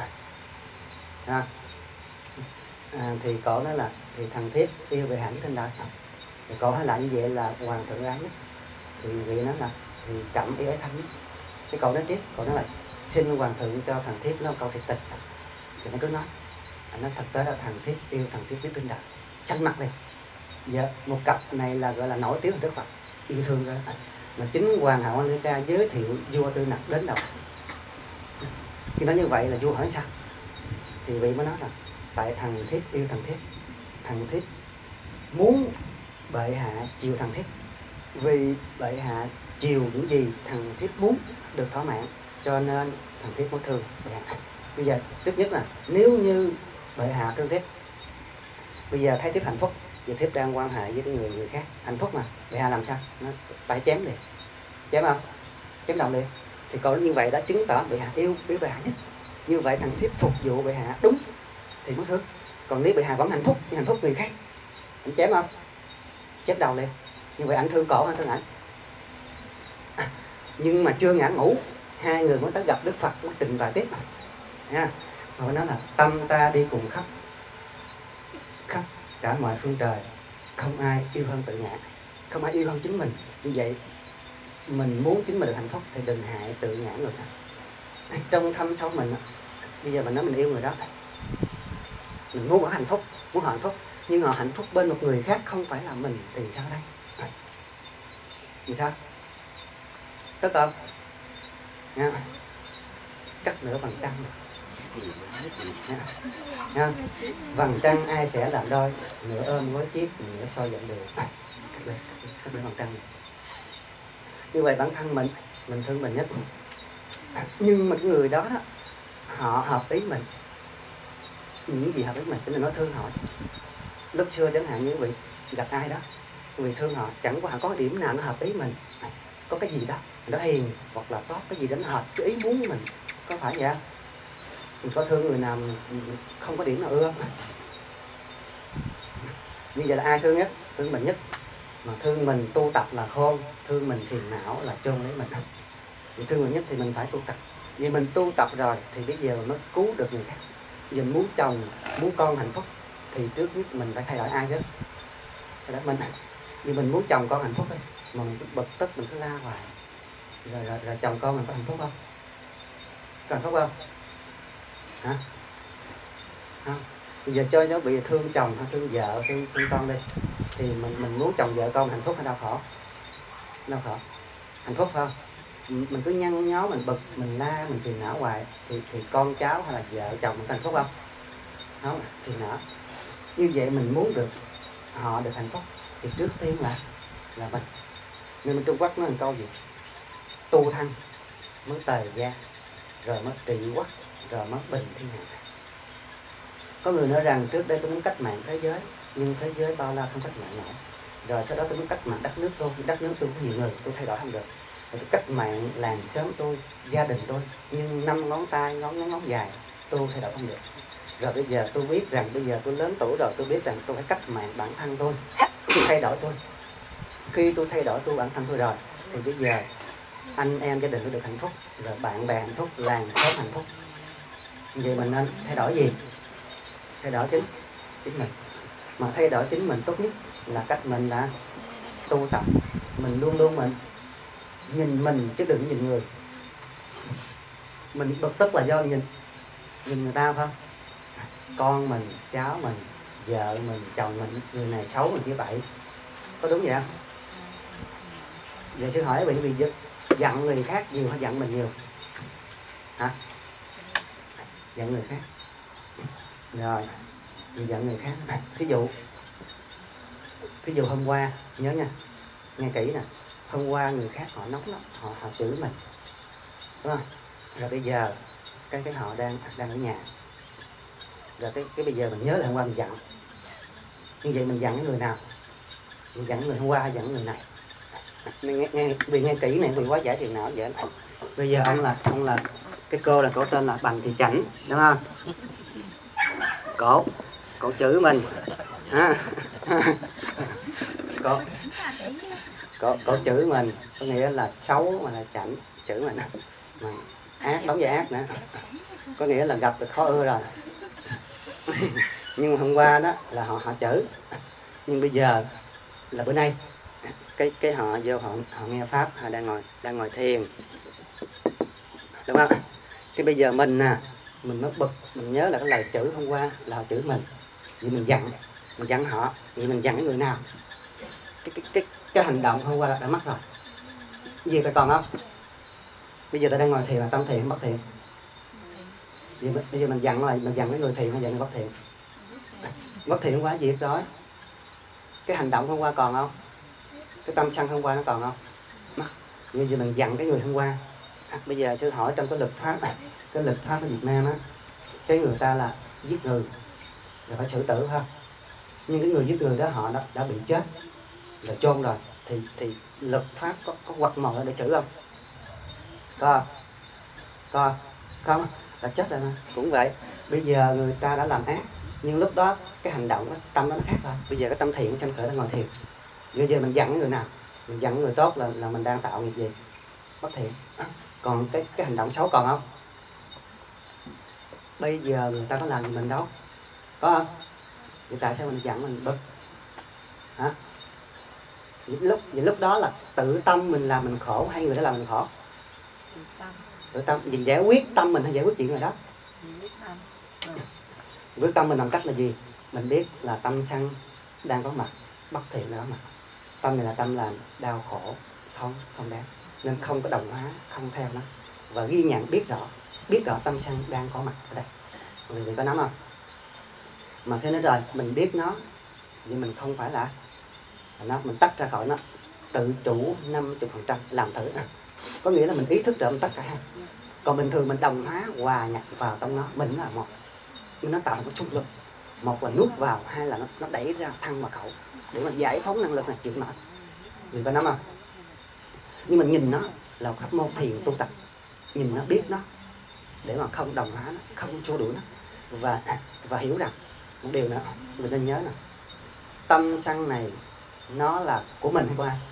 Thì cổ nói là thì thằng thiếp yêu bệ hạ nhất trên đời. Thì cổ hỏi lại như vậy là hoàng thượng ái nhất. Thì vị nói là thì trẫm yêu Ái Khanh nhất. Cái cậu nói tiếp, cậu nói là xin hoàng thượng cho thằng thiếp nó câu thiệt tình. Thì nó cứ nói, nó thật tế là thằng thiếp yêu thằng thiếp nhất trên đời. Tranh mặt lên. Dạ, một cặp này là gọi là nổi tiếng của Đức Phật, yêu thương ra. Mà chính hoàng hậu Anika giới thiệu vua Tư Nặc đến đầu. Khi nói như vậy là vua hỏi sao? Thì vị mới nói là tại thằng thiếp yêu thằng thiếp muốn bệ hạ chiều thằng thiếp, vì bệ hạ chiều những gì thằng thiếp muốn được thỏa mãn, cho nên thằng thiếp mới thương bệ hạ. Bây giờ trước nhất là nếu như bệ hạ thương thiếp, bây giờ thấy thiếp hạnh phúc, giờ thiếp đang quan hệ với cái người khác hạnh phúc mà, bệ hạ làm sao? Nó phải chém liền, chém không? Chém đầu liền. Thì có như vậy đã chứng tỏ bệ hạ yêu bệ hạ nhất. Như vậy thằng thiếp phục vụ bệ hạ đúng thì mới thương. Còn nếu bệ hạ vẫn hạnh phúc như hạnh phúc người khác, anh chém không? Chém đầu liền. Như vậy anh thương cổ hay thương ảnh? Nhưng mà chưa ngã ngủ, hai người mới tới gặp Đức Phật mới trình bày tiếp nha. Họ nói là tâm ta đi cùng khắp cả mọi phương trời, không ai yêu hơn tự ngã, không ai yêu hơn chính mình. Như vậy mình muốn chính mình được hạnh phúc thì đừng hại tự ngã người nào. Trong thâm sâu mình, bây giờ mình nói mình yêu người đó, mình muốn họ hạnh phúc, nhưng họ hạnh phúc bên một người khác không phải là mình thì sao đây? Thì sao? Tất không? Nha. Cắt nửa vầng trăng. Nha. Vầng trăng ai sẽ làm đôi, nửa ôm gối chiếc, nửa soi dặn đường. Cắt nửa vầng trăng. Như vậy bản thân mình thương mình nhất. Nhưng mà cái người đó họ hợp ý mình. Những gì hợp ý mình, cho nên nó thương họ. Lúc xưa chẳng hạn như quý vị gặp ai đó, quý vị thương họ, chẳng qua có điểm nào nó hợp ý mình, có cái gì đó nó hiền hoặc là tốt, cái gì đó nó hợp cái ý muốn của mình, có phải vậy? Mình có thương người nào không có điểm nào ưa, như vậy là ai thương nhất? Thương mình nhất. Mà thương mình tu tập là khôn, thương mình phiền não là chôn lấy mình. Vì thương mình nhất thì mình phải tu tập. Vì mình tu tập rồi thì bây giờ nó cứu được người khác. Giờ muốn chồng, muốn con hạnh phúc thì trước nhất mình phải thay đổi ai chứ? Thay đổi mình. Vì mình muốn chồng con hạnh phúc ấy, mà mình cứ bực tức, mình cứ la hoài. Rồi chồng con mình có hạnh phúc không? Có hạnh phúc không? Hả? Không. Bây giờ cho nó bị thương chồng hay thương vợ, thương con đi, thì mình muốn chồng vợ con hạnh phúc hay đau khổ? Đau khổ. Hạnh phúc không? Mình cứ nhăn nhó, mình bực, mình la, mình phiền não hoài thì con cháu hay là vợ chồng mình hạnh phúc không? Không, phiền não. Như vậy mình muốn được họ được hạnh phúc thì trước tiên là mình. Nên bên Trung Quốc nói một câu gì? Tu thân mới tề gia, rồi mới trị quốc, rồi mới bình thiên hạ. Có người nói rằng trước đây tôi muốn cách mạng thế giới, nhưng thế giới bao la không cách mạng nổi. Rồi sau đó tôi muốn cách mạng đất nước tôi có nhiều người, tôi thay đổi không được. Rồi tôi cách mạng làng xóm tôi, gia đình tôi, nhưng 5 ngón tay, ngón dài, tôi thay đổi không được. Rồi bây giờ tôi biết rằng bây giờ tôi lớn tuổi rồi, tôi biết rằng tôi phải cách mạng bản thân tôi thay đổi tôi. Khi tôi thay đổi tôi bản thân tôi rồi thì bây giờ anh em gia đình tôi được hạnh phúc, rồi bạn bè hạnh phúc, làng xóm hạnh phúc. Vậy mình nên thay đổi gì? Thay đổi chính mình. Mà thay đổi chính mình tốt nhất là cách mình là tu tập. Mình luôn luôn mình nhìn mình chứ đừng nhìn người. Mình bực tức là do nhìn người ta không? Con mình, cháu mình, vợ mình, chồng mình, người này xấu, người kia bậy. Có đúng vậy không? Giờ xin hỏi bị giận người khác nhiều hay giận mình nhiều? Hả? Giận người khác. Rồi, mình giận người khác. Thí dụ hôm qua, nhớ nha, nghe kỹ nè. Hôm qua người khác họ nóng lắm, họ chửi mình, đúng không? Rồi bây giờ cái họ đang ở nhà. Rồi cái bây giờ mình nhớ là hôm qua mình giận. Như vậy mình giận cái người nào? Mình giận người hôm qua hay giận người này? Nghe kỹ này, vì quá giải thiền não vậy. Bây giờ ông là Cái cô là cổ tên là Bành Thị Chảnh, đúng không? Cổ chữ mình ha. Cổ chữ mình có nghĩa là xấu mà là chảnh, chữ mình mà ác đóng vai ác nữa, có nghĩa là gặp được khó ưa rồi. Nhưng mà hôm qua đó là họ chữ, nhưng bây giờ là bữa nay cái họ vô họ nghe pháp, họ đang ngồi thiền, đúng không? Cái bây giờ mình mới bực, mình nhớ là cái lời chửi hôm qua là họ chửi mình, vì mình giận họ, vì mình giận cái người nào. Cái hành động hôm qua đã mất rồi. Gì phải còn không? Bây giờ ta đang ngồi thiền là tâm thiền hay bất thiền? Bây giờ mình giận cái người thiền hay giận người bất thiền? Bất thiền hôm qua diệt rồi. Cái hành động hôm qua còn không? Cái tâm sân hôm qua nó còn không? Mất. Bây giờ mình giận cái người hôm qua. Bây giờ sư hỏi trong cái luật pháp ở Việt Nam á, cái người ta là giết người là phải xử tử ha. Nhưng cái người giết người đó họ đã bị chết, là chôn rồi, thì luật pháp có quật mộ để xử không? Không, là chết rồi mà. Cũng vậy, bây giờ người ta đã làm ác, nhưng lúc đó cái hành động, cái tâm đó nó khác rồi. Bây giờ cái tâm thiện sanh khởi đang ngồi thiền. Bây giờ mình giận cái người nào? Mình giận người tốt là mình đang tạo nghiệp gì? Bất thiện. Còn cái hành động xấu còn không? Bây giờ người ta có làm gì mình đâu, có không? Vậy tại sao mình giận, mình bực hả? Vậy lúc đó là tự tâm mình làm mình khổ hay người đó làm mình khổ? Tự tâm. Vì giải quyết tâm mình hay giải quyết chuyện người đó? Quyết tâm mình bằng cách là gì? Mình biết là tâm sân đang có mặt, bất thiện đang có mặt. Tâm này là tâm làm đau khổ, không đáng, nên không có đồng hóa, không theo nó, và ghi nhận biết rõ tâm sân đang có mặt ở đây. Mọi người có nắm không? Mà thế nói rồi, mình biết nó, nhưng mình không phải là nó, mình tách ra khỏi nó, tự chủ 50%, làm thử. Có nghĩa là mình ý thức rồi mình tách cả hai. Còn bình thường mình đồng hóa, hòa nhập vào trong nó, mình là một, nhưng nó tạo một cái xung lực. Một là nuốt vào, hai là nó đẩy ra thân và khẩu để mà giải phóng năng lực này chịu nổi. Mình có nắm không? Nhưng mình nhìn nó là pháp môn thiền tu tập, nhìn nó, biết nó, để mà không đồng hóa nó, không xua đuổi nó, và hiểu rằng một điều nữa mình nên nhớ nè, tâm sân này nó là của mình hay của ai?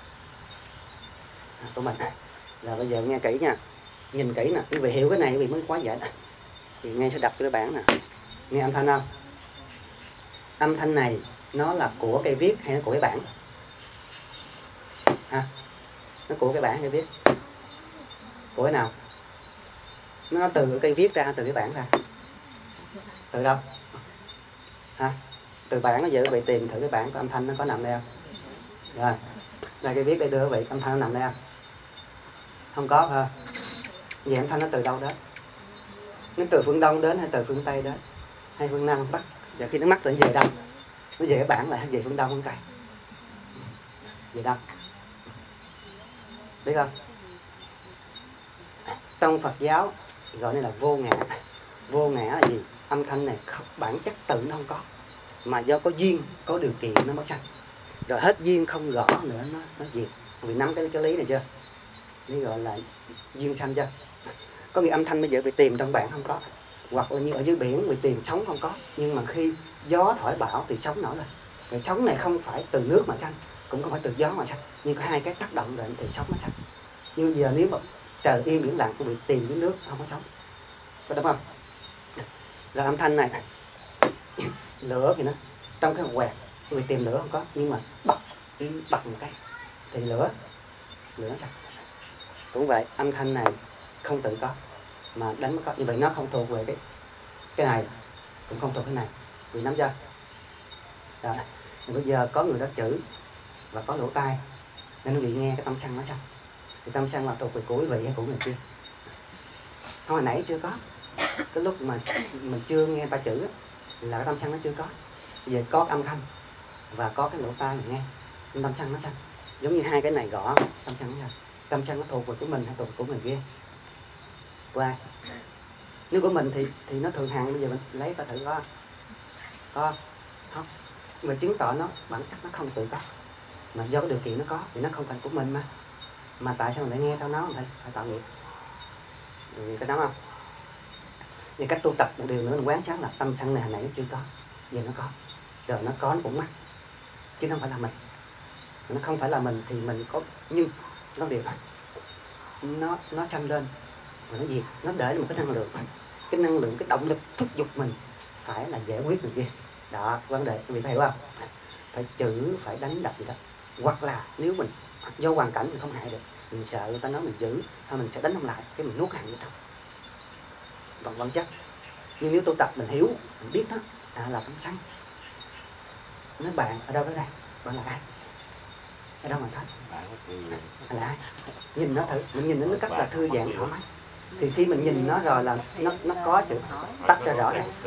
Của mình. Rồi bây giờ nghe kỹ nha, nhìn kỹ nè, quý vị hiểu cái này quý vị mới quá giải. Thì nghe sẽ đọc cho cái bản nè, nghe âm thanh không? Âm thanh này nó là của cây viết hay nó của cái bản? Nó của cái bản hay viết? Của cái nào? Nó từ cây viết ra, từ cái bản ra? Từ đâu? Từ bản. Nó giờ quý vị tìm thử cái bản của âm thanh nó có nằm đây không? Rồi, đây cây viết đây đưa quý vị, âm thanh nó nằm đây không? Không có hả? Vậy âm thanh nó từ đâu đến? Nó từ phương Đông đến hay từ phương Tây đến? Hay phương Nam, Bắc? Và khi nó mắc rồi nó về đâu? Nó về cái bản lại hay về phương Đông, phương Tây? Về đâu? Biết không? Trong Phật giáo gọi đây là vô ngã. Vô ngã là gì? Âm thanh này bản chất tự nó không có, mà do có duyên, có điều kiện nó mới sanh. Rồi hết duyên không gõ nữa nó diệt. Vì nắm cái lý này chưa? Lý gọi là duyên sanh chưa? Có nghĩa âm thanh bây giờ bị tìm trong bản không có, hoặc là như ở dưới biển bị tìm sóng không có, nhưng mà khi gió thổi bão thì sóng nổi lên. Rồi sóng này không phải từ nước mà sanh, cũng không phải từ gió mà sanh, nhưng có hai cái tác động lên thì sóng nó sanh. Nhưng giờ nếu mà trời yên biển lặng cũng bị tìm dưới nước không có sóng, có đúng không? Rồi âm thanh này lửa thì nó trong cái quẹt bị tìm lửa không có, nhưng mà bật một cái thì lửa sạch. Cũng vậy, âm thanh này không tự có mà đánh mới có, như vậy nó không thuộc về cái này, cũng không thuộc cái này, vì nắm chưa? Rồi, bây giờ có người đó chửi và có lỗ tai nên quý vị nghe cái tâm sân nó sao? Thì tâm sân là thuộc về của quý vị hay của người kia? Hồi nãy chưa có, cái lúc mà mình chưa nghe ta chửi là cái tâm sân nó chưa có. Bây giờ có âm thanh và có cái lỗ tai mình nghe, tâm sân nó sanh. Giống như hai cái này gõ, tâm sân nó sanh. Tâm sân nó thuộc về của mình hay thuộc về của người kia? Của ai? Nếu của mình thì nó thường hằng. Bây giờ mình lấy ta thử có không? Mà chứng tỏ nó bản chất nó không tự có, mà do cái điều kiện nó có thì nó không thành của mình mà tại sao mình lại nghe theo nó, phải tạo nghiệp. Có nói không? Vì cách tu tập một điều nữa là quán sát là tâm sân này hồi nãy nó chưa có, giờ nó có, rồi nó có nó cũng mất, chứ nó không phải là mình. Nó không phải là mình thì mình có, nhưng nó điều nó sanh lên và nó diệt, nó để một cái năng lượng, cái động lực thúc giục mình phải là giải quyết người kia. Đó, vấn đề quý vị thấy không? Phải chữ, phải đánh đập gì đó. Hoặc là nếu mình do hoàn cảnh mình không hại được, mình sợ người ta nói mình giữ, thôi mình sẽ đánh không lại, cái mình nuốt hẳn vô trong vẫn chất. Nhưng nếu tu tập mình hiểu, mình biết đó là tâm sân. Nói bạn ở đâu tới đây? Bạn là ai? Ở đâu mà thấy? Là ai? Nhìn nó thử, mình nhìn nó rất là thư giãn thoải mái. Thì khi mình nhìn nó rồi là nó có sự tách ra rõ ràng.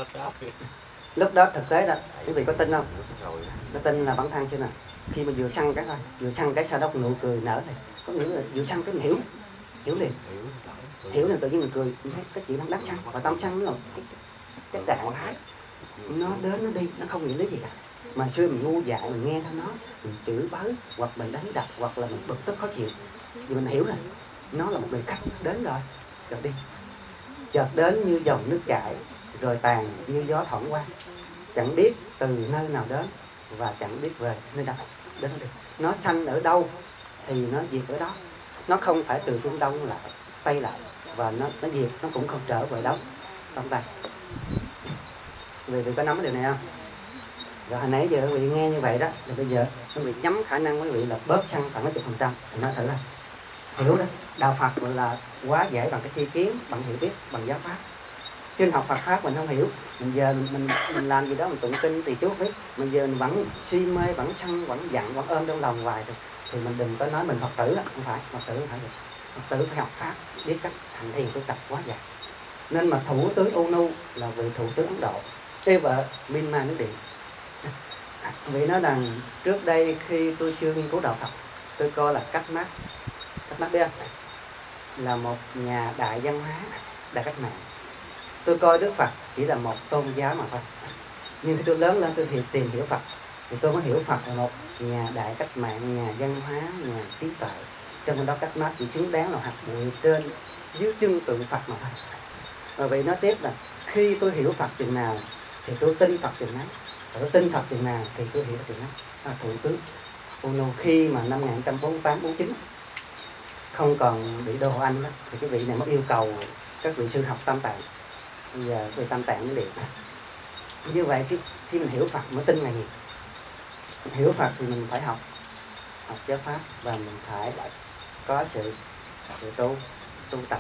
Lúc đó thực tế là quý vị có tin không? Nó tin là bản thân chưa nào? Khi mà vừa săn cái thôi, vừa săn cái sau đó nụ cười nở thì có nghĩa là vừa săn cái mình hiểu liền, hiểu là tự nhiên mình cười, mình thấy cái chuyện nó đáng săn. Và tâm săn nó là cái trạng thái nó đến nó đi, nó không nghĩ lý gì cả. Mà xưa mình ngu dại, mình nghe theo nó, mình chửi bới, hoặc mình đánh đập, hoặc là mình bực tức khó chịu. Vì mình hiểu là nó là một người khách đến rồi đi. Chợt đến như dòng nước chảy, rồi tàn như gió thoảng qua. Chẳng biết từ nơi nào đến và chẳng biết về nơi đâu đến được. Nó sanh ở đâu thì nó diệt ở đó. Nó không phải từ phương đông lại tây lại, và nó diệt, nó cũng không trở về đâu trong tay. Quý vị có nắm điều này không? Rồi hồi nãy giờ quý vị nghe như vậy đó, rồi bây giờ quý vị nhắm khả năng quý vị là bớt sân khoảng 10%. Thì nói thử là hiểu đó, đạo Phật là quá giải bằng cái tri kiến, bằng hiểu biết, bằng giáo pháp. Trên học Phật pháp mình không hiểu, mình giờ mình làm gì đó mình tụng kinh thì chú biết, mình giờ mình vẫn si mê, vẫn sân, vẫn giận, vẫn ôm trong lòng hoài thì mình đừng có nói mình Phật tử. Không phải, Phật tử không phải vậy. Phật tử phải học pháp, biết cách hành thiền tu tập quá dài. Nên mà thủ tướng Unu là vị thủ tướng Ấn Độ, thê vợ Minma nước Điện. Vị nói rằng trước đây khi tôi chưa nghiên cứu đạo Phật, tôi coi là Cách Mác biết không? Là một nhà đại văn hóa, đại cách mạng. Tôi coi Đức Phật chỉ là một tôn giáo mà thôi. Nhưng khi tôi lớn lên tôi tìm hiểu Phật, thì tôi mới hiểu Phật là một nhà đại cách mạng, nhà văn hóa, nhà trí tuệ. Trong đó Cách Mác chỉ xứng đáng là hạt bụi trên dưới chân tượng Phật mà thôi. Và vậy nói tiếp là khi tôi hiểu Phật chừng nào thì tôi tin Phật chừng ấy. Và tôi tin Phật chừng nào thì tôi hiểu chừng ấy. Thủ tướng Unu khi mà năm 1948-49 không còn bị Đô Anh đó, thì cái vị này mới yêu cầu các vị sư học Tam Tạng. Bây giờ về Tam Tạng mới điện. Như vậy khi mình hiểu Phật mới tin là gì? Hiểu Phật thì mình phải học giáo pháp, và mình phải có sự tu tập.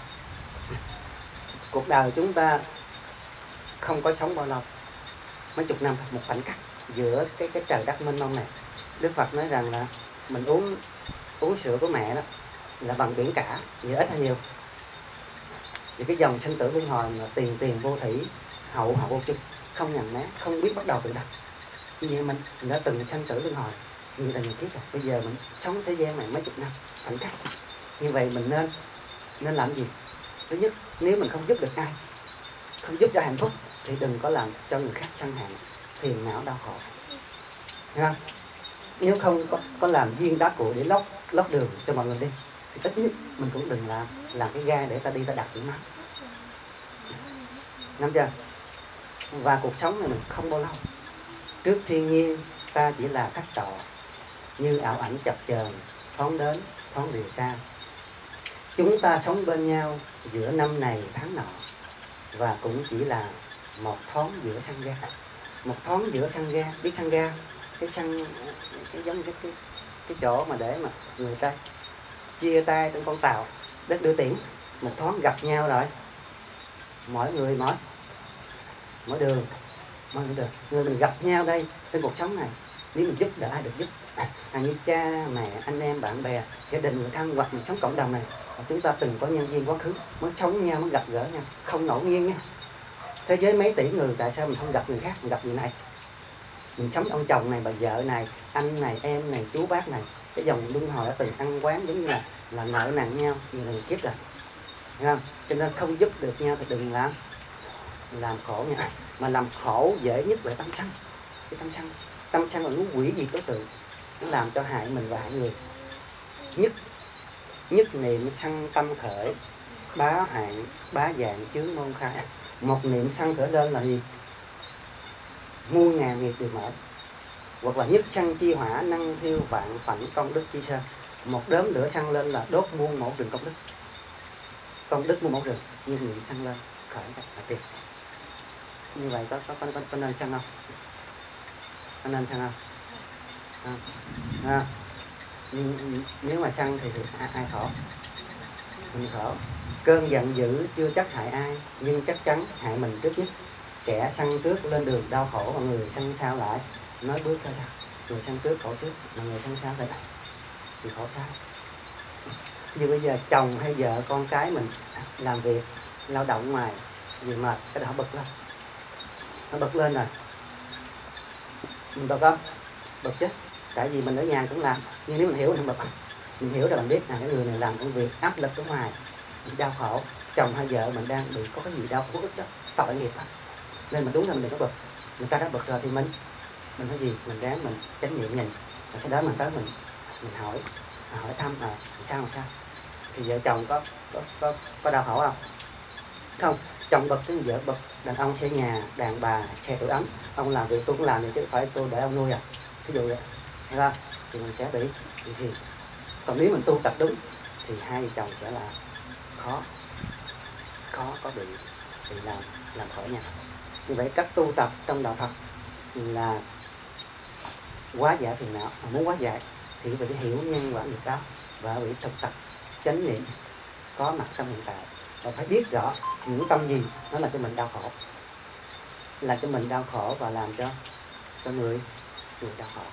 Cuộc đời chúng ta không có sống bao lâu, mấy chục năm, một khoảnh khắc giữa cái trời đất mênh mông này. Đức Phật nói rằng là mình uống sữa của mẹ đó là bằng biển cả, nhiều ít hay nhiều. Vì cái dòng sinh tử luân hồi mà tiền vô thủy, hậu vô chung, không nhằn né, không biết bắt đầu từ đâu. Như vậy mình đã từng sinh tử luân hồi như là nhiều kiếp rồi. Bây giờ mình sống thế gian này mấy chục năm, khoảnh khắc. Như vậy mình nên làm gì? Thứ nhất, nếu mình không giúp được ai, không giúp cho hạnh phúc, thì đừng có làm cho người khác sân hận, phiền não đau khổ. Thấy không? Nếu không có làm viên đá cuội để lót đường cho mọi người đi, thì ít nhất mình cũng đừng làm cái gai để ta đi ta đặt điểm máu. Nắm chưa? Và cuộc sống này mình không bao lâu. Trước thiên nhiên ta chỉ là khách trọ, như ảo ảnh chập chờn, thoáng đến, thoáng rìa xa. Chúng ta sống bên nhau giữa năm này tháng nọ, và cũng chỉ là một thoáng giữa sân ga. Một thoáng giữa sân ga, biết sân ga, cái giống cái chỗ mà để mà người ta chia tay trên con tàu để đưa tiễn. Một thoáng gặp nhau rồi, mỗi người mỗi đường, người mình gặp nhau đây trên cuộc sống này. Nếu mình giúp đỡ ai được giúp, như cha mẹ, anh em, bạn bè, gia đình, người thân, hoặc mình sống cộng đồng này, chúng ta từng có nhân duyên quá khứ mới sống nhau, mới gặp gỡ nhau, không ngẫu nhiên nha. Thế giới mấy tỷ người, tại sao mình không gặp người khác, mình gặp người này? Mình sống ông chồng này, bà vợ này, anh này, em này, chú bác này, cái dòng luân hồi đã từng ăn quán giống như là nợ nần nhau nhiều lần kiếp rồi, thấy không? Cho nên không giúp được nhau thì đừng làm khổ nha. Mà làm khổ dễ nhất là tâm sân. Cái tâm sân là nó quỷ diệt đối tượng, nó làm cho hại mình và hại người. Nhất niệm sân tâm khởi, bá hạn bá dạng chướng môn khai. Một niệm xăng khởi lên là gì? Muôn ngàn nghiệp đều mở. Hoặc là nhất xăng chi hỏa năng thiêu vạn phảnh công đức chi sơn. Một đốm lửa xăng lên là đốt muôn một rừng công đức. Công đức muôn một rừng, nhưng niệm xăng lên khởi là tiền. Như vậy có nên xăng không? Có nên xăng không? Nhưng nếu mà xăng thì ai khổ? Mình khổ. Cơn giận dữ chưa chắc hại ai, nhưng chắc chắn hại mình trước nhất. Kẻ săn trước lên đường đau khổ và người săn sau lại nói bước ra sao? Người săn trước khổ trước mà người săn sau lại thì khổ sau. Ví dụ bây giờ chồng hay vợ con cái mình làm việc lao động ngoài vì mệt, cái đó bực lên. Nó bực lên rồi. Mình bực không? Bực chứ. Tại vì mình ở nhà cũng làm. Nhưng nếu mình hiểu mình không bực. Mình hiểu rồi mình biết là cái người này làm công việc áp lực ở ngoài, đau khổ. Chồng hay vợ mình đang bị có cái gì đau khổ ức đó, tội nghiệp đó. Nên mình đúng là mình đừng có bực. Người ta đã bực rồi thì mình nói gì? Mình ráng mình chánh niệm nhìn. Và sau đó mình tới mình hỏi thăm là sao. Thì vợ chồng có đau khổ không? Không. Chồng bực thì vợ bực. Đàn ông xe nhà, đàn bà xe tuổi ấm. Ông làm việc tôi cũng làm, chứ phải tôi để ông nuôi à. Ví dụ vậy. Thấy không? Thì mình sẽ bị thì. Còn nếu mình tu tập đúng thì hai vợ chồng sẽ là khó có bị làm khỏi nhau. Như vậy cách tu tập trong đạo Phật là hóa giải phiền não. Mà muốn hóa giải thì phải hiểu nhân quả nghiệp đó và phải thực tập chánh niệm có mặt trong hiện tại, và phải biết rõ những tâm gì nó làm cho mình đau khổ, làm cho mình đau khổ và làm cho người đau khổ.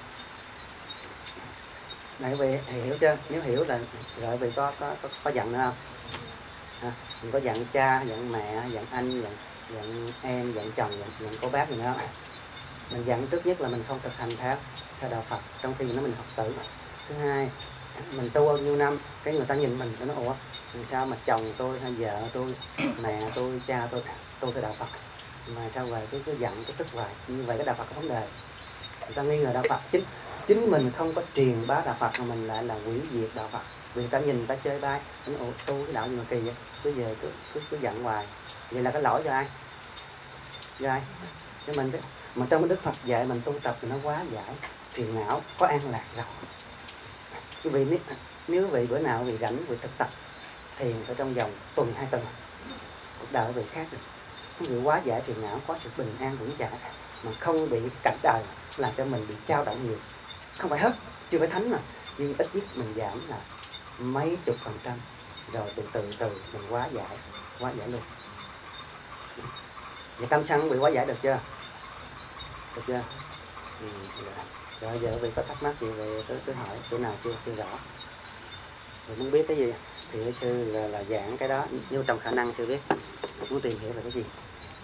Này vậy hiểu chưa? Nếu hiểu là rồi vì có giận nữa không? Mình có giận cha, giận mẹ, giận anh, giận em, giận chồng, giận cô bác gì nữa. Mình giận trước nhất là mình không thực hành theo đạo Phật, trong khi nó mình Phật tử. Thứ hai, mình tu bao nhiêu năm, cái người ta nhìn mình nó nói, ủa sao mà chồng tôi hay vợ tôi, mẹ tôi, cha tôi tu theo đạo Phật mà sao vậy cứ giận cứ tức hoài. Như vậy cái đạo Phật có vấn đề. Người ta nghi ngờ đạo Phật. Chính mình không có truyền bá đạo Phật mà mình lại là hủy diệt đạo Phật. Vì người ta nhìn người ta chơi bai, ủa tu cái đạo gì mà kỳ vậy, cứ về cứ giận hoài. Vậy là cái lỗi cho ai? Cho ai? Cho mình đấy. Mà trong cái Đức Phật dạy mình tu tập thì nó quá giải phiền não, có an lạc rồi. Quý vị nếu vị bữa nào vị rảnh vị thực tập thiền ở trong vòng tuần 2 tuần, cuộc đời vị khác được. Quý vị quá giải phiền não, có sự bình an vững chãi mà không bị cảnh đời làm cho mình bị dao động nhiều. Không phải hết, chưa phải thánh mà, nhưng ít nhất mình giảm là mấy chục %, rồi từ từ mình hóa giải luôn. Vậy tâm sân bị hóa giải được chưa? Được chưa? Rồi giờ vì có thắc mắc gì về cứ hỏi, chỗ nào chưa rõ, rồi muốn biết cái gì thì sư là giảng cái đó như trong khả năng sư biết. Muốn tìm hiểu về cái gì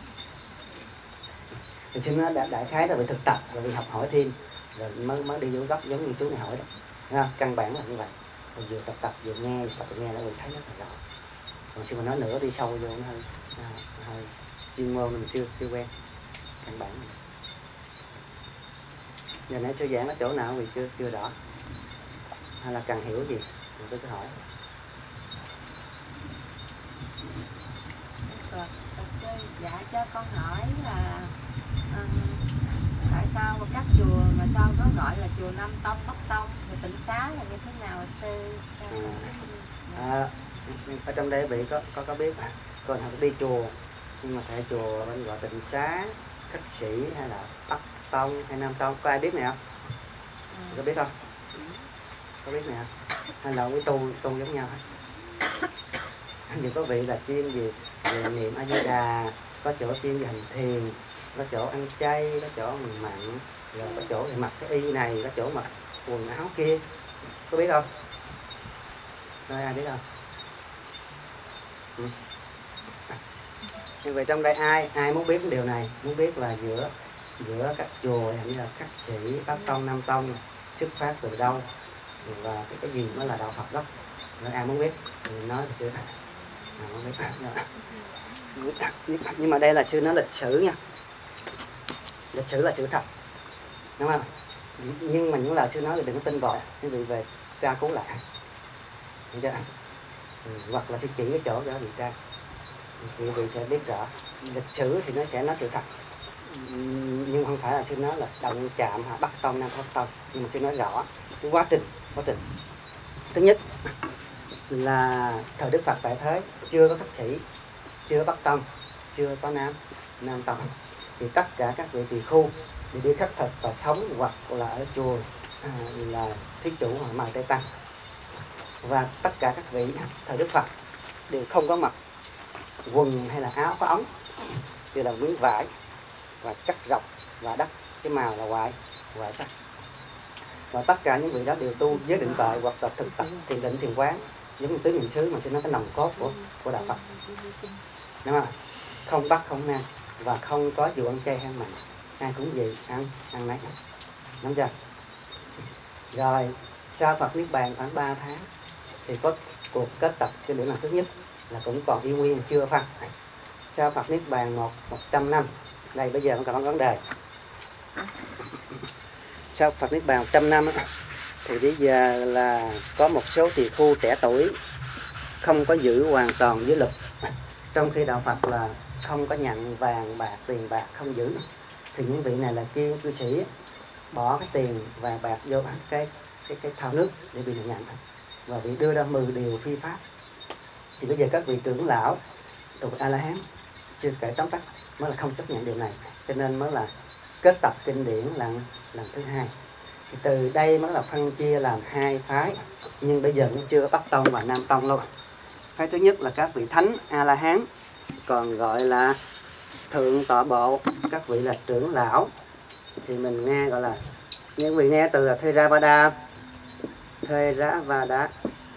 thì sư nói đại khái là về thực tập, rồi vì học hỏi thêm, rồi mới đi vô góc giống như chú này hỏi đó. Căn bản là như vậy. Rồi vừa tập vừa nghe nó mình thấy rất là rõ. Còn sư mà nói nữa đi sâu vô nó hơi chuyên môn mình chưa quen. Căn bản này. Giờ nãy sư giảng ở chỗ nào vì chưa rõ, hay là cần hiểu gì thì tôi cứ hỏi. Dạ cho con hỏi là tại sao các chùa mà sao có gọi là chùa Nam Tông, Bắc Tông, rồi Tịnh Xá là như thế nào sư? Ở trong đây vị có biết, còn học đi chùa nhưng mà tại chùa bên gọi Tịnh Xá, Khách Sĩ hay là Bắc Tông hay Nam Tông, có ai biết này không? Có biết không? Có biết này không? Hay là cái tu giống nhau hết? Vì có vị là chuyên về niệm A Di Đà, có chỗ chuyên về hành thiền, có chỗ ăn chay, có chỗ ăn mặn, rồi có chỗ thì mặc cái y này, có chỗ mặc quần áo kia, có biết không? Rồi ai biết không? Như vậy trong đây ai muốn biết cái điều này, muốn biết là giữa các chùa như là Khách Sĩ, Bắc Tông, Nam Tông xuất phát từ đâu và cái gì mới là đạo Phật đó. Nên ai muốn biết thì nói thì sư muốn biết. Nhưng mà đây là sư nói lịch sử nha, lịch sử là sự thật, đúng không? Nhưng mà những lời sư nói thì đừng có tin vội, quý vị về tra cứu lại, hiểu chưa? hoặc là sẽ chỉ cái chỗ đó điều tra thì quý vị sẽ biết rõ. Lịch sử thì nó sẽ nói sự thật, nhưng không phải là sư nói là động chạm hoặc bắt tông nam thoát tông, nhưng mà sư nói rõ cái quá trình. Thứ nhất là thời Đức Phật tại thế chưa có khất sĩ, chưa bắt tông, chưa có nam tông, thì tất cả các vị tỳ khu thì đi khất thực và sống hoặc là ở chùa là thí chủ hoặc mài tây tăng, và tất cả các vị thời Đức Phật đều không có mặc quần hay là áo có ống, như là miếng vải và cắt rọc và đắp cái màu là ngoại sắc. Và tất cả những vị đó đều tu giới định tuệ hoặc là thực tập thiền định thiền quán, giống như tứ niệm xứ mà xin nói cái nòng cốt của đạo Phật, đúng không? Không bắt không nam và không có vụ ăn chay hay ăn mặn, ai cũng gì ăn nấy, đúng chưa? Rồi sau Phật niết bàn khoảng 3 tháng thì có cuộc kết tập cái điểm lần thứ nhất là cũng còn y nguyên chưa phân. Sau Phật niết bàn 100 năm, đây bây giờ không còn vấn đề. Sau Phật niết bàn 100 năm thì bây giờ là có một số tỳ khu trẻ tuổi không có giữ hoàn toàn giới luật, trong khi đạo Phật là không có nhận vàng bạc tiền bạc, không giữ, thì những vị này là kêu cư sĩ bỏ cái tiền vàng bạc vô cái thao nước để bị nhận, và bị đưa ra 10 điều phi pháp. Thì bây giờ các vị trưởng lão thuộc A La Hán chưa kể tóm tắt mới là không chấp nhận điều này, cho nên mới là kết tập kinh điển lần thứ hai. Thì từ đây mới là phân chia làm hai phái, nhưng bây giờ cũng chưa Bắc tông và Nam tông luôn. Phái thứ nhất là các vị thánh A La Hán, còn gọi là thượng tọa bộ, các vị là trưởng lão. Thì mình nghe gọi là, những vị nghe từ là Theravada, Theravada,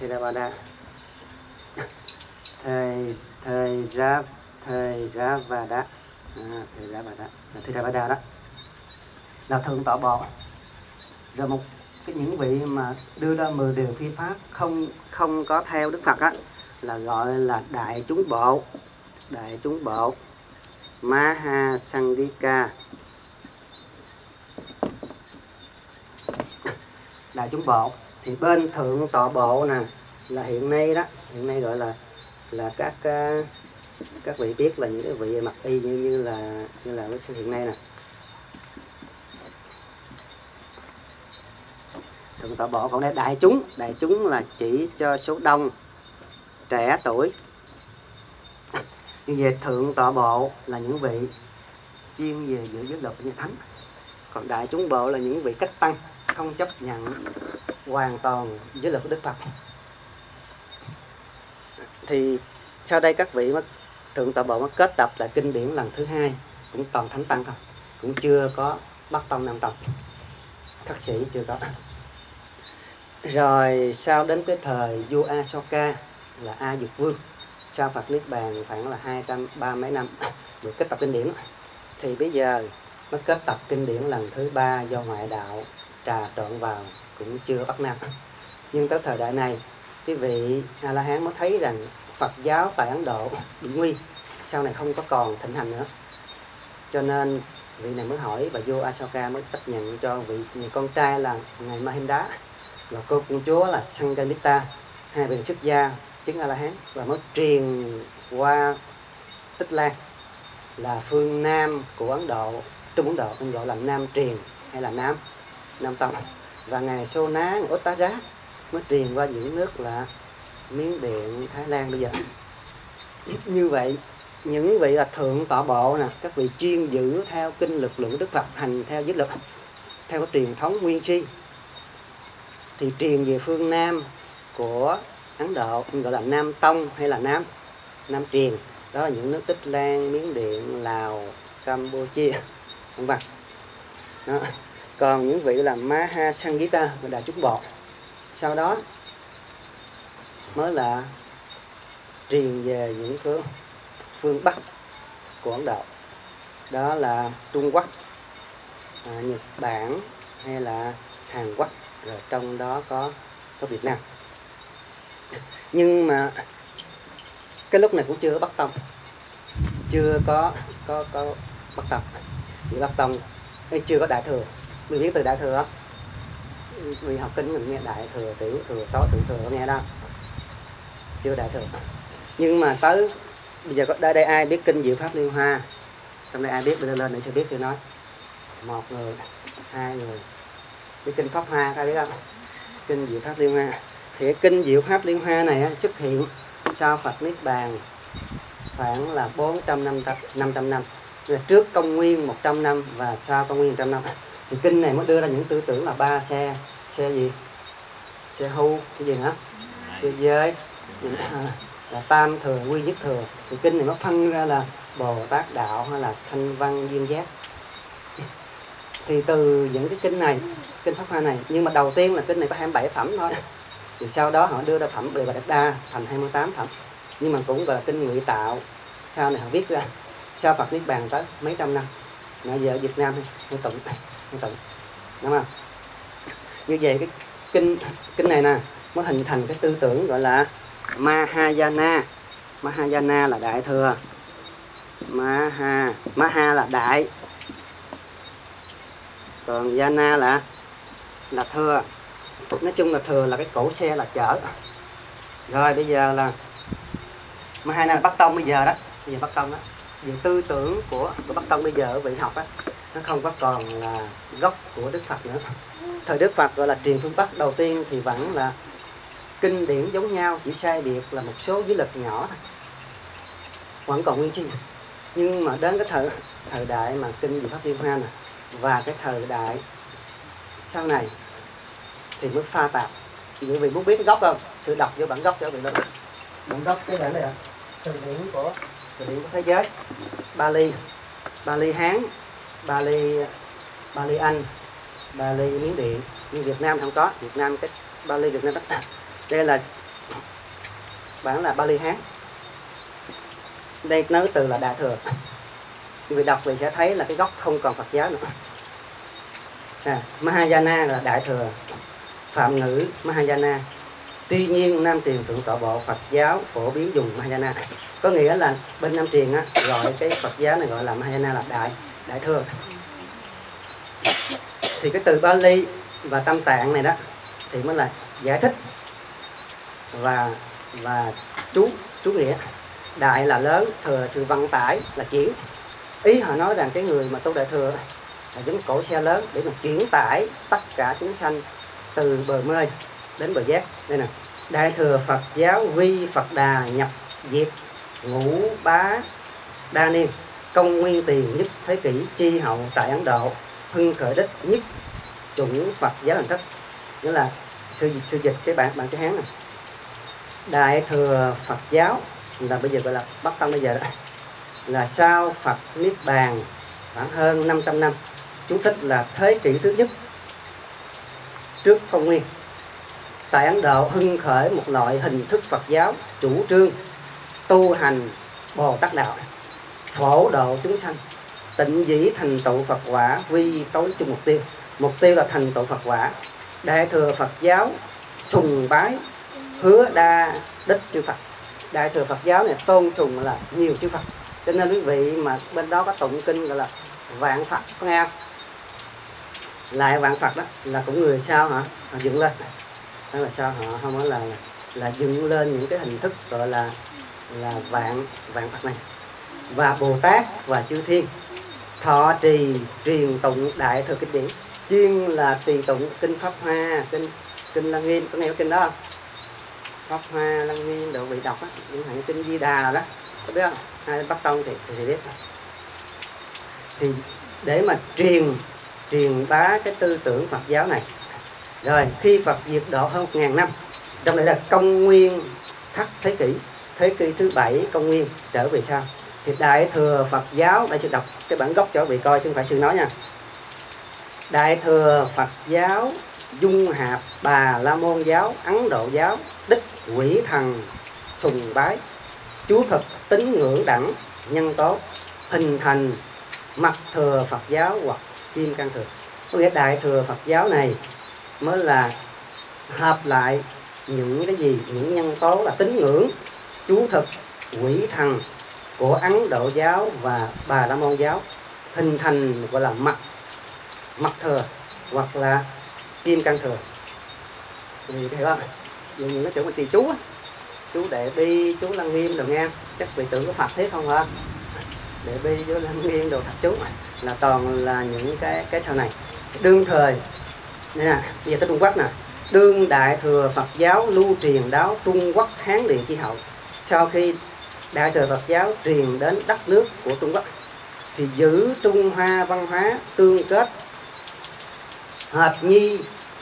đó là thượng tọa bộ. Rồi những vị mà đưa ra 10 điều phi pháp không có theo Đức Phật á, là gọi là đại chúng bộ Mahasangika. Đại chúng bộ thì bên thượng tọa bộ nè, là hiện nay gọi là các vị biết là những cái vị mặc y như là hiện nay nè. Thượng tọa bộ, còn đây đại chúng là chỉ cho số đông trẻ tuổi. Như về thượng tọa bộ là những vị chuyên về giữ giới luật như thánh, còn đại chúng bộ là những vị cách tăng không chấp nhận hoàn toàn giới luật của Đức Phật. Thì sau đây các vị thượng tọa bộ mới kết tập lại kinh điển lần thứ hai, cũng toàn thánh tăng thôi, cũng chưa có Bắc tông Nam tông, khất sĩ chưa có. Rồi sau đến cái thời vua Asoka là A Dục Vương, sau Phật niết bàn khoảng là 230 mấy năm được kết tập kinh điển, thì bây giờ mới kết tập kinh điển lần thứ ba do ngoại đạo trà trộn vào, cũng chưa Bắc Nam. Nhưng tới thời đại này, cái vị A La Hán mới thấy rằng Phật giáo tại Ấn Độ bị nguy, sau này không có còn thịnh hành nữa, cho nên vị này mới hỏi, và vua Asoka mới chấp nhận cho vị người con trai là ngài Mahinda và cô công chúa là Sanganita, hai vị xuất gia chứng A La Hán, và mới truyền qua Tích Lan là phương Nam của Ấn Độ, Trung Ấn Độ, Ấn Độ là Nam truyền hay là Nam tông, và ngài Sona Uttara mới truyền qua những nước là Miến Điện, Thái Lan bây giờ. Như vậy những vị là thượng tọa bộ nè, các vị chuyên giữ theo kinh lực lượng Đức Phật, hành theo giới luật, theo cái truyền thống nguyên si, thì truyền về phương Nam của Ấn Độ gọi là Nam tông hay là Nam truyền, đó là những nước Tích Lan, Miến Điện, Lào, Campuchia, vân vân. Còn những vị là Mahasangita và đại chúng bộ, sau đó mới là truyền về những phương Bắc của Ấn Độ, đó là Trung Quốc, Nhật Bản hay là Hàn Quốc, rồi trong đó có Việt Nam. Nhưng mà cái lúc này cũng chưa có Bắc tông, chưa có Bắc tông. Vì Bắc tông chưa có đại thừa. Mình biết từ đại thừa đó, vì học kinh mình nghe đại thừa, tiểu thừa, tối thượng thừa nghe đó. chưa đại thừa. Nhưng mà tới bây giờ có đây ai biết kinh Diệu Pháp Liên Hoa? Trong đây ai biết, bây giờ lên để sẽ biết tôi nói. Một người, hai người biết kinh Pháp Hoa, ai biết không? Kinh Diệu Pháp Liên Hoa. Thì cái kinh Diệu Pháp Liên Hoa này xuất hiện sau Phật Niết Bàn khoảng là 500 năm. Trước công nguyên 100 năm và sau công nguyên 100 năm. Thì kinh này mới đưa ra những tư tưởng là ba xe. Xe gì? Xe hưu, cái gì nữa? Xe giới, là tam thừa, quy nhất thừa. Thì kinh này nó phân ra là Bồ Tát Đạo hay là Thanh Văn Duyên Giác. Thì từ những cái kinh này, kinh Pháp Hoa này, nhưng mà đầu tiên là kinh này có 27 phẩm thôi. Thì sau đó họ đưa ra phẩm Bệ Bà Đạt Đa thành 28 phẩm. Nhưng mà cũng gọi là kinh Ngụy Tạo. Sau này họ viết ra sau Phật Niết Bàn tới mấy trăm năm. Bây giờ ở Việt Nam hay tụng. Đúng không? Như vậy cái kinh này nè mới hình thành cái tư tưởng gọi là Mahayana. Mahayana là đại thừa. Maha là đại. Còn Yana là thừa. Nói chung là thừa là cái cổ xe là chở. Rồi bây giờ là Mahayana là Bắc Tông bây giờ đó. Bây giờ Bắc Tông đó. Vì tư tưởng của Bắc Tông bây giờ ở vị học á, nó không có còn là gốc của Đức Phật nữa. Thời Đức Phật gọi là truyền phương Bắc đầu tiên thì vẫn là kinh điển giống nhau, chỉ sai biệt là một số giới lực nhỏ thôi, vẫn còn nguyên chi. Nhưng mà đến cái thời đại mà kinh Diệu Pháp Liên Hoa này và cái thời đại sau này thì mới pha tạp. Vì vì muốn biết cái gốc không? Sự đọc vô bản gốc cho vị lên. Bản gốc cái bản này là từ điển của thế giới, Bali Hán, Bali Anh, Bali Miến Điện. Nhưng Việt Nam không có. Việt Nam cái Bali Việt Nam đất. Đây là bản là Bali Hán. Đây nói từ là đại thừa. Vì đọc thì sẽ thấy là cái gốc không còn Phật giáo nữa. Mahayana là đại thừa, phạm ngữ Mahayana. Tuy nhiên Nam Truyền Thượng Tọa Bộ Phật giáo phổ biến dùng Mahayana. Có nghĩa là bên Nam Truyền á, gọi cái Phật giáo này gọi là Mahayana là đại thừa. Thì cái từ Bali và Tam Tạng này đó thì mới là giải thích và chú nghĩa. Đại là lớn, thừa là sự vận tải, là chuyển. Ý họ nói rằng cái người mà tu đại thừa là giống cổ xe lớn để mà chuyển tải tất cả chúng sanh từ bờ mê đến bờ giác. Đây nè, đại thừa Phật giáo vi Phật Đà nhập diệt ngũ bá đa niên, công nguyên tiền nhất thế kỷ chi hậu tại Ấn Độ, hưng khởi đích nhất chủng Phật giáo hình thức. Nghĩa là sự dịch cái bản chữ Hán này. Đại thừa Phật giáo là bây giờ gọi là Bắc Tông bây giờ đó, là sau Phật Niết Bàn khoảng hơn 500 năm. Chú thích là thế kỷ thứ nhất trước công nguyên. Tại Ấn Độ hưng khởi một loại hình thức Phật giáo chủ trương tu hành Bồ Tát Đạo, phổ độ chúng sanh, tịnh dĩ thành tựu Phật quả, vi tối chung mục tiêu. Mục tiêu là thành tựu Phật quả. Đại thừa Phật giáo sùng bái hứa đa đích chư Phật. Đại thừa Phật giáo này tôn sùng là nhiều chư Phật. Cho nên quý vị mà bên đó có tụng kinh gọi là vạn Phật, có nghe không? Lại vạn Phật đó là cũng người sao hả? Họ dựng lên. Đó là sao họ không có là dựng lên những cái hình thức gọi là vạn Phật này. Và Bồ Tát và chư thiên thọ trì truyền tụng đại thừa kinh điển, chuyên là trì tụng kinh Pháp Hoa, kinh Lăng Nghiêm. Có nghe cái kinh đó không? Pháp Hoa, Lăng Nghiêm độ vị đọc á, những hạng kinh Di Đà đó, có biết không? Hai Bắc Tông thì biết. Thì để mà truyền bá cái tư tưởng Phật giáo này. Rồi khi Phật diệt độ hơn 1000 năm, trong này là công nguyên thất thế kỷ thứ 7 công nguyên trở về sau, thì đại thừa Phật giáo, đây sẽ đọc cái bản gốc cho vị coi chứ không phải sư nói nha. Đại thừa Phật giáo dung hạp Bà La Môn giáo, Ấn Độ giáo, đích quỷ thần sùng bái, chú thực tín ngưỡng đẳng nhân tố, hình thành mật thừa Phật giáo hoặc kim cang thừa. Có nghĩa đại thừa Phật giáo này mới là hợp lại những cái gì, những nhân tố là tín ngưỡng, chú thực, quỷ thần của Ấn Độ giáo và Bà La Môn giáo, hình thành gọi là mật thừa hoặc là kim cang thừa. Thì hiểu không? Những cái chỗ mà trì chú á, chú Đệ Bi, chú Lăng Nghiêm đồ nghe, chắc vị tưởng có Phật thiết không hả? Đệ Bi, chú Lăng Nghiêm đồ thạch chú là toàn là những cái sau này. Đương thời nè, bây giờ tới Trung Quốc nè, đương đại thừa Phật giáo lưu truyền đáo Trung Quốc Hán Điện chi hậu. Sau khi đại thừa Phật giáo truyền đến đất nước của Trung Quốc thì giữ Trung Hoa văn hóa tương kết hợp nhi,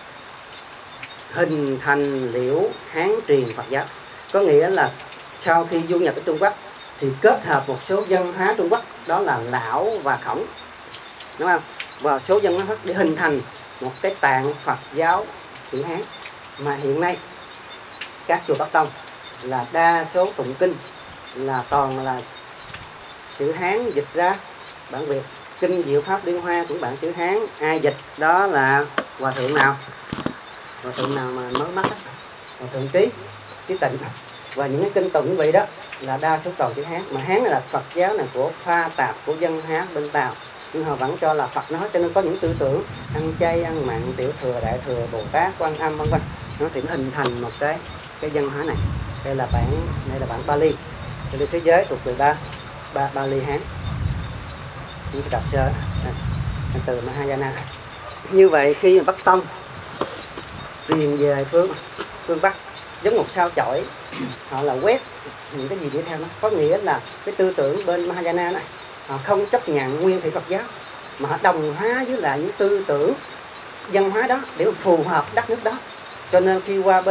hình thành liễu Hán truyền Phật giáo. Có nghĩa là sau khi du nhập ở Trung Quốc thì kết hợp một số văn hóa Trung Quốc, đó là Lão và Khổng, đúng không? Và số văn hóa để hình thành một cái tạng Phật giáo chữ Hán. Mà hiện nay các chùa Bắc Tông là đa số tụng kinh là toàn là chữ Hán dịch ra bản Việt. Kinh Diệu Pháp Liên Hoa cũng bản chữ Hán, ai dịch đó là hòa thượng nào? Hòa thượng nào mà mới mất đó? Hòa thượng Trí Tịnh. Và những cái kinh tụng vậy đó là đa số toàn chữ Hán. Mà Hán này là Phật giáo này của pha tạp của dân Hán bên Tàu, nhưng họ vẫn cho là Phật nói, cho nên có những tư tưởng ăn chay, ăn mặn, tiểu thừa, đại thừa, Bồ Tát, Quan Âm vân vân, nó thì hình thành một cái văn hóa này. Đây là bản Bali, Bali thế giới thuộc về Bali Hán. Chúng ta đọc sơ từ Mahayana. Như vậy khi mà Bắc Tông truyền về phương Bắc giống một sao chổi, họ là quét những cái gì đi theo nó. Có nghĩa là cái tư tưởng bên Mahayana này, họ không chấp nhận nguyên thủy Phật giáo mà họ đồng hóa với lại những tư tưởng văn hóa đó để phù hợp đất nước đó. Cho nên khi qua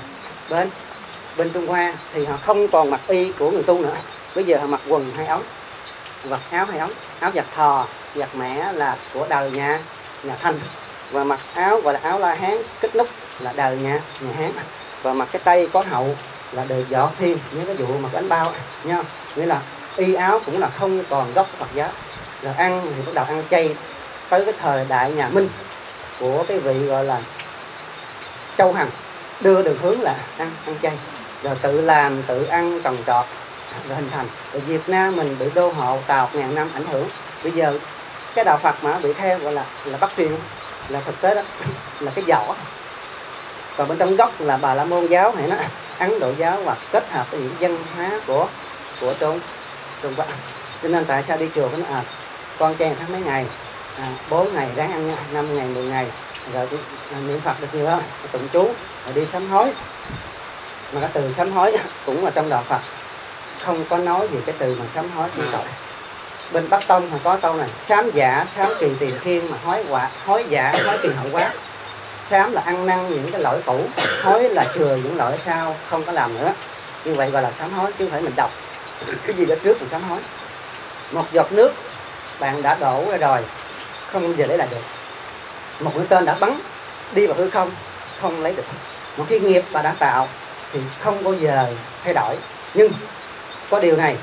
bên Trung Hoa thì họ không còn mặc y của người tu nữa. Bây giờ họ mặc quần hai ống, mặc áo hai ống, áo giặt thò, giặt mẻ là của đời nhà Thanh, và mặc áo gọi là áo La Hán kích nút là đời nhà Hán, và mặc cái tay có hậu là đời Võ Thiên, nhớ cái vụ mặc bánh bao nha. Nghĩa là y áo cũng là không còn gốc Phật giáo. Rồi ăn thì bắt đầu ăn chay tới cái thời đại nhà Minh của cái vị gọi là Châu Hằng, đưa đường hướng là ăn chay, rồi tự làm tự ăn trồng trọt rồi hình thành. Rồi Việt Nam mình bị đô hộ Tàu ngàn năm ảnh hưởng, bây giờ cái đạo Phật mà bị theo gọi là Bắc truyền, là thực tế đó là cái vỏ. Còn bên trong gốc là Bà La Môn giáo hay nó Ấn Độ giáo, hoặc kết hợp với những văn hóa của Trung Quốc. Cho nên tại sao đi chùa cái nó con chay tháng mấy ngày, 4 ngày ráng ăn nha, 5 ngày 10 ngày rồi niệm Phật được nhiều hơn, tụng chú, rồi đi sám hối. Mà cái từ sám hối cũng là trong đạo Phật không có nói về cái từ mà sám hối như vậy. Bên Bắc Tông họ có câu này: sám giả sám kỳ tiền thiên, mà hối giả hối tiền hậu quá. Sám là ăn năn những cái lỗi cũ, hối là chừa những lỗi sau không có làm nữa. Như vậy gọi là sám hối, chứ không phải mình đọc cái gì đó trước mình sám hối. Một giọt nước bạn đã đổ ra rồi, không bao giờ lấy lại được. Một mũi tên đã bắn đi vào hư không, không lấy được. Một khi nghiệp bà đã tạo thì không bao giờ thay đổi. Nhưng có điều này,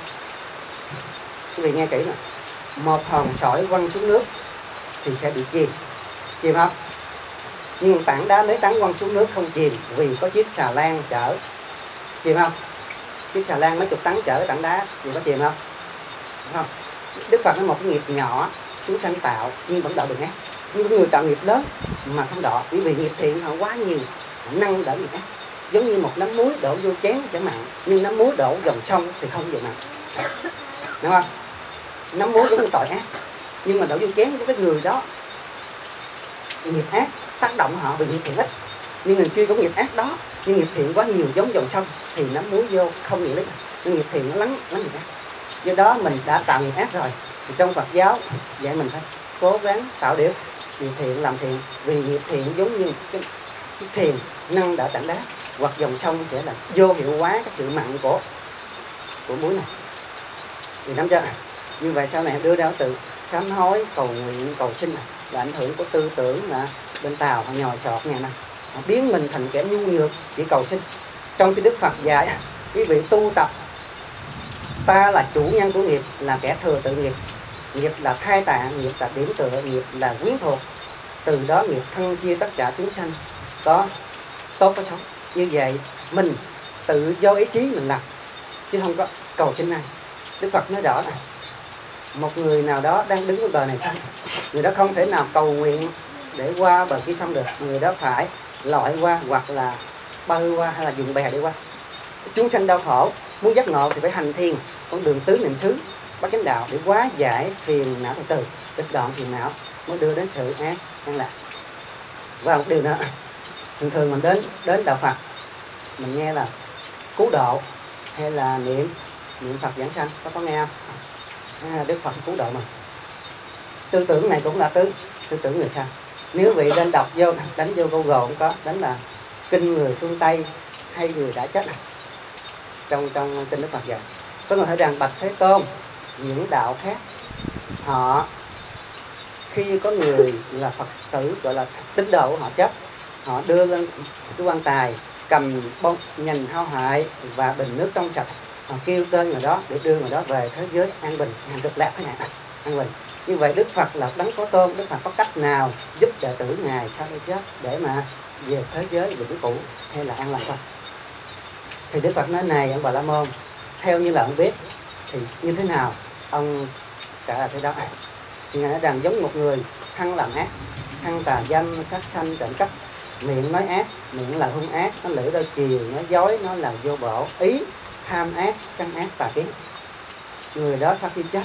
quý vị nghe kỹ nè, một hòn sỏi quăng xuống nước thì sẽ bị chìm không? Nhưng tảng đá nếu tảng quăng xuống nước không chìm, vì có chiếc xà lan chở, chìm không? Chiếc xà lan mấy chục tấn chở tảng đá thì có chìm không? Không. Đức Phật nói một cái nghiệp nhỏ chúng sanh tạo nhưng vẫn đỡ được ác. Nhưng người tạo nghiệp lớn mà không đọ, bởi vì nghiệp thiện họ quá nhiều, họ nâng đỡ nghiệp ác. Giống như một nắm muối đổ vô chén chẳng mặn, nhưng nắm muối đổ dòng sông thì không gì mặn, đúng không? Nắm muối giống như tội ác, nhưng mà đổ vô chén của cái người đó nghiệp ác tác động họ vì nghiệp thiện ít. Nhưng người kia có nghiệp ác đó, nhưng nghiệp thiện quá nhiều giống dòng sông thì nắm muối vô không nhiều lấy, nhưng nghiệp thiện nó lắng nghiệp ác. Do đó mình đã tạo nghiệp ác rồi, thì trong Phật giáo dạy mình phải cố gắng tạo điều nghiệp thiện, làm thiện, vì nghiệp thiện giống như cái thiền nâng đỡ tảng đá, hoặc dòng sông sẽ là vô hiệu hóa cái sự mặn của muối này. Thì nắm chưa? Như vậy sau này đưa ra từ sám hối, cầu nguyện, cầu sinh là ảnh hưởng của tư tưởng là bên Tàu họ nhồi sọt ngày nay, họ biến mình thành kẻ nhu nhược chỉ cầu sinh. Trong khi Đức Phật dạy quý vị tu tập, ta là chủ nhân của nghiệp, là kẻ thừa tự nghiệp. Nghiệp là thai tạng, nghiệp là điểm tựa, nghiệp là quyến thuộc. Từ đó nghiệp phân chia tất cả chúng sanh có tốt có xấu. Như vậy mình tự do ý chí mình làm, chứ không có cầu xin ai. Đức Phật nói rõ này, một người nào đó đang đứng bên bờ này sông, người đó không thể nào cầu nguyện để qua bờ kia sông được, người đó phải lội qua hoặc là bơi qua hay là dùng bè đi qua. chúng sanh đau khổ, muốn giác ngộ thì phải hành thiền, con đường tứ niệm xứ bát chánh đạo để hóa giải phiền não từ từ, đứt đoạn phiền não mới đưa đến sự an lạc. Và một điều nữa, thường thường mình đến đạo Phật, mình nghe là cứu độ hay là niệm Phật giảng sanh, có nghe không? Đức Phật cứu độ mình. Tư tưởng này cũng là tư tưởng người sao. Nếu vị lên đọc vô, đánh vô Google cũng có, đánh là kinh người phương Tây hay người đã chết trong kinh Đức Phật dạy. Có người hỏi rằng bạch Thế Tôn, những đạo khác họ khi có người là Phật tử gọi là tín đồ của họ chết, họ đưa lên cái quan tài, cầm bông nhành hao hại và bình nước trong sạch, họ kêu tên người đó để đưa người đó về thế giới an bình, hàng cực lạc thế này, an bình. Như vậy Đức Phật là đấng có tôn, Đức Phật có cách nào giúp đệ tử ngài sau khi chết để mà về thế giới vĩnh cửu hay là an lạc không? Thì Đức Phật nói này ông Bà La Môn, theo như là ông biết thì như thế nào ông trả lời thế đó. Thì ngài nói rằng giống một người thân làm ác, săn tà dâm, sát sanh, trộm cắp, miệng nói ác, miệng là hung ác, nó lưỡi đôi chiều, nó dối, nó là vô bổ, ý tham ác, sân ác, tà kiến. Người đó sau khi chết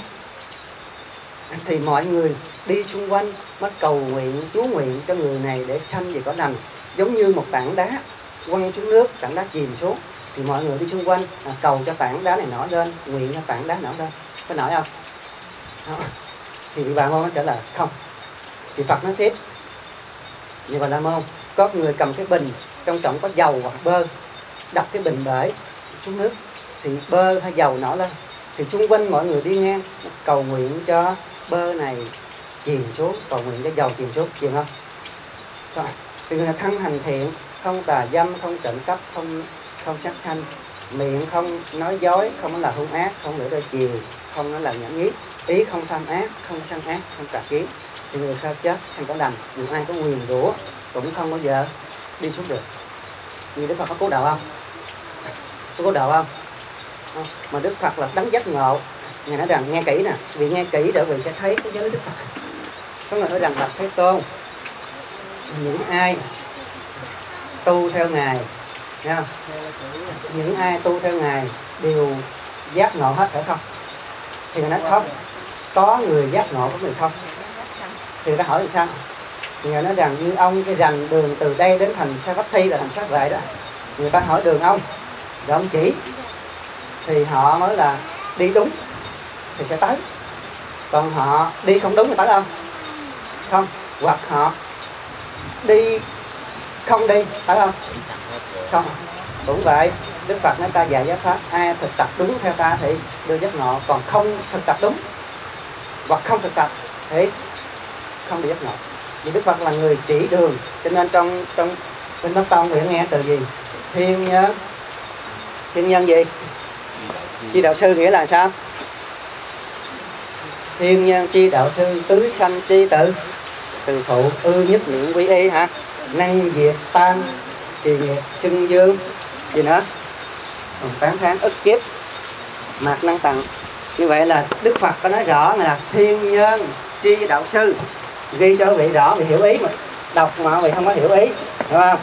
thì mọi người đi xung quanh mới cầu nguyện, chú nguyện cho người này để sanh về cõi lành, giống như một tảng đá quăng xuống nước, tảng đá chìm xuống thì mọi người đi xung quanh cầu cho tảng đá này nổi lên, nguyện cho tảng đá nổi lên, có nổi không? Không. Thì vị Bà La Môn trả lời không. Thì Phật nói tiếp, như Bà La Môn, có người cầm cái bình trong trọng có dầu hoặc bơ, đặt cái bình bể xuống nước thì bơ hay dầu nổi lên, thì xung quanh mọi người đi ngang cầu nguyện cho bơ này chìm xuống, cầu nguyện cho dầu chìm xuống, chìm không? Rồi, thì người thân hành thiện, không tà dâm, không trộm cắp, không sát sanh, miệng không nói dối, không là hung ác, không lưỡi đôi chiều, không nói là nhẫn nhí, ý không tham ác, không sân ác, không tà kiến, thì người sau chết thành có lành, dù ai có nguyền rủa cũng không bao giờ đi xuống được. Vì Đức Phật có cứu độ không? Có cứu độ không? Không. Mà Đức Phật là đấng giác ngộ. Ngài nói rằng nghe kỹ nè, vì nghe kỹ để vị sẽ thấy cái giới Đức Phật. Có người nói rằng bạch Thế Tôn, những ai tu theo ngài, nghe không? Những ai tu theo ngài đều giác ngộ hết phải không? Thì Ngài nói không, có người giác ngộ, có người không. Thì ta hỏi làm sao? Thì Ngài nói rằng như ông cái rành đường từ đây đến thành Savatthi là thành Sát Vệ đó, người ta hỏi đường ông rồi ông chỉ thì họ mới là đi đúng thì sẽ tới, còn họ đi không đúng thì tới không? Không. Hoặc họ đi không đi tới không? Không. Cũng vậy, Đức Phật nói ta dạy giáo pháp, ai thực tập đúng theo ta thì đưa giác ngộ, còn không thực tập đúng hoặc không thực tập thì không được giác ngộ. Vì Đức Phật là người chỉ đường, cho nên trong Kinh Bắc Tông thì nghe từ gì? Thiên nhân gì? Chi đạo sư nghĩa là sao? Thiên nhân chi đạo sư, tứ sanh chi từ phụ, ư nhất niệm quy y hả? Năng diệt tam trì nghiệp xưng dương gì nữa? Còn tán thán ức kiếp mạt năng tặng. Như vậy là Đức Phật có nói rõ là thiên nhân chi đạo sư, ghi cho vị rõ vì hiểu ý, mà đọc mà vị không có hiểu ý, hiểu không?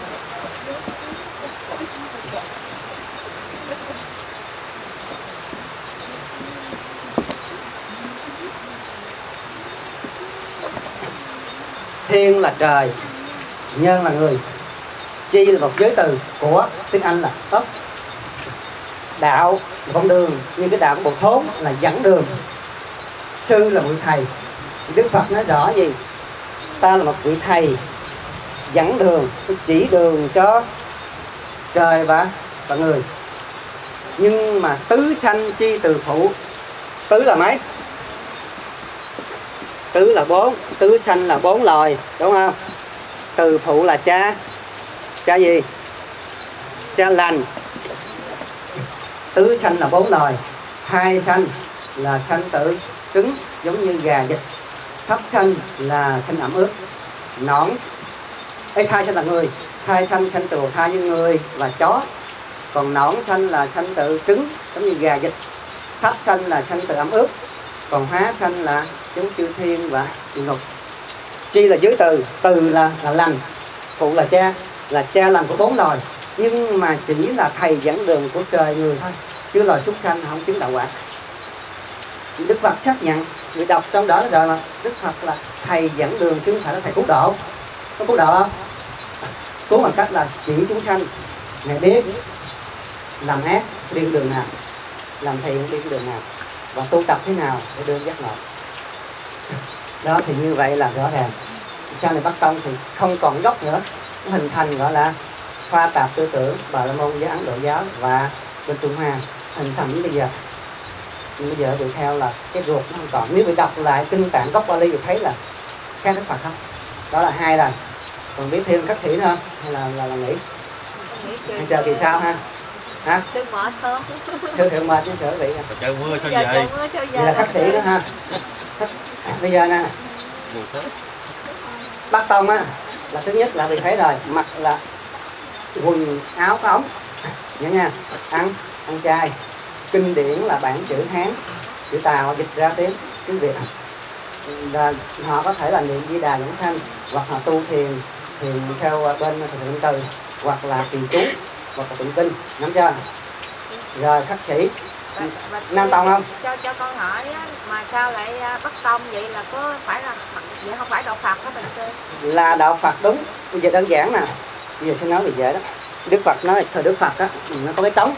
Thiên là trời, nhân là người, chi là một giới từ của tiếng Anh là up. Đạo là con đường, như cái đạo của Bồ Thốn là dẫn đường. Sư là vị thầy. Đức Phật nói rõ gì? Ta là một vị thầy dẫn đường, tôi chỉ đường cho trời và người. Nhưng mà tứ sanh chi từ phụ. Tứ là mấy? Tứ là 4, tứ sanh là 4 loài, đúng không? Từ phụ là cha gì? Cha lành. Tứ sanh là 4 loài. Hai sanh là sanh tử trứng giống như gà vịt. Thất sanh là sanh ẩm ướt. Nõn thai sanh là người. Thai sanh từ thai như người và chó. Còn nõn sanh là sanh từ trứng giống như gà vịt. Thất sanh là sanh từ ẩm ướt. Còn hóa sanh là giống chư thiên và địa ngục. Chi là giới từ, từ là lành, phụ là cha lành của 4 loài. nhưng mà chỉ là thầy dẫn đường của trời người thôi, chứ loài súc sanh không chứng đạo quả. Đức Phật xác nhận, người đọc trong đó rồi mà, Đức Phật là thầy dẫn đường chứ không phải là thầy cứu độ. Có cứu độ không? Cứu bằng cách là chỉ chúng sanh, Ngài biết làm ác đi đường nào, làm thiện đi đường nào, và tu tập thế nào để đưa giác ngộ. Đó thì như vậy là rõ ràng. Sau này Bắc Tông thì không còn gốc nữa, nó hình thành gọi là pha tạp tư tưởng Bà La Môn với Ấn Độ giáo và bên Trung Hoa hình thành đến bây giờ. Nhưng bây giờ bị theo là cái ruột nó không còn. Nếu bị đọc lại kinh tạng gốc Bali thì thấy là khác Đức Phật không. Đó là hai lần. Còn biết thêm khắc sĩ nữa không? Hay là nghỉ? Anh chờ kỳ sau ha. Hả? Sư mệt không? Sư thượng mệt chứ sở vị nè. Trời mưa sao Giờ vậy? trời mưa sao Vậy là giờ? khắc sĩ đó ha. Bây giờ nè, Bắc Tông á là thứ nhất là vị thấy rồi, mặc là quần áo có ống, nhớ nha, ăn chay, kinh điển là bản chữ Hán, chữ Tàu dịch ra tiếng Việt. Và họ có thể là niệm Di Đà Vãng Sanh, hoặc họ tu thiền theo bên thượng từ, hoặc là trì chú, hoặc là tụng kinh, nắm chưa? Rồi khắc sĩ Nam Tông không? Cho con hỏi á, mà sao lại Bắc Tông vậy, là có phải là vậy không phải đạo Phật đó bình sư? Là đạo Phật đúng. Bây giờ đơn giản nè, bây giờ sẽ nói về dễ đó. Đức Phật nói thời Đức Phật á, nó có cái trống,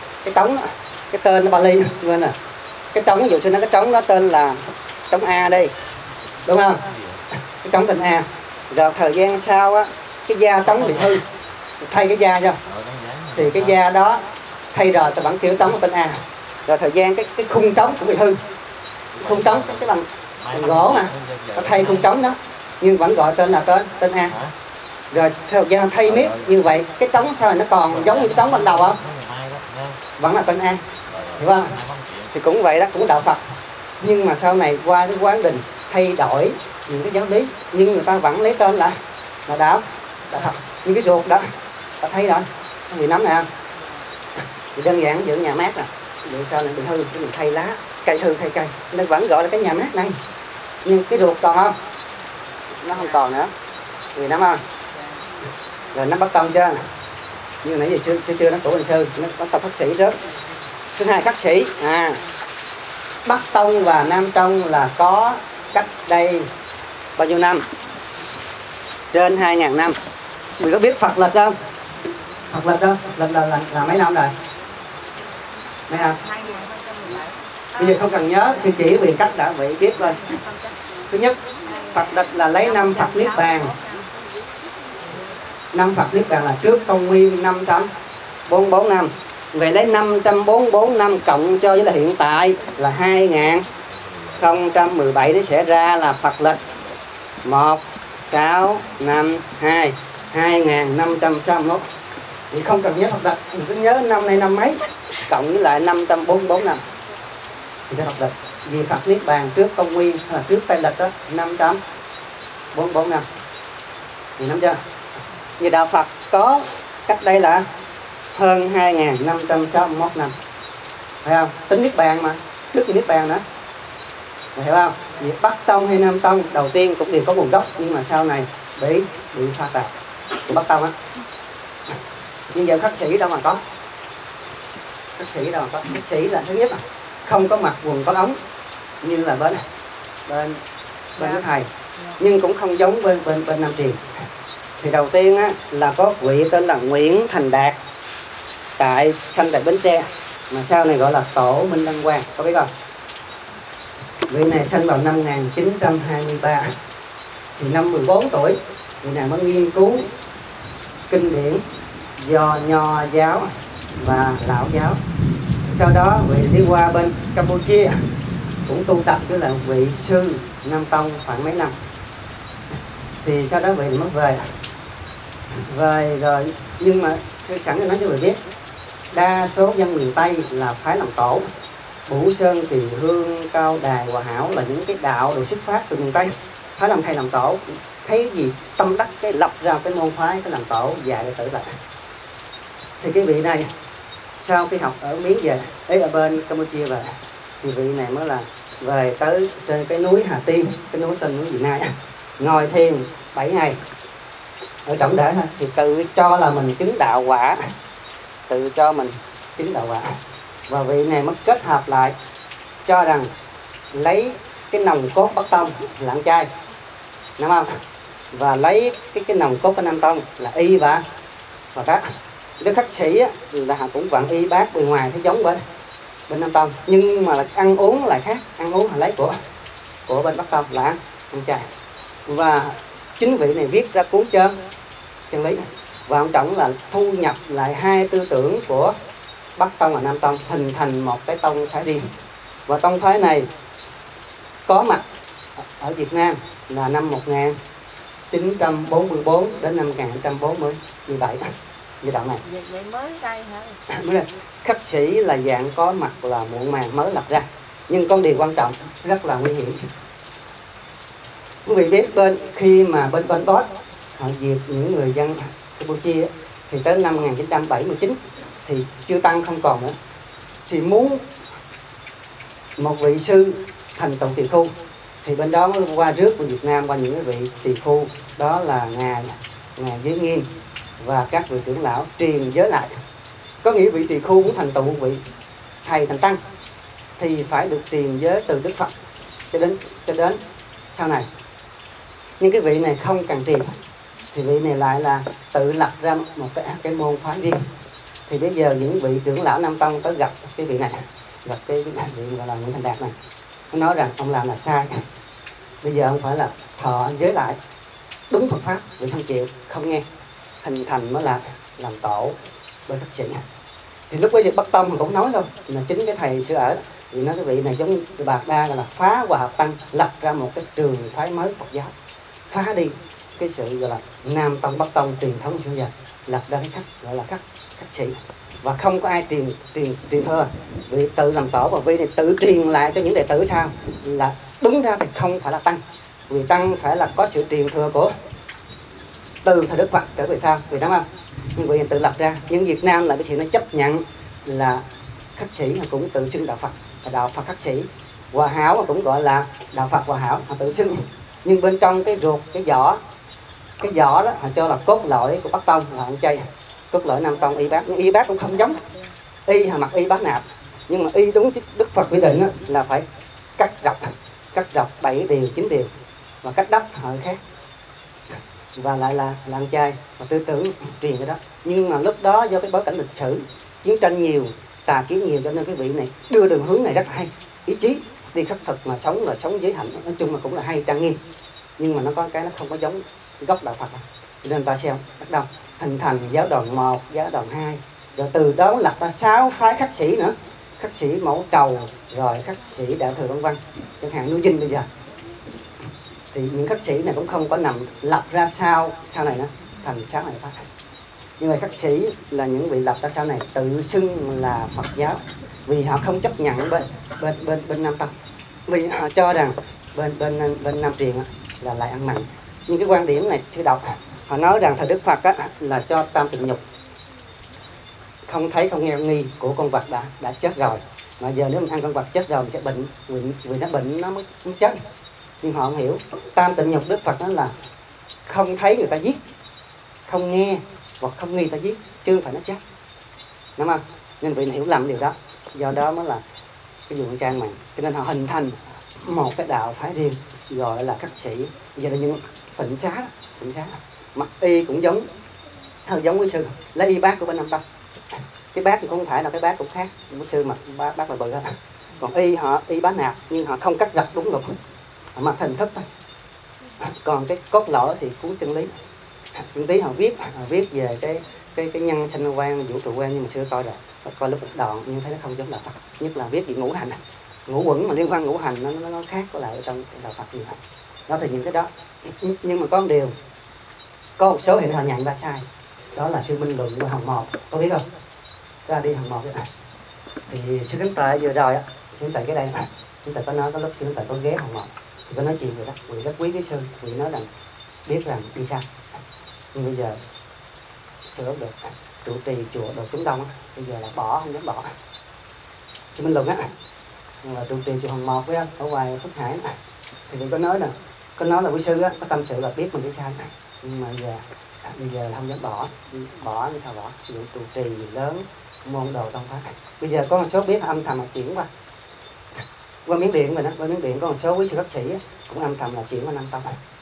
cái tên nó Bali quên nè. Cái trống, ví dụ như nó cái trống đó tên là trống A đi, đúng không? Cái trống tên A. Rồi thời gian sau á, cái da trống bị hư, thay cái da cho, thì cái da đó thay rồi ta vẫn kêu trống tên A. Rồi thời gian cái khung trống cũng bị hư, khung trống cái bằng gỗ mà, ta thay khung trống đó, nhưng vẫn gọi tên là tên A. Rồi thời gian thay miết như vậy, cái trống sau này nó còn giống như cái trống ban đầu không? Vẫn là tên A, hiểu không? Thì cũng vậy đó, cũng đạo Phật. Nhưng mà sau này qua cái quá trình thay đổi những cái giáo lý, nhưng người ta vẫn lấy tên là đạo Phật. Như cái ruột đó, ta thấy rồi, vì nắm nè, thì đơn giản giữ nhà mát nè, vì sao lại bị hư, cái mình thay lá, cây hư thay cây, nên vẫn gọi là cái nhà mát này. Nhưng cái ruột còn không? Nó không còn nữa, vì nắm không? Rồi nó Bắc Tông chưa? Như nãy giờ chưa nó của hình sư, nó Bắc Tông khắc sĩ trước. Thứ hai khắc sĩ, Bắc Tông và Nam Tông là có cách đây bao nhiêu năm? Trên 2.000 năm. Mình có biết Phật lịch không? Phật lịch không? Lịch là mấy năm rồi? Mấy năm? 2017. Bây giờ không cần nhớ, thì chỉ vì cách đã vị biết thôi. Thứ nhất, Phật lịch là lấy năm Phật Niết Bàn. Năm Phật Niết Bàn là trước công nguyên 544 năm. Về lấy 544 năm cộng cho với là hiện tại là 2017, nó sẽ ra là Phật lịch 1652 2561. Thì không cần nhớ Phật lịch, mình cứ nhớ năm nay năm mấy cộng với lại 544 năm thì cái Phật lịch. Vì Phật Niết Bàn trước công nguyên là trước Tây lịch đó 544 năm. Thì nắm chưa? Vì đạo Phật có cách đây là hơn 2.561 năm, phải không? Tính Niết Bàn mà, trước khi Niết Bàn nữa, hiểu không? Vì Bắc Tông hay Nam Tông đầu tiên cũng đều có nguồn gốc, nhưng mà sau này bị pha tạp của Bắc Tông á. Nhưng giờ khắc sĩ đâu mà có, khắc sĩ đâu mà có. Khắc sĩ là thứ nhất là không có mặc quần có ống như là bên cái thầy, nhưng cũng không giống bên Nam Truyền. Thì đầu tiên á, là có vị tên là Nguyễn Thành Đạt, sanh tại Bến Tre, mà sau này gọi là Tổ Minh Đăng Quang, có biết không? Vị này sanh vào năm 1923. Thì năm 14 tuổi vị này mới nghiên cứu kinh điển do Nho giáo và Lão giáo. Sau đó vị đi qua bên Campuchia cũng tu tập với là vị sư Nam Tông khoảng mấy năm. Thì sau đó vị mới về rồi, nhưng mà sẵn cho nói cho người biết, đa số dân miền Tây là phái làm tổ. Bửu Sơn, Tỳ Hương, Cao Đài, Hòa Hảo là những cái đạo được xuất phát từ miền Tây, phái làm thầy làm tổ. Thấy gì tâm đắc cái lập ra cái môn phái cái làm tổ dạy đệ tử lại. Thì cái vị này sau khi học ở Miến về, ở bên Campuchia về, thì vị này mới là về tới trên cái núi Hà Tiên, cái núi tên núi Vị Nai, ngồi thiền 7 ngày. ở trọng để thôi, thì tự cho là mình chứng đạo quả, tự cho mình chứng đạo quả. Và vị này mới kết hợp lại cho rằng lấy cái nòng cốt Bắc Tông là ăn chay, đúng không? Và lấy cái nòng cốt của Nam Tông là y và bát. Đức Khắc Sĩ á, là họ cũng vẫn y bát bên ngoài thấy giống bên Nam Tông, nhưng mà là ăn uống lại khác, ăn uống họ lấy của bên Bắc Tông là ăn chay. Và chính vị này viết ra cuốn chân lý này. Và ông Trọng là thu nhập lại hai tư tưởng của Bắc Tông và Nam Tông, hình thành một cái tông phái riêng. Và tông phái này có mặt ở Việt Nam là năm 1944 đến năm 1947 giai đoạn này. Vậy mới đây hả? Mới đây. Khắc Sĩ là dạng có mặt là muộn màng mới lập ra, nhưng con điều quan trọng rất là nguy hiểm. Quý vị biết khi mà bên Pol Pot họ diệt những người dân Campuchia thì tới năm 1979 thì chư tăng không còn nữa, thì muốn một vị sư thành tựu tỳ khu thì bên đó mới qua rước của Việt Nam qua những cái vị tỳ khu, đó là ngài Giới Nghiêm và các vị trưởng lão truyền giới lại. Có nghĩa vị tỳ khu muốn thành tựu vị thầy thành tăng thì phải được truyền giới từ Đức Phật cho đến sau này. Nhưng cái vị này không cần truyền, thì vị này lại là tự lập ra một cái môn phái riêng. Thì bây giờ những vị trưởng lão Nam Tông tới gặp cái vị này, gặp cái vị gọi là Nguyễn Thành Đạt này, nó nói rằng ông làm là sai, bây giờ ông phải là thọ giới lại đúng Phật pháp. Vị không chịu, không nghe, hình thành mới là làm tổ bên Khắc Sĩ. Thì lúc bây giờ Bắc Tông cũng nói thôi, là chính cái thầy xưa ở vì nói cái vị này giống như Bạc Đa là phá Hòa Hợp Tăng, lập ra một cái trường phái mới Phật giáo, phá đi cái sự gọi là Nam Tông Bắc Tông truyền thống xưa giờ, lập ra cái khắc gọi là khắc sĩ. Và không có ai truyền thừa, vị tự làm tổ và vị này tự truyền lại cho những đệ tử sau. Là đúng ra thì không phải là tăng, vì tăng phải là có sự truyền thừa của từ thời Đức Phật trở về sau, vì đúng không? Nhưng vị này tự lập ra. Nhưng Việt Nam là cái sự nó chấp nhận là Khắc Sĩ cũng tự xưng đạo Phật, là đạo Phật Khắc Sĩ. Hòa Hảo cũng gọi là đạo Phật Hòa Hảo, họ tự xưng. Nhưng bên trong cái ruột, cái vỏ đó họ cho là cốt lõi của Bắc Tông là ăn chay, cốt lõi Nam Tông y bát. Nhưng y bát cũng không giống y, họ mặc y bát nạp, nhưng mà y đúng Đức Phật quy định là phải cắt dọc 7 điều 9 điều, và cắt đắp họ khác, và lại là ăn chay và tư tưởng truyền cái đó. Nhưng mà lúc đó do cái bối cảnh lịch sử chiến tranh nhiều, tà kiến nhiều, cho nên cái vị này đưa đường hướng này rất hay, ý chí đi khắc thực mà sống là sống giới hạnh, nói chung là cũng là hay trang nghiêm. Nhưng mà nó có cái nó không có giống cái gốc đạo Phật, nên ta xem bắt đầu hình thành giáo đoàn 1, giáo đoàn 2, rồi từ đó lập ra 6 phái Khắc Sĩ nữa, Khắc Sĩ Mẫu Trầu, rồi Khắc Sĩ Đại Thừa Vân Vân, chẳng hạn Núi Dinh bây giờ. Thì những Khắc Sĩ này cũng không có nằm lập ra sau này nữa thành 6 này phái. Nhưng mà Khắc Sĩ là những vị lập ra sau này tự xưng là Phật giáo, vì họ không chấp nhận bên Nam Tông, vì họ cho rằng bên Nam Truyền là lại ăn mặn. Nhưng cái quan điểm này chưa đọc, họ nói rằng thời Đức Phật là cho tam tịnh nhục, không thấy không nghe nghi của con vật đã chết rồi, mà giờ nếu mình ăn con vật chết rồi mình sẽ bệnh, vì nó bệnh nó mới chết. Nhưng họ không hiểu tam tịnh nhục Đức Phật đó là không thấy người ta giết, không nghe hoặc không nghi người ta giết, chứ phải nó chết, đúng không? Nên vị này hiểu lầm điều đó, do đó mới là cái vụ trang mạng, cho nên họ hình thành một cái đạo phái riêng gọi là Khắc Sĩ. Giờ là những tịnh xá, mặc y cũng giống quý sư, lấy y bát của bên Nam Tông. Cái bát thì cũng không phải là cái bát cũng khác, quý sư mặc bát là bự đó. Còn y bát nạp, nhưng họ không cắt rạch đúng luật, họ mặc hình thức thôi. Còn cái cốt lõi thì cuốn chân lý họ viết về cái nhân sanh quan, vũ trụ quan, nhưng mà xưa coi rồi, coi lúc một đoạn nhưng thấy nó không giống đạo Phật. Nhất là viết về ngũ hành, ngũ quẩn mà liên quan ngũ hành nó khác với lại trong đạo Phật nhiều. Đó thì những cái đó. Nhưng mà có một điều, có một số hiện họ nhận ra sai, đó là sư Minh Luận của Hồng Một, có biết không? Ra đi Hồng Một đấy. Thì sư Khánh Tài vừa rồi sư Khánh Tài cái đây, sư Tài có nói có lúc sư Khánh Tài có ghé Hồng Một thì có nói chuyện về đó, vì rất quý cái sư, vì nói rằng biết rằng đi sao. Nhưng bây giờ sửa được trụ trì chùa Đồ Chúng Đông bây giờ là bỏ, không dám bỏ. Sư Minh Luận nhưng mà trụ trì chùa Hồng Một ở ngoài Phước Hải thì có nói là quý sư có tâm sự là biết mình đi sai, Nhưng mà bây giờ là không dám bỏ như sao bỏ, ví dụ trụ trì lớn, môn đồ tông pháp. Bây giờ có một số biết âm thầm là chuyển qua Miến Điện mình á, qua Miến Điện có một số quý sư bác sĩ cũng âm thầm là chuyển qua Nam Tông,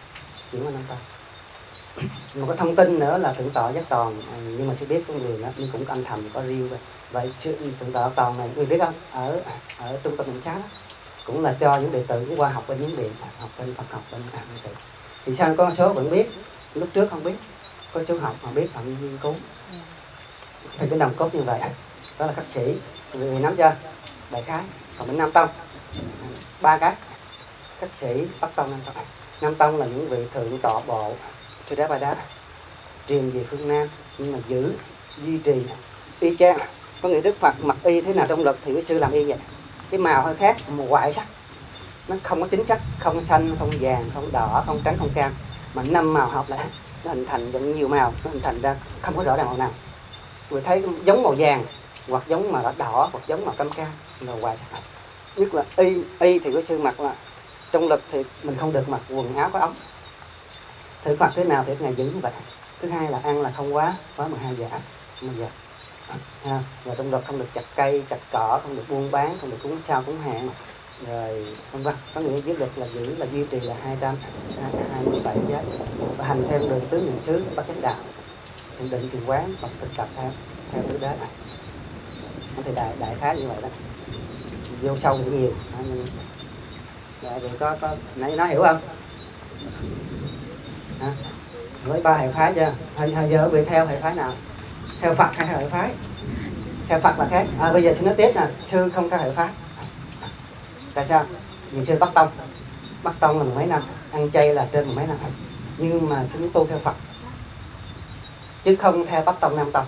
một cái thông tin nữa là thượng tọa Giác Toàn, nhưng mà sư biết có người đó, nhưng cũng âm thầm có riêng vậy. Thượng tọa Toàn này người biết không, ở trung tâm bệnh xá đó, cũng là cho những đệ tử cũng qua học bên Miến Điện, học bên Phật học bên đệ tử. Thì sao có một số vẫn biết, lúc trước không biết, có chú học mà biết phạm vi nghiên cứu. Thì cái nòng cốt như vậy đó là khắc sĩ, người nắm chưa, đại khái. Còn bên Nam Tông 3 cái: khắc sĩ, Bắc Tông, Nam Tông. Nam Tông là những vị thượng tọa bộ Sư Đá Ba Đá truyền về phương Nam, nhưng mà giữ duy trì y chang. Có nghĩa Đức Phật mặc y thế nào trong lực thì quý sư làm y vậy. Cái màu hơi khác, màu ngoại sắc, nó không có chính xác, không xanh, không vàng, không đỏ, không trắng, không cam, mà 5 màu hợp lại nó hình thành giống nhiều màu, nó hình thành ra không có rõ ràng màu nào. Người thấy giống màu vàng, hoặc giống màu đỏ, hoặc giống màu cam là hoài sắc. Nhất là y thì quý sư mặc là trong lực thì mình không được mặc quần áo có ống. Thử Phật thế nào thì ngày giữ như vậy. Thứ hai là ăn là không quá 12 giờ. Và trong lực không được chặt cây, chặt cỏ, không được buôn bán, không được cúng sao cúng hẹn, rồi vân vân. Có nghĩa với lực là giữ là duy trì là 227 giới, và hành theo đường tứ niệm xứ Bát Chánh Đạo, thiền định thiền quán, bậc thực tập theo tứ đế này. Thì đại khái như vậy đó, vô sâu thì nhiều. Rồi có nãy nói hiểu không? Với 3 hệ phái chưa? Hồi giờ bị theo hệ phái nào? Theo Phật hay theo hệ phái? Theo Phật là khác. Bây giờ xin nói tiếp nè, sư không theo hệ phái. Tại sao? Vì sư Bắc Tông. Bắc Tông là 10 mấy năm, ăn chay là trên 10 mấy năm. Nhưng mà sư tu theo Phật, chứ không theo Bắc Tông, Nam Tông.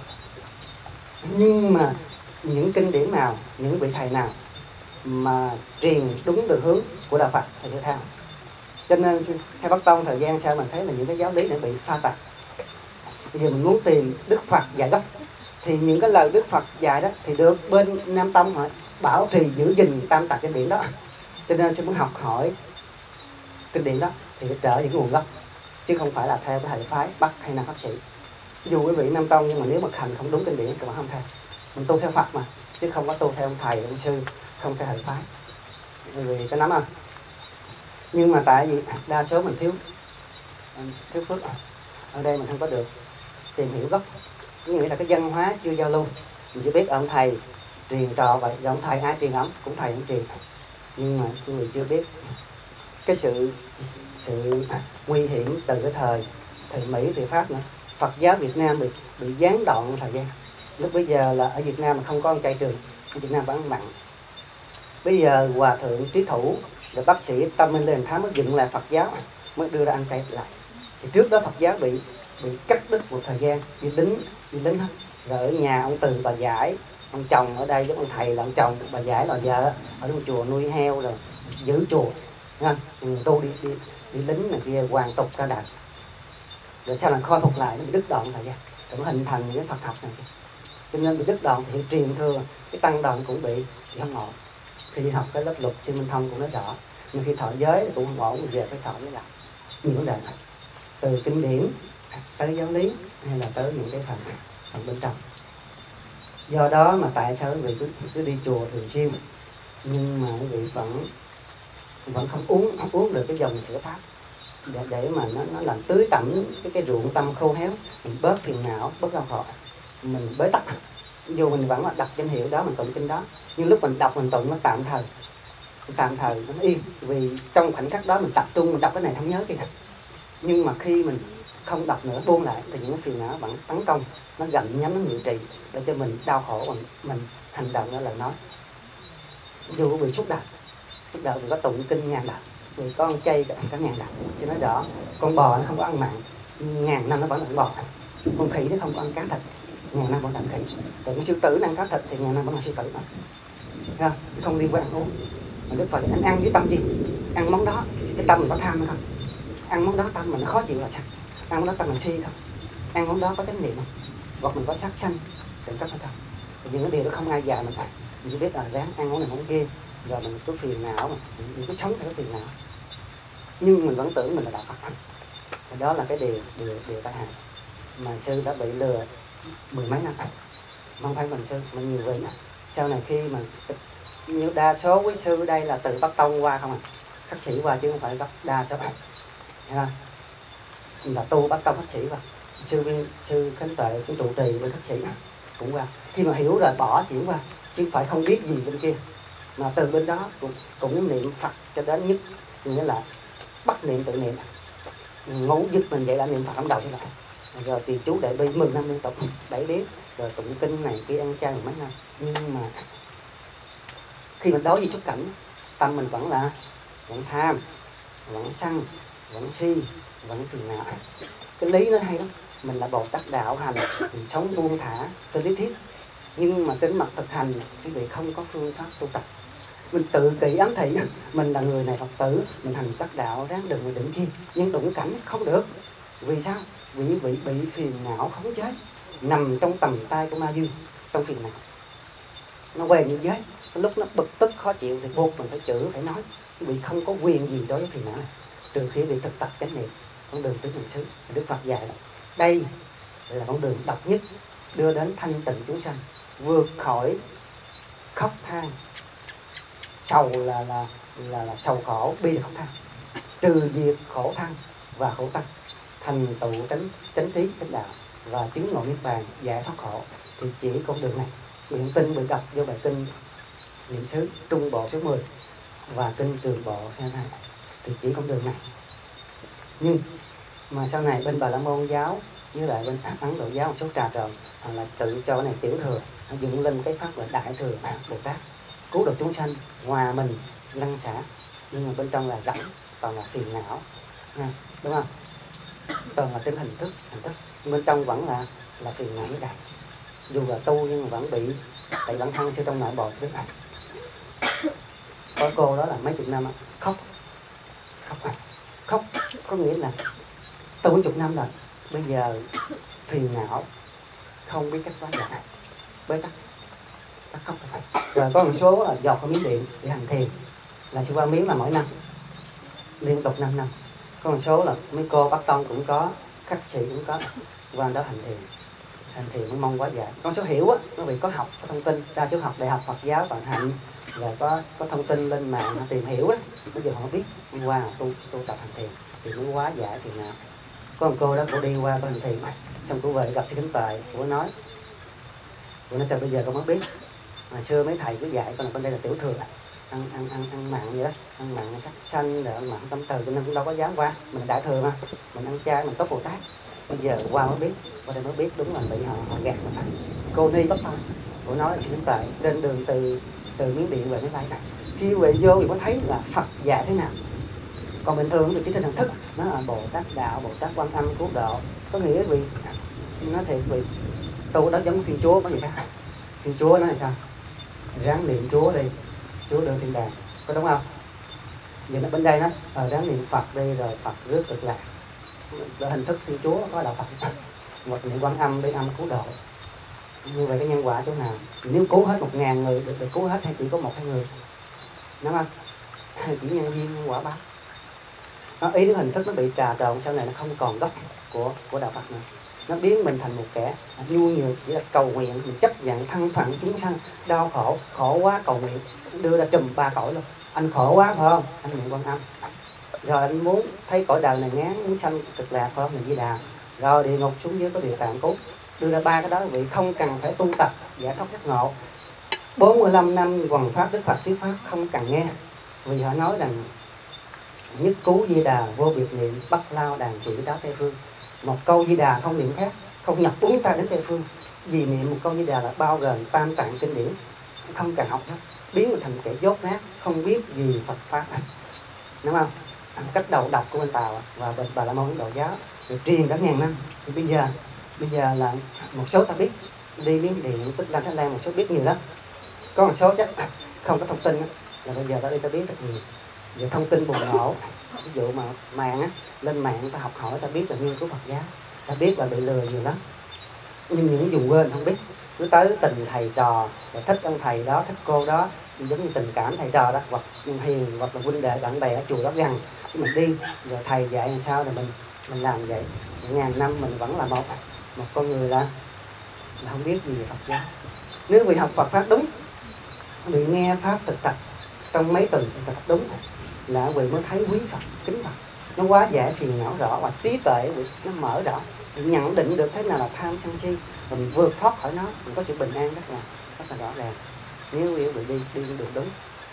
Nhưng mà những kinh điển nào, những vị thầy nào mà truyền đúng đường hướng của đạo Phật thì theo. Cho nên theo Bắc Tông thời gian sau mình thấy là những cái giáo lý này bị pha tạp. Bây giờ mình muốn tìm Đức Phật dạy gốc, thì những cái lời Đức Phật dạy đó thì được bên Nam Tông họ bảo trì giữ gìn tam tạng kinh điển đó. Cho nên sẽ muốn học hỏi kinh điển đó thì phải trở về nguồn gốc, chứ không phải là theo cái hệ phái Bắc hay Nam Pháp sĩ. Dù quý vị Nam Tông, nhưng mà nếu mà hành không đúng kinh điển thì bạn không theo. Mình tu theo Phật mà, chứ không có tu theo ông thầy, ông sư, không theo hệ phái. Vì có nắm không? Nhưng mà tại vì đa số mình thiếu phước. Ở đây mình không có được tìm hiểu gốc, có nghĩa là cái văn hóa chưa giao lưu. Mình chỉ biết ông thầy truyền trò vậy, rồi ông thầy ai truyền ổng cũng thầy cũng truyền, nhưng mà người chưa biết cái sự nguy hiểm từ cái thời Mỹ, thời Pháp nữa. Phật giáo Việt Nam bị gián đoạn thời gian. Lúc bây giờ là ở Việt Nam mà không có ăn chay trường, ở Việt Nam vẫn ăn mặn. Bây giờ Hòa Thượng Trí Thủ rồi bác sĩ Tâm Minh Lên Thám mới dựng lại Phật giáo, mới đưa ra ăn chay lại. Thì trước đó Phật giáo bị cắt đứt một thời gian, đi lính hết. Rồi ở nhà ông Từ bà Giải, ông chồng ở đây với ông thầy là ông chồng, bà Giải là vợ, ở trong chùa nuôi heo rồi giữ chùa, nghe không? Tu đi lính này kia hoàn tục cả đời. Rồi sau là khôi phục lại nó bị đứt đoạn thời gian, rồi nó hình thành những Phật học này. Cho nên bị đứt đoạn thì truyền thừa cái tăng đoàn cũng bị không ổn. Khi học cái lớp luật Sư Minh Thông cũng nói rõ, nhưng khi thọ giới cũng không ổn, về phải thọ với lại nhiều vấn đề này, từ kinh điển tới giáo lý hay là tới những cái phần bên trong. Do đó mà tại sao quý vị cứ đi chùa thường xuyên, nhưng mà quý vị vẫn không uống được cái dòng sữa Pháp để mà nó làm tưới tẩm cái ruộng tâm khô héo, mình bớt phiền não, bớt đau khổ, mình bế tắc. Dù mình vẫn là đọc danh hiệu đó, mình tụng kinh đó, nhưng lúc mình đọc mình tụng nó tạm thời nó yên, vì trong khoảnh khắc đó mình tập trung, mình đọc cái này không nhớ kia. Nhưng mà khi mình không đọc nữa, buông lại thì những phiền não vẫn tấn công, nó gặm nhấm, nó ngự trì để cho mình đau khổ, mình hành động đó lời nói. Dù bị xúc động thì có tụng kinh ngàn đạo, vì có ăn chay cả ngàn đạo. Cho nói rõ, con bò nó không có ăn mặn, ngàn năm nó vẫn là con bò. Con khỉ nó không có ăn cá thịt, ngàn năm vẫn là khỉ. Còn con sư tử nó ăn cá thịt thì ngàn năm vẫn là sư tử mà. Không liên quan ăn uống. Mà Đức Phật anh ăn với tâm gì? Ăn món đó, cái tâm mình có tham hay không? Ăn món đó tâm mình nó khó chịu là sao? Ăn món đó tâm mình si không? Ăn món đó có chánh niệm không? Hoặc mình có sát sanh, trộm cắp hay không? Thì những cái điều đó không ai dạy mình. Mình chỉ biết là ráng ăn món này món kia, rồi mình có phiền não mà, mình cứ sống theo cái phiền não. Nhưng mình vẫn tưởng mình là đạo Phật. Đó là cái điều tai hại mà sư đã bị lừa 10 mấy năm. Không phải mình sư mà nhiều vị. Sau này khi mà như đa số quý sư đây là từ Bắc Tông qua không à, khất sĩ qua chứ không phải đa số. Là tu Bắc Tông khất sĩ qua. Sư Khánh Tuệ cũng trụ trì bên khất sĩ cũng qua. Khi mà hiểu rồi bỏ chuyển qua, chứ phải không biết gì bên kia. Mà từ bên đó cũng niệm Phật cho đến nhất, nghĩa là bắt niệm tự niệm. Ngủ giật mình vậy là niệm Phật trong đầu thế lại. Rồi trì chú đại bi 10 năm liên tục đẩy biết, rồi tụng kinh này kia ăn chay mấy năm. Nhưng mà khi mình đối với xúc cảnh, tâm mình vẫn tham, vẫn sân, vẫn si, vẫn phiền não. Cái lý nó hay lắm. Mình là Bồ Tát đạo hành, mình sống buông thả trên lý thuyết, nhưng mà trên mặt thực hành quý vị không có phương pháp tu tập. Mình tự kỷ ám thị mình là người này Phật tử, mình hành tác đạo ráng đừng người đừng kia, nhưng đụng cảnh không được. Vì sao? Vì bị phiền não khống chế, nằm trong tầm tay của ma dương, trong phiền não nó quen như giới. Cái lúc nó bực tức khó chịu thì buộc mình phải chửi, phải nói. Vì không có quyền gì đối với phiền não này, trừ khi bị thực tập chánh niệm. Con đường tứ niệm xứ Đức Phật dạy là đây là con đường độc nhất, đưa đến thanh tịnh chúng sanh, vượt khỏi khóc than. Sầu là sầu khổ, bi là khóc than, trừ diệt khổ than và khổ tăng, thành tựu chánh trí chánh đạo và chứng ngộ niết bàn, giải thoát khổ. Thì chỉ con đường này. Nguyện tin bị đọc vô bài kinh niệm xứ Trung Bộ số 10 và kinh Trường Bộ số 2 thì chỉ con đường này. Nhưng mà sau này bên Bà La Môn giáo với lại bên Ấn Độ giáo một số trà trộn là tự cho cái này tiểu thừa, dựng lên cái pháp là đại thừa Bồ Tát, cứu độ chúng sanh, hòa mình lăng xả, nhưng mà bên trong là rỗng, toàn là phiền não, đúng không? Toàn là tính hình thức, bên trong vẫn là phiền não với đại. Dù là tu nhưng mà vẫn bị, tại bản thân sư trong nội bộ rất là. Có cô đó là mấy chục năm khóc có nghĩa là tu chục năm rồi, bây giờ phiền não không biết cách hóa giải, bế tắc khóc phải. Rồi có một số là dọc ở miếng điện để hành thiền, là sư qua miếng là mỗi năm liên tục 5 năm. Có một số là mấy cô Bắc Tông cũng có, khất sĩ cũng có, qua đó hành thiền mới mong hóa giải. Có một số hiểu á, nó vì có học, có thông tin, đa số học đại học Phật giáo Vạn Hạnh, rồi có thông tin lên mạng họ tìm hiểu á, bây giờ họ biết qua tu tập hành thiền thì mới hóa giải phiền não. Có một cô đó, cô đi qua hành thiền, xong cô về gặp sư Khánh Tuệ, cô nói cho bây giờ con mới biết, hồi xưa mấy thầy cứ dạy con là con đây là tiểu thừa, ăn mặn vậy đó, ăn mặn sắc xanh rồi ăn mặn tâm từ, cho nên cũng đâu có dám qua. Mình là đại thừa mà, mình ăn chay, mình tốt Bồ Tát. Bây giờ qua mới biết, qua đây mới biết đúng là bị họ gạt mình. Cô Ni Bắc Phong, cô nói là sư Khánh Tuệ lên đường từ Miến Điện về máy bay, khi về vô thì có thấy là Phật dạy thế nào. Còn bình thường thì chỉ trên hình thức, nó là Bồ Tát đạo, Bồ Tát Quan Âm cứu độ, có nghĩa vì nó thiệt vì tu đó giống Thiên Chúa có gì khác. Thiên Chúa nói là sao? Ráng niệm Chúa đi, Chúa đưa thiên đàng, có đúng không? Giờ nó bên đây nó ráng niệm Phật đi rồi Phật rước cực lạc. Là hình thức Thiên Chúa có đạo Phật. Một niệm Quan Âm đi âm cứu độ. Như vậy cái nhân quả chỗ nào? Nếu cứu hết 1000 người được cứu hết hay chỉ có 1-2 người? Đúng không? Chỉ nhân viên nhân quả báo. Nó ý đến hình thức nó bị trà trộn, sau này nó không còn gốc của đạo Phật nữa. Nó biến mình thành một kẻ nhu nhược, chỉ là cầu nguyện, mình chấp nhận thân phận chúng sanh đau khổ quá cầu nguyện, đưa ra trùm 3 cõi luôn. Anh khổ quá phải không? Anh niệm Quan Âm. Rồi anh muốn thấy cõi đời này ngán, muốn sanh cực lạc phải không? Mình Di Đà. Rồi địa ngục xuống dưới có Địa Tạng cứu. Đưa ra 3 cái đó vị không cần phải tu tập giải thoát giác ngộ. 45 năm hoằng pháp Đức Phật thuyết pháp không cần nghe, vì họ nói rằng nhất cứu Di Đà vô biệt niệm, bắt lao đàn chỉ đáo Tây phương. Một câu Di Đà không niệm khác, không nhập 4 ta đến Tây phương. Vì niệm một câu Di Đà là bao gồm tam tạng kinh điển, không cần học hết, biến mình thành kẻ dốt nát, không biết gì Phật pháp, đúng không? Cách đầu độc của bên Tàu và bên Bà La Môn Ấn Độ giáo rồi truyền cả ngàn năm. Thì bây giờ là một số ta biết, đi Miến Điện, Tích Lan, Thái Lan, một số biết nhiều lắm. Có một số chắc không có thông tin đó, là bây giờ ta đi ta biết rất nhiều. Giờ thông tin bùng nổ, ví dụ mà mạng á, lên mạng ta học hỏi, ta biết là nghiên cứu Phật giáo, ta biết là bị lừa nhiều lắm. Nhưng những dùng quên không biết, cứ tới tình thầy trò, rồi thích ông thầy đó, thích cô đó, giống như tình cảm thầy trò đó, hoặc hiền, hoặc là huynh đệ bạn bè ở chùa đó gần, mình đi rồi thầy dạy làm sao là mình mình làm vậy ngàn năm mình vẫn là một con người là không biết gì về Phật giáo. Nếu vị học Phật pháp đúng, vị nghe pháp thực tập trong mấy tuần thực tập đúng là vị mới thấy quý Phật, kính Phật. Nó quá giải phiền não rõ và trí tuệ nó mở rõ, mình nhận định được thế nào là tham sân si, mình vượt thoát khỏi nó, mình có sự bình an rất là rõ ràng. Nếu bị đi được đúng.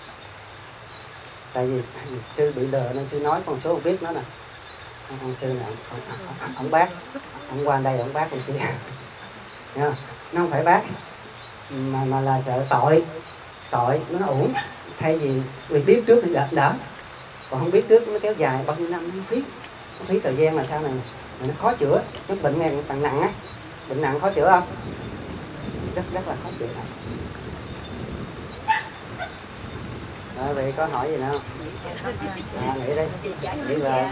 Tại vì sư bị lừa nên sư nói con số không biết nó nè. Ông sư này ông bác, ông qua đây ông bác bên kia. Nó không phải bác mà là sợ tội nó uổng. Thay vì việc biết trước thì đỡ, còn không biết trước nó kéo dài bao nhiêu năm nó phí thời gian mà sau này nó khó chữa. Cái bệnh này càng nặng á, bệnh nặng khó chữa không? Rất là khó chữa. Rồi vậy có hỏi gì nữa không? Nghĩ đây, đi về.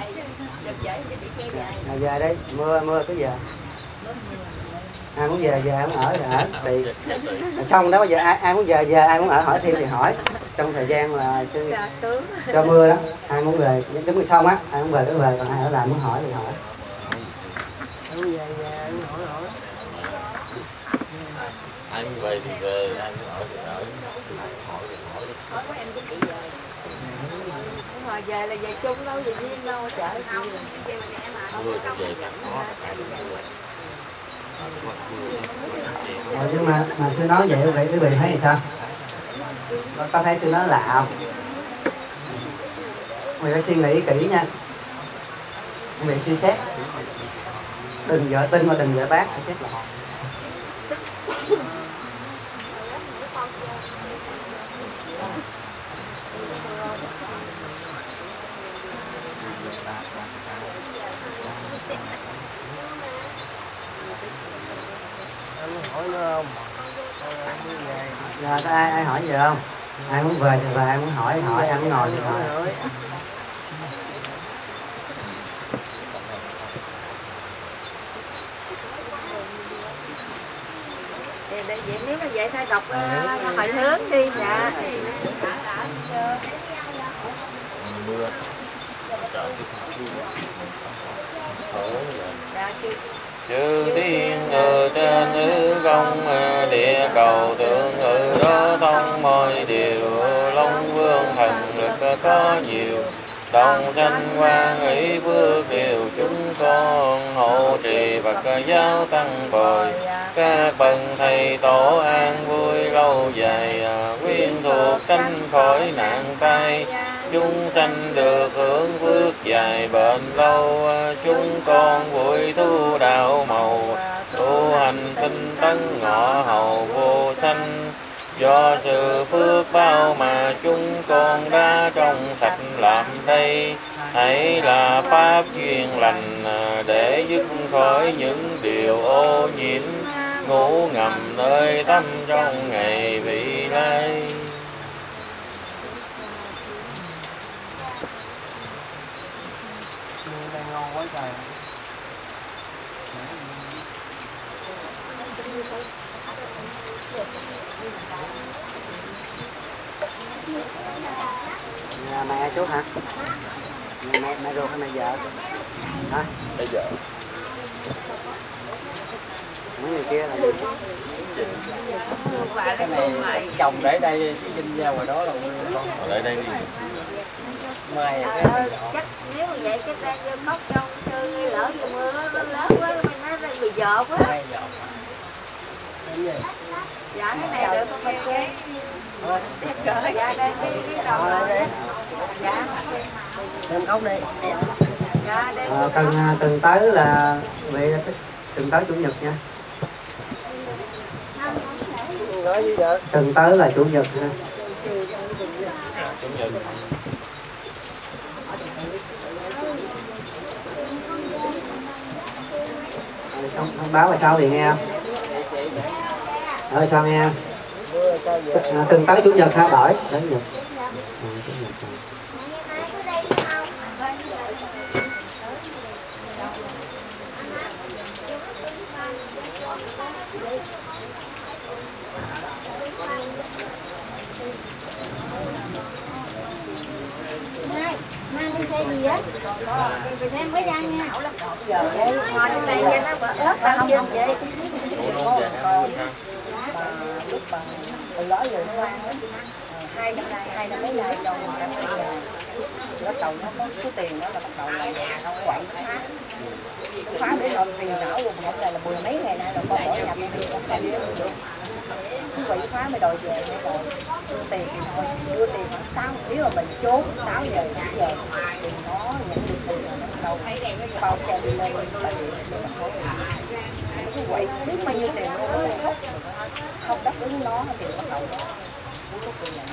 Về đây, mưa cái giờ. Ai muốn về không ở thì ở. Thì xong đó bây giờ ai muốn về ai muốn ở hỏi thêm thì hỏi. Trong thời gian là cho mưa đó, ai muốn về đến mưa xong á, ai muốn về cứ về, còn ai ở lại muốn hỏi thì hỏi. Ai muốn về thì về, ai muốn ở thì ở. Hồi về là về chung đâu, về riêng đâu, chợ không. Nhưng mà sư nói vậy vậy quý vị thấy thì sao? Có thấy sư nói lạ không? Quý vị phải suy nghĩ kỹ nha. Quý vị suy xét. Đừng vợ tin mà đừng vợ bác, phải xét lại. Hỏi nữa không? Rồi có ai hỏi gì không? Ai muốn về thì về, ai muốn hỏi, ai muốn ngồi thì ngồi. Vậy nếu mà vậy thôi đọc hồi hướng đi. Dạ. Mưa. Chư thiên ở trên hư không, địa cầu tượng ngự đó thông mọi điều, long vương thần lực có nhiều, đồng sanh quan ý phước điều, chúng con hộ trì Phật giáo tăng bồi, các bậc thầy tổ an vui lâu dài, quyến thuộc tránh khỏi nạn tai, chúng sanh được hưởng phước dài bền lâu, chúng con vui tu đạo màu, tu hành tinh tấn ngọ hầu vô sanh. Do sự phước bao mà chúng con đã trong sạch làm đây, hãy là pháp duyên lành để dứt khỏi những điều ô nhiễm, ngủ ngầm nơi tâm trong ngày vị lai. Đang ngon quá trời. Nhà mẹ chú hả? Mẹ ruột hay mẹ vợ? Hả? Bây giờ Mấy người kia là gì? Cái này chồng để đây, cái dinh ra ngoài đó là con. ở đây đi. Mai Chắc nếu mà vậy cái đang vô cốc trong sư lỡ vô mưa nó lớn quá, nó bị dột quá. Dạ cái này được không chị? Dạ đây cái đầu rồi. Dạ. đem cốc đi. Dạ đây. Tuần tới là về tuần tới chủ nhật nha. Nói gì vậy? Tuần tới là chủ nhật ha. Chủ nhật. Thông báo là sao thì nghe không? Sao nghe? Tuần tới chủ nhật ha, đổi đến nhật. Chủ nhật. Mang đi xe gì á? chị xem mới ăn nha. Giờ vậy ngon trong đây nha, nó bớt tao chưa vậy. Lúc mà từ đó giờ nó ăn hết 2 năm nay, 2 năm mấy nay đâu mà ăn bây giờ bắt đầu nó có số tiền đó là bắt đầu là nhà nó quậy phá để lộn tiền não luôn. Hôm nay là 10 mấy ngày nay là con bỏ nhà đi không phải đi được. Cứ quậy phá mới đòi về mới đòi đưa tiền thì thôi, đưa tiền khoảng 6, nếu mà mình trốn 6 giờ 7 giờ thì nó nhận được tiền là nó đâu bao xe đi lên là điện để mà thôi. Cứ quậy biết bao nhiêu tiền nó không đáp ứng nó thì bắt đầu nó rút tiền này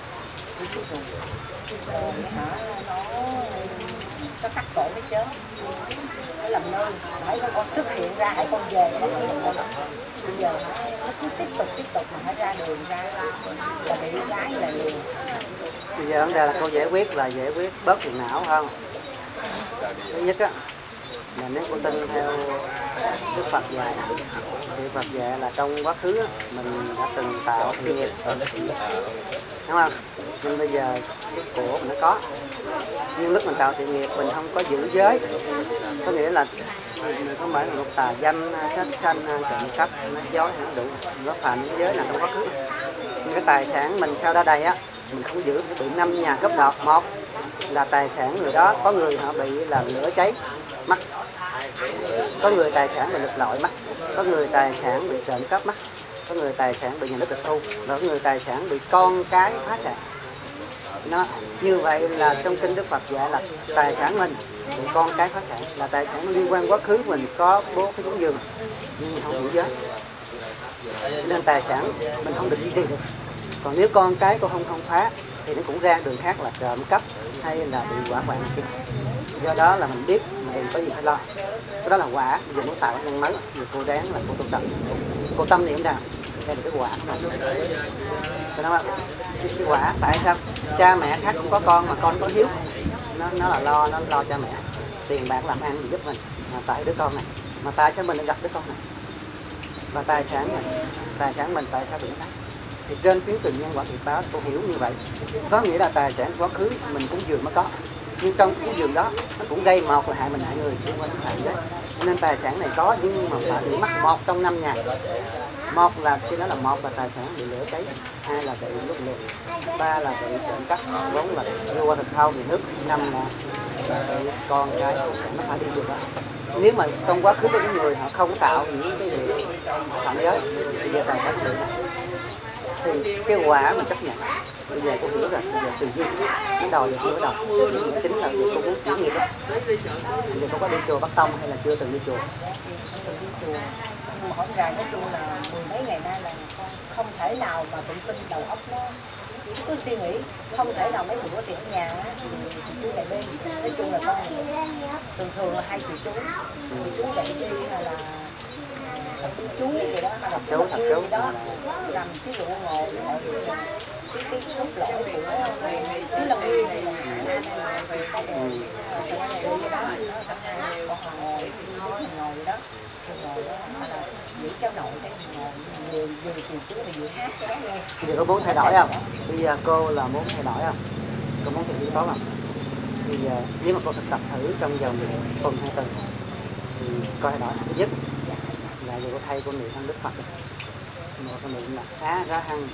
rồi hả nó cắt cổ cái chớ nó làm nơi hãy con xuất hiện ra hãy con về nó bây giờ nó cứ tiếp tục mà hãy ra đường ra là bị gái là liền. Bây giờ vấn đề là cô giải quyết bớt phiền não không? Thứ nhất á là nếu cô tin theo Đức Phật dạy thì Phật dạy là trong quá khứ mình đã từng tạo thiện nghiệp, đúng không? Nhưng bây giờ cái của mình nó có, nhưng lúc mình tạo thiện nghiệp mình không có giữ giới, có nghĩa là mình không phải là một tà dâm, sát sanh, trộm cắp, nói dối hay nó đủ, nó phạm những giới nào trong quá khứ. Nhưng cái tài sản mình sau ra đây á mình không giữ, bị 5 nhà cướp đoạt. Một là tài sản người đó, có người họ bị là lửa cháy mất, có người tài sản bị lục lọi mất, có người tài sản bị trộm cắp mất, có người tài sản bị nhà nước tịch thu, và có người tài sản bị con cái phá sản. Nó như vậy là trong kinh Đức Phật dạy là tài sản mình bị con cái phá sản là tài sản liên quan quá khứ mình có bố cái cúng dường nhưng mình không giữ giới, nên tài sản mình không được duy trì được. Còn nếu con cái cô không phá thì nó cũng ra đường khác là trộm cắp hay là bị quả hoạn kia. Do đó là mình biết mình có gì phải lo. Cái đó là quả, bây giờ muốn tạo nhân mới thì cô đáng là cô tu tập, cô tâm niệm nào đây là cái quả này. Cái quả tại sao cha mẹ khác cũng có con mà con có hiếu, nó là lo cho mẹ tiền bạc làm ăn thì giúp mình, mà tại đứa con này mà tại sao mình lại gặp đứa con này, và tài sản mình tại sao bị mất? Thì trên tuyến tình nhân quả nghiệp báo cô hiểu như vậy, có nghĩa là tài sản quá khứ mình cũng dường mới có, nhưng trong cái giường đó nó cũng gây một là hại mình hại người liên quan đến hại giới. Nên tài sản này có nhưng mà phải bị mất 1 trong 5 nhà. Một là khi đó là một là tài sản bị lửa cháy, 2 là bị lút lượt, 3 là bị trộm cắp, 4 là đưa qua thịt thau thì nước, 5 là bị con cái nó phải đi được đó. Nếu mà trong quá khứ của những người họ không tạo những cái việc phạm giới thì giờ tài sản bị thì cái quả mình chấp nhận. Bây giờ cô hiểu rồi, bây giờ từ duyên nó đòi được nửa đầu, chính là việc cô muốn chuyển nghiệp đó. Bây giờ cô có đi chùa Bắc Tông hay là chưa từng đi chùa? Hỏi ra nói chung là 10 mấy ngày nay là con không thể nào mà tự tin đầu óc nó cứ suy nghĩ, không thể nào mấy bữa tiền ở nhà á thì chú dạy bên, nói chung là con thường là 2 chị chú dạy đi hay là chú gì đó, hay là chú gì đó làm ví dụ ngồi cái cốt lõi của cái lần nguyên này là thì sau rồi đi đó con ngồi đó là giữ cháu nội cái ngồi vừa chiều chú thì vừa hát cái đó nghe. Bây giờ cô muốn thay đổi không? Bây giờ cô là muốn thay đổi không? Cô muốn thay đổi tốt không? Bây giờ nếu mà cô thực tập thử trong vòng tuần 2 tuần thì cô thay đổi. Thứ nhất là giờ cô thay cô niệm thân Đức Phật, mà cô niệm là xá ra hăng.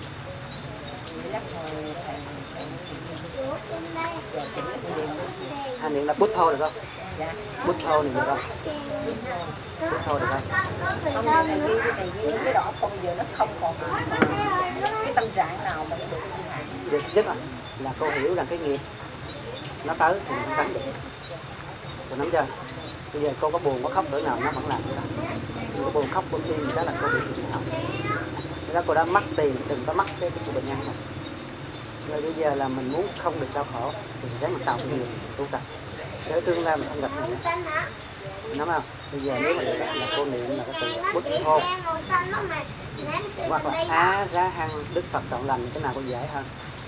Niệm là bút thô được không? Bút thô niệm được không? Bút thô được không? Không, cái đó không, giờ nó không còn cái tâm trạng nào mà nó được hạn. Việc nhất là cô hiểu rằng cái nghiệp nó tới thì mình không tránh được. Cô nắm chưa? Bây giờ cô có buồn có khóc cỡ nào nó vẫn làm được đó. Cô buồn khóc buồn tim gì đó là cô bị thiệt hại. Thế đó cô đã mất tiền, đừng có mất cái bệnh nhân này. Rồi bây giờ là mình muốn không được đau khổ thì ráng mình tạo cái nghiệp tu tập. Để tương lai mình không gặp mình. Đúng không? Bây giờ nếu mà được là cô niệm là cái từ bút thô. Hoặc là á ra hăng Đức Phật trọn lành, cái nào có dễ hơn?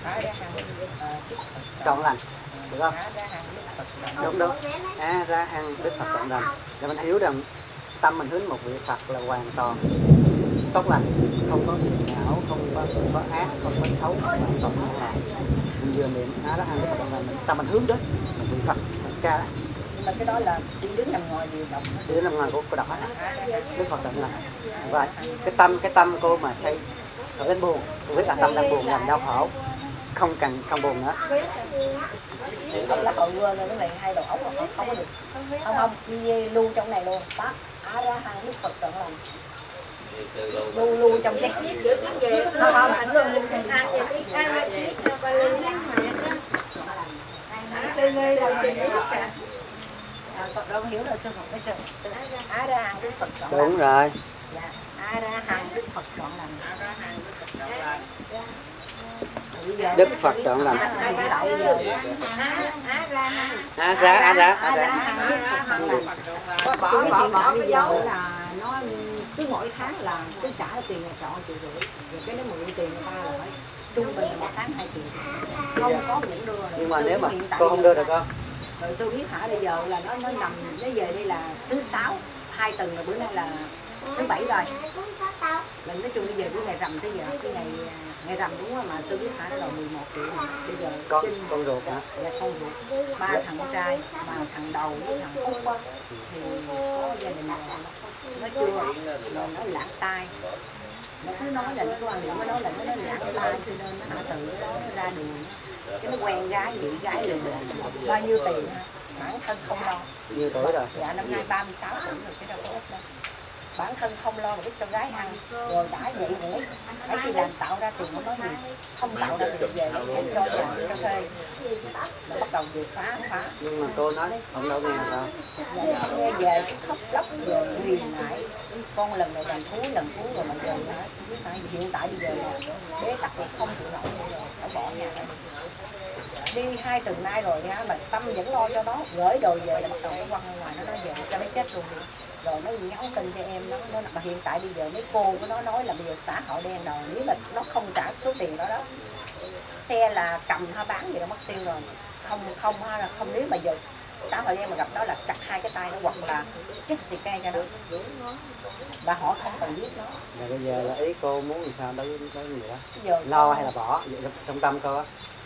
Trọn lành, được không? Đúng. Á ra hăng Đức Phật trọn lành. Để mình hiểu rằng tâm mình hướng một vị Phật là hoàn toàn tốt lành, không có phiền não, không có ác, không có xấu, hoàn toàn là mình vừa niệm á ra hăng Đức Phật trọn lành, tâm mình hướng đến một vị Phật ca đó. mà cái đó là đi đứng nằm ngồi gì đọc Đứa năm ngoài cô đọc hết Đức Phật đọc là và cái tâm cô mà xây khởi đến buồn, cô biết là tâm đang buồn làm đau khổ, không buồn nữa. không là hồi quên rồi cái này hai đầu óc không có được không đi lưu trong này luôn bác á ra hàng Đức Phật trọn lòng lưu trong cái không anh luôn Phật đâu hiểu rồi sư Phật cái chữ á ra hàng Đức Phật trọn lòng. Đúng rồi. Dạ, á ra hàng Đức Phật trọn lòng. Đức Phật trọn lòng. Bỏ cái dấu là nó cứ mỗi tháng là cứ trả tiền nhà trọ 1,5 triệu, rồi cái nếu mượn tiền người ta là phải trung bình một tháng 2 triệu, không có những đưa rồi. Nhưng mà nếu mà cô không đưa được không? Rồi sư biết hả, bây giờ là nó nằm, nó về đây là thứ 6, 2 tuần, rồi bữa nay là thứ 7 rồi. Là nói chung bây giờ cái ngày rằm tới giờ, cái ngày rằm đúng không, mà sư biết hả nó đầu 11 triệu mà. Bây giờ con ruột hả? Dạ con ruột, 3 thằng trai, mà thằng đầu với thằng út á thì có gia đình nó chưa, rồi nó lãng tai. Nó cứ nói là cái quan điểm nó nói là nó lãng tai, cho nên nó từ đó nó ra đường, cái nó quen gái, bị gái lừa bao nhiêu tiền ha, bản thân không lo. Nhiêu tuổi rồi? Dạ năm nay 36 tuổi rồi, cái đâu có ít đâu. Bản thân không lo mà biết cho gái ăn, rồi đã vậy nữa, phải đi làm tạo ra tiền không nói gì, không tạo ra tiền về lấy cho nhà cho thuê, rồi bắt đầu về phá. Nhưng mà cô nói không đâu nghe sao? Dạ, không nghe về cái khóc lóc về liền lại, con lần này làm thú lần cuối rồi mà giờ nữa, biết phải hiện tại bây giờ là bế tắc không chịu nổi nữa rồi, phải bỏ nhà ra đi 2 tuần nay rồi nha, mà Tâm vẫn lo cho nó, gửi đồ về là bắt đầu nó quăng ra ngoài, nó nói về cho nó chết luôn đi. Rồi nó nhắn tin cho em nó mà hiện tại bây giờ mấy cô của nó nói là bây giờ xã hội đen rồi, nếu mà nó không trả số tiền đó xe là cầm ha bán gì nó mất tiêu rồi, không ha là không, nếu mà giờ xã hội đen mà gặp đó là chặt 2 cái tay nó hoặc là chích xì ke cho nó, và họ không cần biết nó. Rồi bây giờ là ý cô muốn làm sao đối với người đó? Giờ Lo hay là bỏ trong tâm cô á?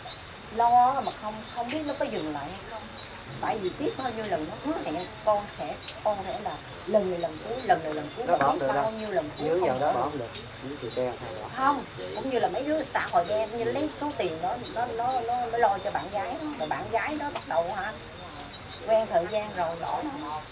lo mà không biết nó có dừng lại hay không, tại vì biết bao nhiêu lần nó hứa hẹn con sẽ là lần này lần cuối Nó bỏ biết được bao đâu, nhiêu lần cuối dưới không vào đó tới. bỏ không được, những chị đen hay bỏ. Không, cũng như là mấy đứa xã hội đen như lấy số tiền đó nó lo cho bạn gái, rồi bạn gái đó bắt đầu hả quen thời gian rồi bỏ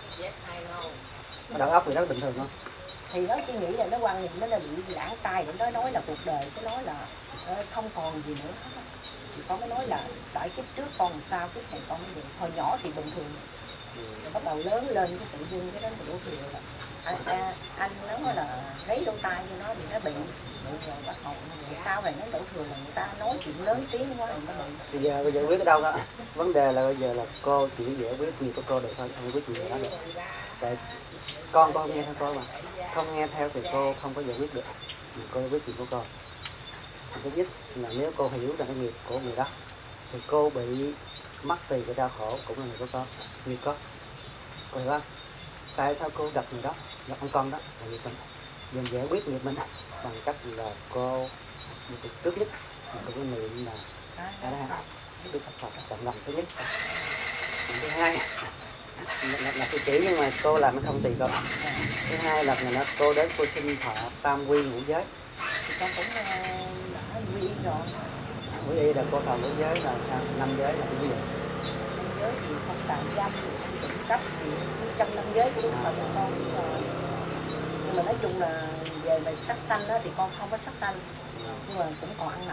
Đầu óc người đó bình thường không? thì nó chỉ nghĩ là nó quan niệm nó là bị lãng tai, để nó nói là cuộc đời, cái nói là không còn gì nữa. Thì con mới nói là tại kiếp trước con làm sao, kiếp này con mới được. Hồi nhỏ thì bình thường, rồi bắt đầu lớn lên cái tự dưng cái đó đổ thừa là anh nó nói là lấy đôi tay cho nó thì nó bị rồi bắt đầu sau này nó đổ thừa là người ta nói chuyện lớn tiếng quá rồi nó bị. Bây giờ quyết ở đâu đó? Vấn đề là bây giờ là cô chỉ giải quyết việc của cô được thôi, không quyết gì đó được. Tại con không nghe theo cô mà, không nghe theo thì cô không có giải quyết được. Cô giải quyết chuyện của cô. Thứ nhất là nếu cô hiểu rằng cái nghiệp của người đó thì cô bị mất tiền cái đau khổ cũng là người của cô, nghiệp cô. Cô hiểu không? Tại sao cô gặp người đó, gặp con đó là nghiệp mình, dần giải quyết nghiệp mình bằng cách là cô trước nhất là cô niệm là Đức Phật trọng lòng thứ nhất. Thứ hai là sư chỉ nhưng mà cô làm nó không tùy cô. Thứ hai là ngày đó cô đến cô xin thọ tam quy ngũ giới. Thì con cũng đã quy y rồi. Quy y là cô thọ ngũ giới là sao? 5 giới là cái gì? 5 giới thì không tạm giam, trộm cắp thì trong 5 giới của Đức Phật của con rồi. Nhưng mà nói chung là về sắc sanh đó thì con không có sắc sanh, nhưng mà cũng còn ăn mặn.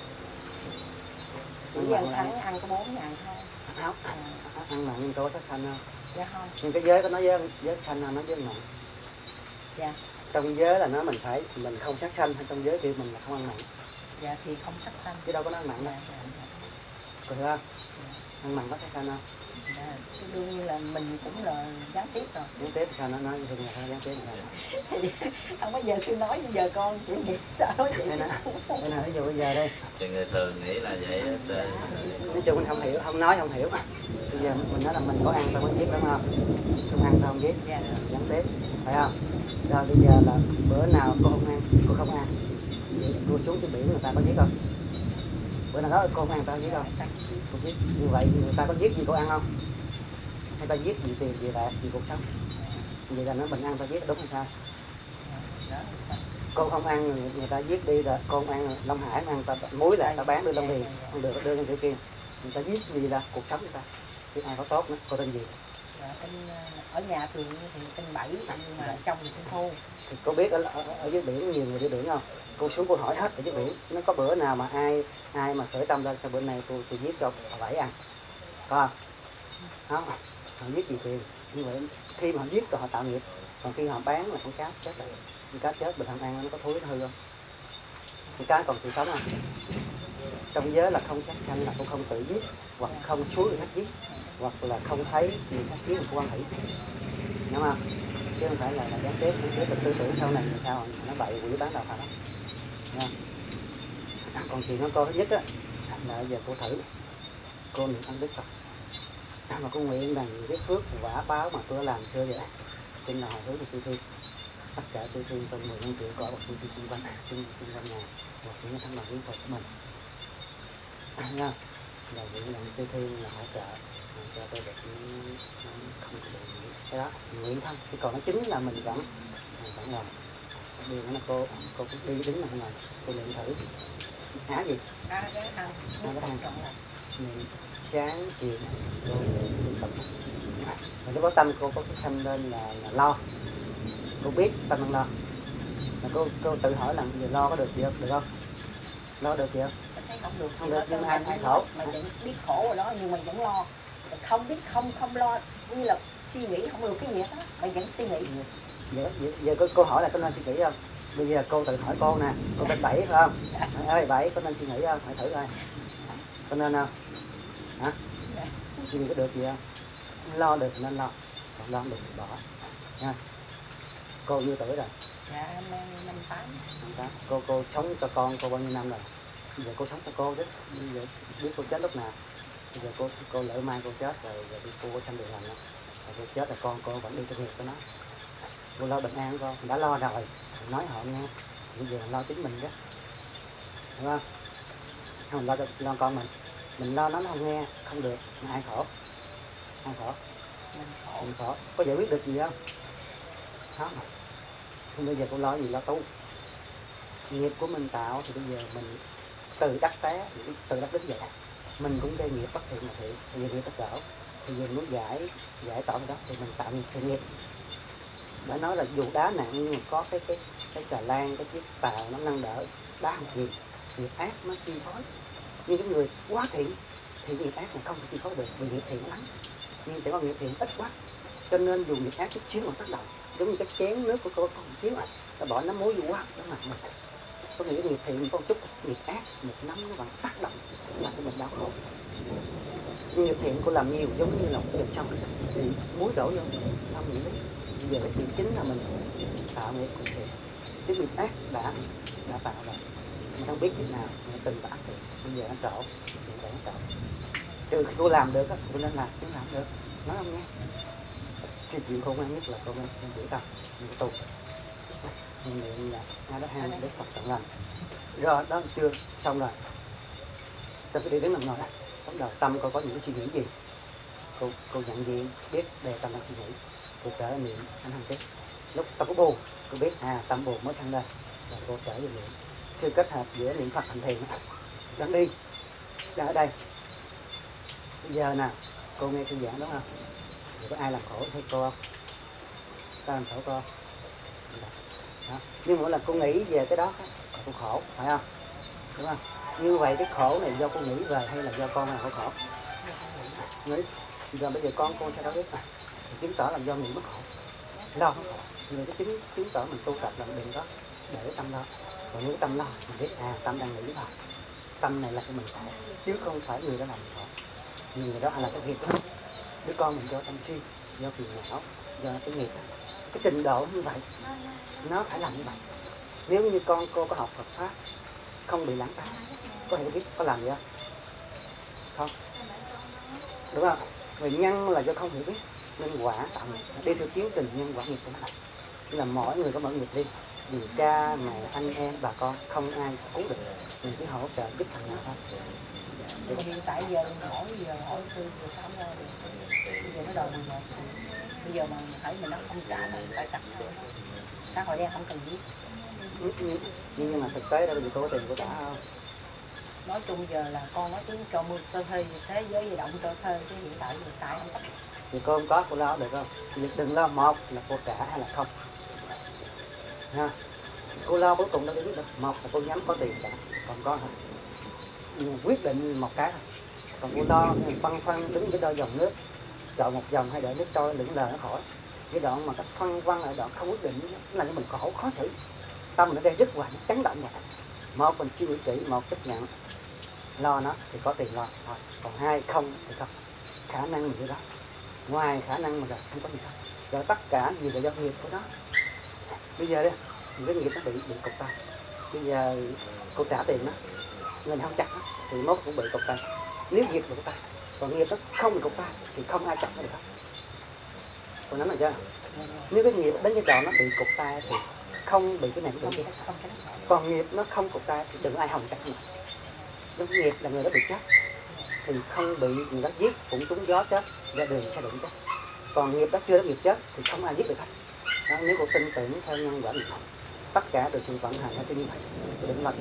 Chỉ ăn tháng ăn có 4 ngày thôi. Ăn mặn nhưng cô có sắc sanh không? Dạ không. Nhưng cái giới có nói giới sanh không, nói giới mặn. Dạ. Trong giới là nói mình không sát sanh, hay trong giới kia mình là không ăn mặn. Dạ thì không sắc sanh. Chứ đâu có nói ăn mặn đâu. Có hiểu không? Ăn mặn có sát sanh không? Dạ, đương nhiên là mình cũng là gián tiếp rồi. Gián tiếp sao nó nói thường là sao gián tiếp rồi. Không có giờ sư nói, giờ con chỉ nghĩ sao nói vậy. Đây nè, ví dụ bây giờ đây. Thì người thường nghĩ là vậy. Nói chung mình không hiểu, không nói không hiểu. Bây giờ mình nói là mình có ăn tao có giết đúng không? Không ăn tao không giết. Dạ. Gián tiếp, phải không? Rồi bây giờ là bữa nào cô không ăn, cô không ăn. Cô xuống trên biển người ta có giết không? Bữa nào đó cô không ăn tao giết không? Cô giết. Như vậy người ta có giết gì cô ăn không? hay ta giết vì tiền vì bạc vì cuộc sống, vậy là nó bình an ta giết, đúng hay sao? Đó là sao? Con không ăn người ta giết đi rồi, con ăn Long Hải ăn ta muối lại ta bán đưa Long Điền, không được đưa lên chỗ kia, người ta giết gì là cuộc sống người ta, chứ ai có tốt nữa. Cô tên gì? Dạ, ở nhà thường thì tên Bảy, nhưng mà chồng thì tên Thu. Thì cô biết ở dưới biển nhiều người đi biển không? Cô xuống cô hỏi hết ở dưới biển, nó có bữa nào mà ai mà khởi tâm ra sao bữa nay tôi giết cho bà Bảy ăn, có không? Họ giết vì tiền, như vậy khi mà họ giết rồi họ tạo nghiệp, còn khi họ bán là con cá chết rồi, con cá chết bình thường ăn nó có thối nó hư không? Con cá còn sự sống không? Trong giới là không sát sanh, là cô không tự giết, hoặc không xuống người khác giết, hoặc là không thấy người khác giết một quan thủy, đúng không? Chứ không phải là gián tiếp, tư tưởng sau này là sao nó bậy quỷ bán đạo Phật đó. Còn chuyện của cô thứ nhất á là giờ cô thử cô niệm ân đức Phật mà cô nguyện rằng cái phước quả báo mà tôi làm xưa vậy xin là hồi hướng cho tôi tất cả tôi thương trong 15 triệu cõi và tôi xung quanh nhà và những thằng bằng quý Phật của mình nha, là nguyện rằng tôi thương là hỗ trợ cho tôi được không có bị cái đó nguyện thôi, chứ còn nó chính là mình vẫn làm điều đó là cô cũng đi đứng là này cô luyện thử há gì Cái ăn mình sáng chiều cô luyện tập mà lúc đó tâm cô có cái sanh lên là lo, cô biết tâm đang lo mà cô tự hỏi là giờ lo có được gì không, được không, lo được gì không? Thấy không được, Nhưng mà ai khổ, mày vẫn biết khổ rồi đó, nhưng mày vẫn lo, không biết không lo, như là suy nghĩ không được cái gì hết, mày vẫn suy nghĩ. Giờ cô hỏi là có nên suy nghĩ không? Bây giờ cô tự hỏi cô nè, cô tên Bảy phải không? Ơi Bảy có nên suy nghĩ không? Hãy thử coi, có nên không? Hả? Suy nghĩ có được gì không? Lo được nên lo, còn lo không được thì bỏ nha. Cô nhiêu tuổi rồi? Dạ năm 8. Cô sống cho con cô bao nhiêu năm rồi? Bây giờ cô sống cho cô chứ, bây giờ biết cô chết lúc nào? Bây giờ cô lỡ mai cô chết rồi cô có sanh đường lành không? Rồi cô chết là con cô vẫn đi trong nghiệp của nó. Cô lo bình an con, đã lo rồi, nói họ nghe. Bây giờ lo chính mình chứ, đúng không? Không lo con mình lo nó không nghe, không được, mà ai khổ? Ai khổ? Mình khổ. Có giải quyết được gì không? Không. Bây giờ cô lo gì? Lo tu. Nghiệp của mình tạo thì bây giờ mình từ đắc té, từ đắc đến dạy. Mình cũng gây nghiệp bất thiện mà thiện, bây giờ nghiệp bất đảo. Bây giờ muốn giải tỏa đó thì mình tạo nghiệp thiện nghiệp. Đã nói là dù đá nặng nhưng mà có cái xà lan, cái chiếc tàu nó nâng đỡ đá không nghiệp ác nó chi phối. Nhưng cái người quá thiện thì nghiệp ác là không thể chi phối được, vì nghiệp thiện lắm. Nhưng chỉ có nghiệp thiện ít quá, cho nên dùng nghiệp ác chút xíu mà tác động. Giống như cái chén nước của cô có một xíu à, ta bỏ nấm muối vô quá đó mà mình. Có nghĩa nghiệp thiện có một chút, nghiệp ác một nấm nó vẫn tác động làm cho mình đau khổ. Nghiệp thiện cô làm nhiều giống như là một cái đường sông thì muối đổ vô xong vậy đấy. Bây giờ cái chuyện chính là mình tạo nghiệp thiện, chứ nghiệp ác đã tạo rồi, mình không biết chuyện nào mình từng có ác thiện, bây giờ nó trộn, hiện tại nó trộn. Trừ khi cô làm được á, cô nên làm, chứ làm được, nói không nghe. Cái chuyện khôn ngoan nhất là cô nên giữ tâm, mình tu. Mình niệm là ngay đó hai Đức Phật tận lành. Rồi đó chưa xong rồi. Ta phải đi đến nằm ngồi đó. Bắt đầu tâm cô có những suy nghĩ gì? Cô nhận diện biết đề tâm đang suy nghĩ. Cô trở lại niệm anh hành tiếp. Lúc tâm có buồn, cô biết tâm buồn mới sang đây. Rồi cô trở về niệm. Sự kết hợp giữa niệm Phật hành thiền. Dẫn đi. Ra ở đây. Bây giờ nè, cô nghe thư giãn đúng không? Rồi có ai làm khổ thấy cô không? Có làm khổ cô không? Đó. Nhưng mỗi lần cô nghĩ về cái đó cô khổ, phải không? Đúng không? Như vậy cái khổ này do cô nghĩ về hay là do con nào khổ? Nghĩ. Giờ bây giờ con cô sẽ đâu biết thì chứng tỏ là do nghĩ mất khổ, lo mất khổ. Người cái chứng tỏ mình tu tập là đừng có để tâm lo. Còn nếu tâm lo mình biết tâm đang nghĩ thôi. Tâm này là cái mình khổ, chứ không phải người đó làm mình khổ. Nhưng người đó là cái nghiệp đó. Đứa con mình do tâm si, do phiền não, do cái nghiệp. Cái trình độ như vậy nó phải làm như vậy. Nếu như con cô có học Phật pháp không bị lãng phí, có hiểu biết có làm gì không? Không, đúng không? Vì nhân là do không hiểu biết nên quả tạo nghiệp, đi theo tiến trình nhân quả nghiệp của nó. Tức là mỗi người có mỗi nghiệp riêng, vì cha mẹ anh em bà con không ai cứu được, mình chỉ hỗ trợ giúp thằng nào thôi. hiện tại giờ mỗi giờ hỏi sư giờ sao ra được, bây giờ nó đầu 11 bây giờ mà thấy mình nó không trả mình phải chặt thôi. Xã hội đen không cần biết. Nhưng mà thực tế là bây giờ cô có tiền cô trả không? Nói chung giờ là con nói tiếng cho mưa cơ thuê thế giới di động cơ thuê chứ hiện tại không có. Thì cô không có cô lo được không? Đừng lo, một là cô trả hay là không ha. Cô lo cuối cùng đâu biết được, một là cô nhắm có tiền trả, còn có không quyết định một cái thôi. Còn cô lo băn khoăn đứng cái đôi dòng nước, chọn một dòng hay đợi nước trôi lững lờ nó khỏi. Cái đoạn mà các phân văn ở đoạn không quyết định nó làm cho mình khổ khó xử, tâm nó đang rất hoài, nó chấn động hoài. Một mình suy nghĩ kỹ, một chấp nhận lo nó thì có tiền lo thôi, còn hai không thì không, khả năng mình như đó, ngoài khả năng mà rồi không có gì hết. Rồi tất cả gì là do nghiệp của nó. Bây giờ đây cái nghiệp nó bị cục tay, bây giờ cô trả tiền nó người không chặt nó thì mốt cũng bị cục tay. Nếu nghiệp bị cục tay, còn nghiệp nó không bị cục tay thì không ai chặt nó được hết. Còn nắm được chưa? Nếu cái nghiệp đến cái đoạn nó bị cục tay thì không bị cái này cũng bị cái khác. Còn nghiệp nó không cục tay thì đừng ai hòng chặt nó. Giống nghiệp là người đó bị chết thì không bị người đó giết, cũng trúng gió chết, ra đường sẽ đụng chết. Còn nghiệp đó chưa đến nghiệp chết thì không ai giết được hết. Đó, nếu cô tin tưởng theo nhân quả nghiệp, tất cả từ sự vận hành nó như vậy, đừng lo.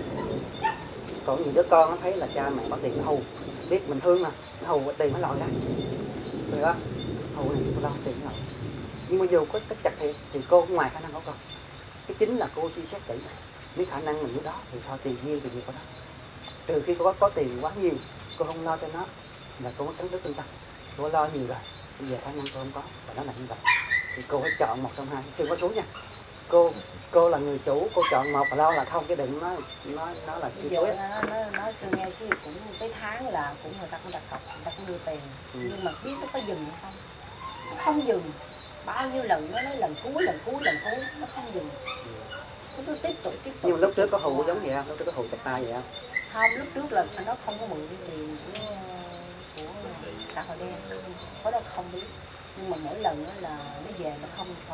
Còn nhiều đứa con nó thấy là cha mẹ có tiền nó hù, biết mình thương mà, nó hù tiền nó lòi ra, được đó, hù này cô lo tiền nó lòi. Nhưng mà dù có cách chặt thì cô cũng ngoài khả năng của con. Cái chính là cô suy xét kỹ, nếu khả năng mình như đó thì thôi tiền nhiêu thì nhiều của đó. Trừ khi cô có tiền quá nhiều, cô không lo cho nó là cô có cắn đứt tinh thần. Cô lo nhiều rồi, bây giờ khả năng cô không có và nó là như vậy. Thì cô phải chọn một trong hai, chưa có số nha. Cô là người chủ, cô chọn một và lo là không, chứ đừng nó là chưa số. Nó sư nghe chứ cũng cái tháng là cũng người ta cũng đặt cọc, người ta cũng đưa tiền, nhưng mà biết nó có dừng hay không? Nó không dừng, bao nhiêu lần nó nói lần cuối nó không dừng. Nó cứ tiếp tục. Nhưng mà lúc trước có hù giống vậy không? Lúc trước có hù chặt tay vậy không? Không, lúc trước là nó không có mượn tiền của xã hội đen, có đó không biết. Nhưng mà mỗi lần là nó về nó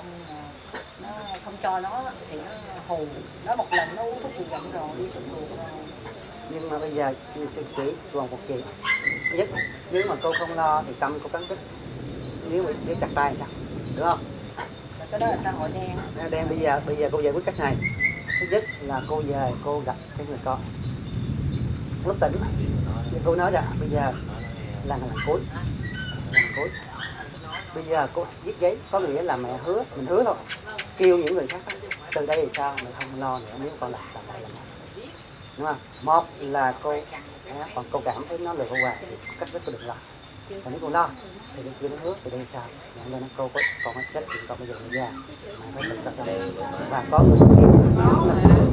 không cho nó thì nó hù, nó một lần nó uống thuốc gì giận rồi đi xuống ruột rồi. Nhưng mà bây giờ sư chỉ còn một chuyện nhất, nếu mà cô không lo thì tâm cô cắn đứt, nếu chặt tay thì sao, được không? Cái đó là xã hội đen. Đen bây giờ cô giải quyết cách này. Thứ nhất là cô về cô gặp cái người con lúc tỉnh, cô nói rằng bây giờ là lần cuối, bây giờ cô viết giấy, có nghĩa là mẹ hứa, mình hứa thôi, kêu những người khác đó, từ đây thì sao mẹ không lo nữa, nếu con làm lại là đúng không? Một là cô, còn cô cảm thấy nó lừa cô hoài thì cách rất cô đừng lo. Còn nếu cô lo thì đừng kêu nó hứa từ đây thì sao, nhận lên nó cô có còn chết thì còn bây giờ nó già mà phải tự tập ra và có người kia đó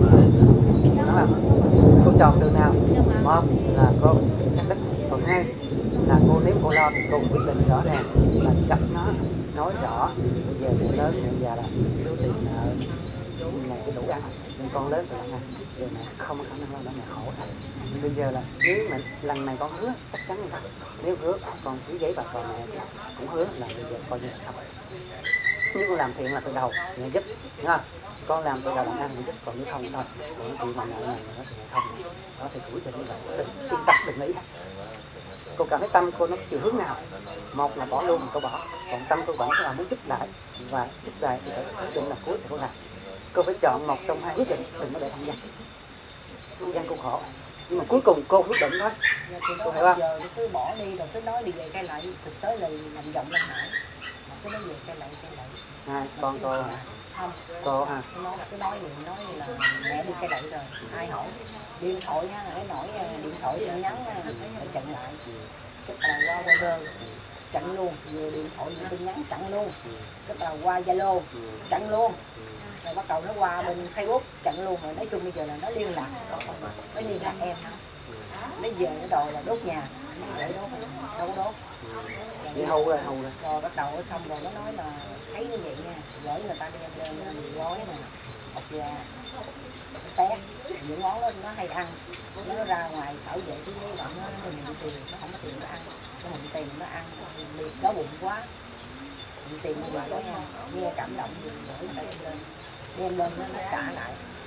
là cô chọn đường nào. Một là cô cắt đứt, còn hai là cô nếu cô lo thì cô quyết định rõ ràng là gặp nó, nói rõ bây giờ mẹ lớn mẹ già là số tiền nợ này cái đủ ăn, nhưng con lớn thì ăn giờ mẹ không có khả năng lo nữa, mẹ khổ thật. Bây giờ là nếu mà lần này con hứa chắc chắn là nếu hứa con ký giấy bà còn mẹ cũng hứa là bây giờ coi như là xong. Nếu con làm thiện là từ đầu mẹ giúp nha, con làm từ đầu làm ăn mẹ giúp, còn nếu không thôi còn chuyện mà nợ này nó thì không, đó thì quyết định như vậy, yên tâm đừng nghĩ. Cô cảm thấy tâm cô nó chiều hướng nào, một là bỏ luôn cô bỏ, còn tâm cô vẫn là muốn giúp lại, và giúp lại thì phải quyết định là cuối thì cô làm. Cô phải chọn một trong hai quyết định, đừng có để tham gian cô khổ, nhưng mà cuối cùng cô quyết định thôi. Cô hiểu không? Giờ cứ bỏ đi rồi cứ nói đi về cái lại, thực tế là làm giọng Lâm Hải, cứ nói về cái lại. Hai con cô hả? Không, cô hả? cứ nói như là mẹ đi cái lại rồi, ai hỏi điện thoại nha, cái nổi điện thoại tin nhắn phải chặn lại, tức là qua Viber chặn luôn, vừa điện thoại vừa tin nhắn chặn luôn, tức là qua Zalo chặn luôn, rồi bắt đầu nó qua bên Facebook chặn luôn. Rồi nói chung bây giờ là nó liên lạc em, nó về nó đòi là đốt nhà, để đốt đâu có đốt. Đi hù rồi. Rồi bắt đầu xong rồi nó nói là thấy như vậy nha, gửi người ta đem lên gói nè, hột gà, té, những món đó nó hay ăn, nó ra ngoài thảo vệ cái giấy nó mượn tiền, nó không có tiền nó ăn, nó mượn tiền nó ăn, liệt đói bụng quá, mượn tiền mà đó nha, nghe cảm động gì gửi người ta đem lên nó trả lại.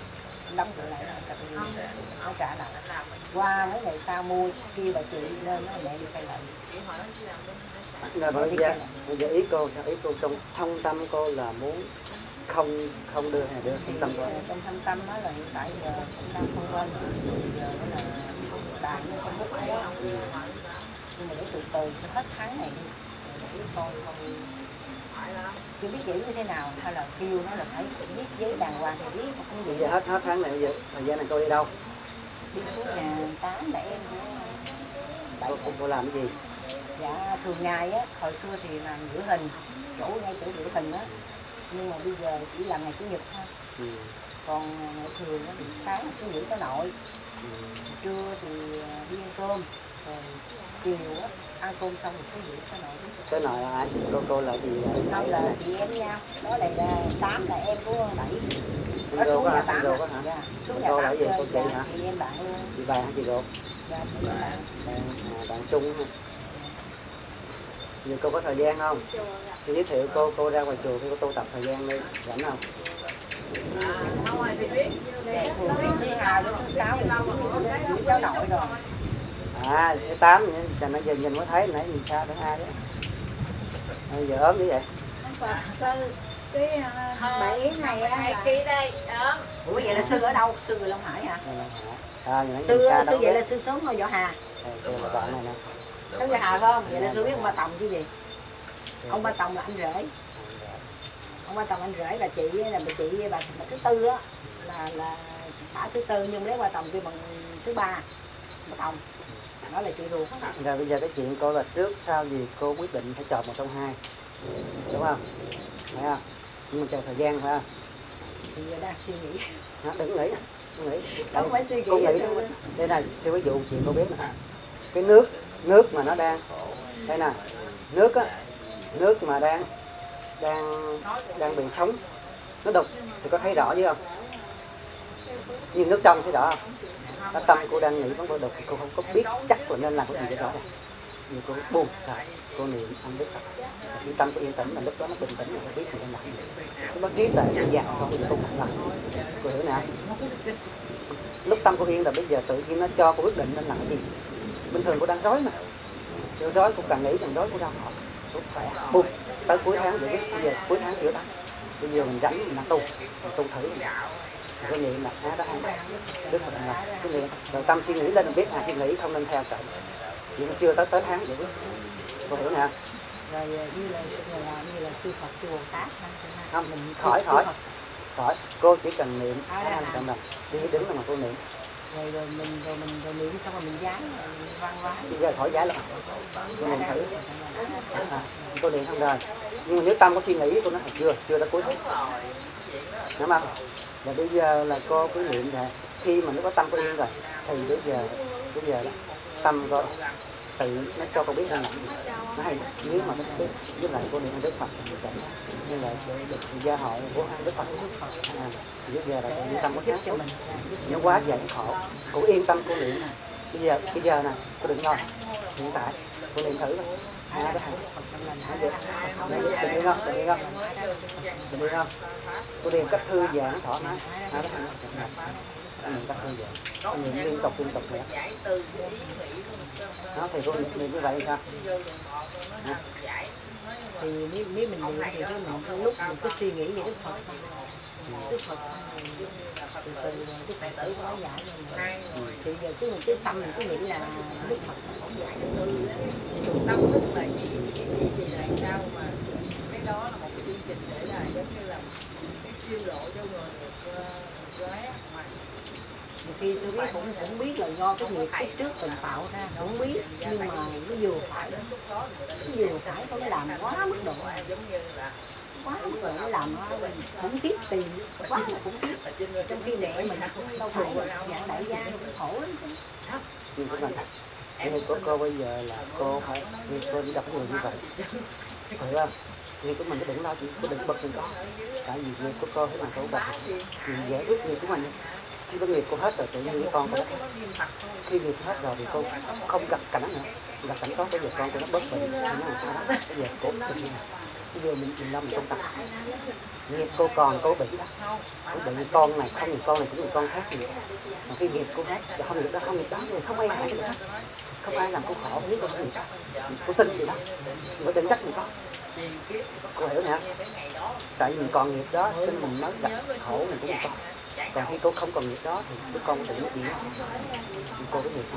đóng cửa lại nó trả lại. Qua mấy ngày sau mua kia bà chị lên nói mẹ đi khai lại. Rồi bây giờ ý cô sao? Ý cô trong thông tâm cô là muốn không đưa hay đưa thông tâm cô? Trong thâm tâm nói là hiện tại giờ cũng đang không quên, giờ nó là bạn nó không hút quá, nhưng mà để từ từ hết tháng này để con không chưa biết giữ như thế nào, hay là kêu nó là phải viết giấy đàng hoàng thì viết không Bây giờ hết tháng này, bây giờ thời gian này cô đi đâu? đi xuống nhà 8 để em Cô làm cái gì? dạ thường ngày á, hồi xưa thì làm rửa hình, chỗ ngay chỗ rửa hình á, nhưng mà bây giờ chỉ làm ngày chủ nhật thôi. Còn ngày thường á thì sáng xuống nghỉ có nội, trưa thì đi ăn cơm, rồi chiều á ăn cơm xong rồi xuống nghỉ có nội. Cái nội là ai? Cô là gì? Không là chị em nhau, đó này là 8 là em của 7. Nó xuống nhà 8 hả? Dạ, xuống nhà 8 chơi, cô chị hả? Chị em bạn luôn. Chị bạn hả chị ruột? Dạ, chị em bạn. Bạn chung hả? Giờ cô có thời gian không? Chị giới thiệu cô ra ngoài chùa khi cô tu tập thời gian đi, rảnh không? Ngày thường thứ 2 đến thứ 6 thì giữ cháu nội rồi. Thứ 8 chẳng nó nhìn mới thấy nãy nhìn xa thứ 2 đó. Giờ ốm như vậy. Bảy này á là Ủa vậy là sư ở đâu? Sư người Long Hải hả? Sư Sư vậy là sư sống ở Võ Hà. Sư là bạn này nè. Sống Võ Hà phải không? Vậy là sư biết ông Ba Tòng chứ gì? Ông Ba Tòng là anh rể. Ông Ba Tòng anh rể là chị bà thứ tư á, là bà thứ tư, nhưng lấy Ba Tòng kia bằng thứ ba. Ba Tòng đó là chị ruột á. Rồi bây giờ cái chuyện cô là trước sau gì cô quyết định phải chọn một trong hai, đúng không? Phải không? Nhưng mà chờ thời gian phải không? Thì giờ đang suy nghĩ. Đừng nghĩ, Không phải suy nghĩ. Cô nghĩ đây này, siêu ví dụ chuyện cô biết nè. Cái nước mà nó đang đây nè, nước mà đang bị sống, nó đục thì có thấy rõ chứ không? Nhưng nước trong thấy rõ không? Cái tâm cô đang nghĩ vấn đề đục thì cô không có biết chắc là nên làm cái gì để rõ ràng. Nhưng cô buông rồi, cô niệm ăn đức Phật. Khi tâm cô yên tĩnh là lúc đó nó bình tĩnh, nó biết mình đang làm gì. Nó trí tuệ dễ dàng không bây giờ cô không làm. Cô hiểu nè. Lúc tâm cô yên là bây giờ tự nhiên nó cho cô quyết định nên làm cái gì. Bình thường cô đang rối mà. Cô rối cô càng nghĩ càng rối cô đau khổ. Cô khỏe. Buông. Tới cuối tháng vậy bây giờ cuối tháng chữa tắt. Bây giờ mình rảnh mình đang tu. Mình tu thử. Cô niệm là đó ăn đức Phật là cô niệm. Rồi tâm suy nghĩ lên mình biết suy nghĩ không nên theo cậy. Nhưng mà chưa tới tháng vậy. Cô hiểu nè. Rồi như là sư Phật sư Bồ Tát không mình khỏi cô chỉ cần niệm trong lòng đi đứng là mà cô niệm rồi mình niệm xong rồi mình giái văn hóa bây giờ khỏi giái lắm cô niệm thử cô niệm không rồi nhưng mà nếu tâm có suy nghĩ cô nói chưa tới cuối tháng đúng không? Và bây giờ là cô cứ niệm rồi khi mà nó có tâm cô yên rồi thì bây giờ đó, tâm cô tự nó cho cô biết rằng nó hay nếu mà cái với lại cô niệm Đức Phật như là được gia hội của Đức Phật bây giờ là yên tâm có sáng suốt nếu quá dài khổ cô yên tâm cô niệm bây giờ nè cô đừng lo hiện tại cô niệm thử thôi đó được không được không cô niệm cách thư giãn thoải mái cách thư giãn niệm liên tục nữa đó thì cô niệm như vậy sao thì nếu mình niệm thì cái mình lúc mình cứ suy nghĩ về Đức Phật từ từ Đức Phật tử có giải thì giờ cái tâm mình cứ nghĩ là Đức Phật không giải được tâm thức là gì thì làm sao mà cái đó là một chương trình để là giống như là cái siêu độ cho người gái mà khi tôi biết cũng biết là do cái nghiệp kiếp trước mình tạo ra cũng biết nhưng mà nó vừa phải có cái làm quá mức độ nó làm khủng khiếp tiền quá là khủng khiếp trong khi mẹ mình đâu phải dạng đại gia cũng khổ lắm nhưng của mình nhưng của cô bây giờ là cô phải như cô đi đọc người như vậy phải không nhưng của mình đừng lo chuyện cô đừng bật lên con tại vì nghiệp của cô phải làm cô bật vì giải quyết nghiệp của mình khi có nghiệp cô hết rồi tự nhiên cái con cô khi nghiệp hết rồi thì cô không gặp cảnh nữa gặp cảnh tốt bây giờ con cô nó bớt bệnh nó làm sao đó bây giờ cô tự nhiên ví dụ mình lo mình tu tập nghiệp cô còn cô bị đó, cô bị con này không, con này cũng là con khác gì, mà cái nghiệp cô khác, không nghiệp đó rồi không ai hại được, không ai làm cô khổ nếu cô không nghiệp, cô tin gì đó, cô tin chắc gì đó, cô hiểu nè, tại vì mình còn nghiệp đó nên mình mới gặp khổ này của con, còn khi cô không còn nghiệp đó thì đứa con tự mất gì đó, cô có nghiệp thôi.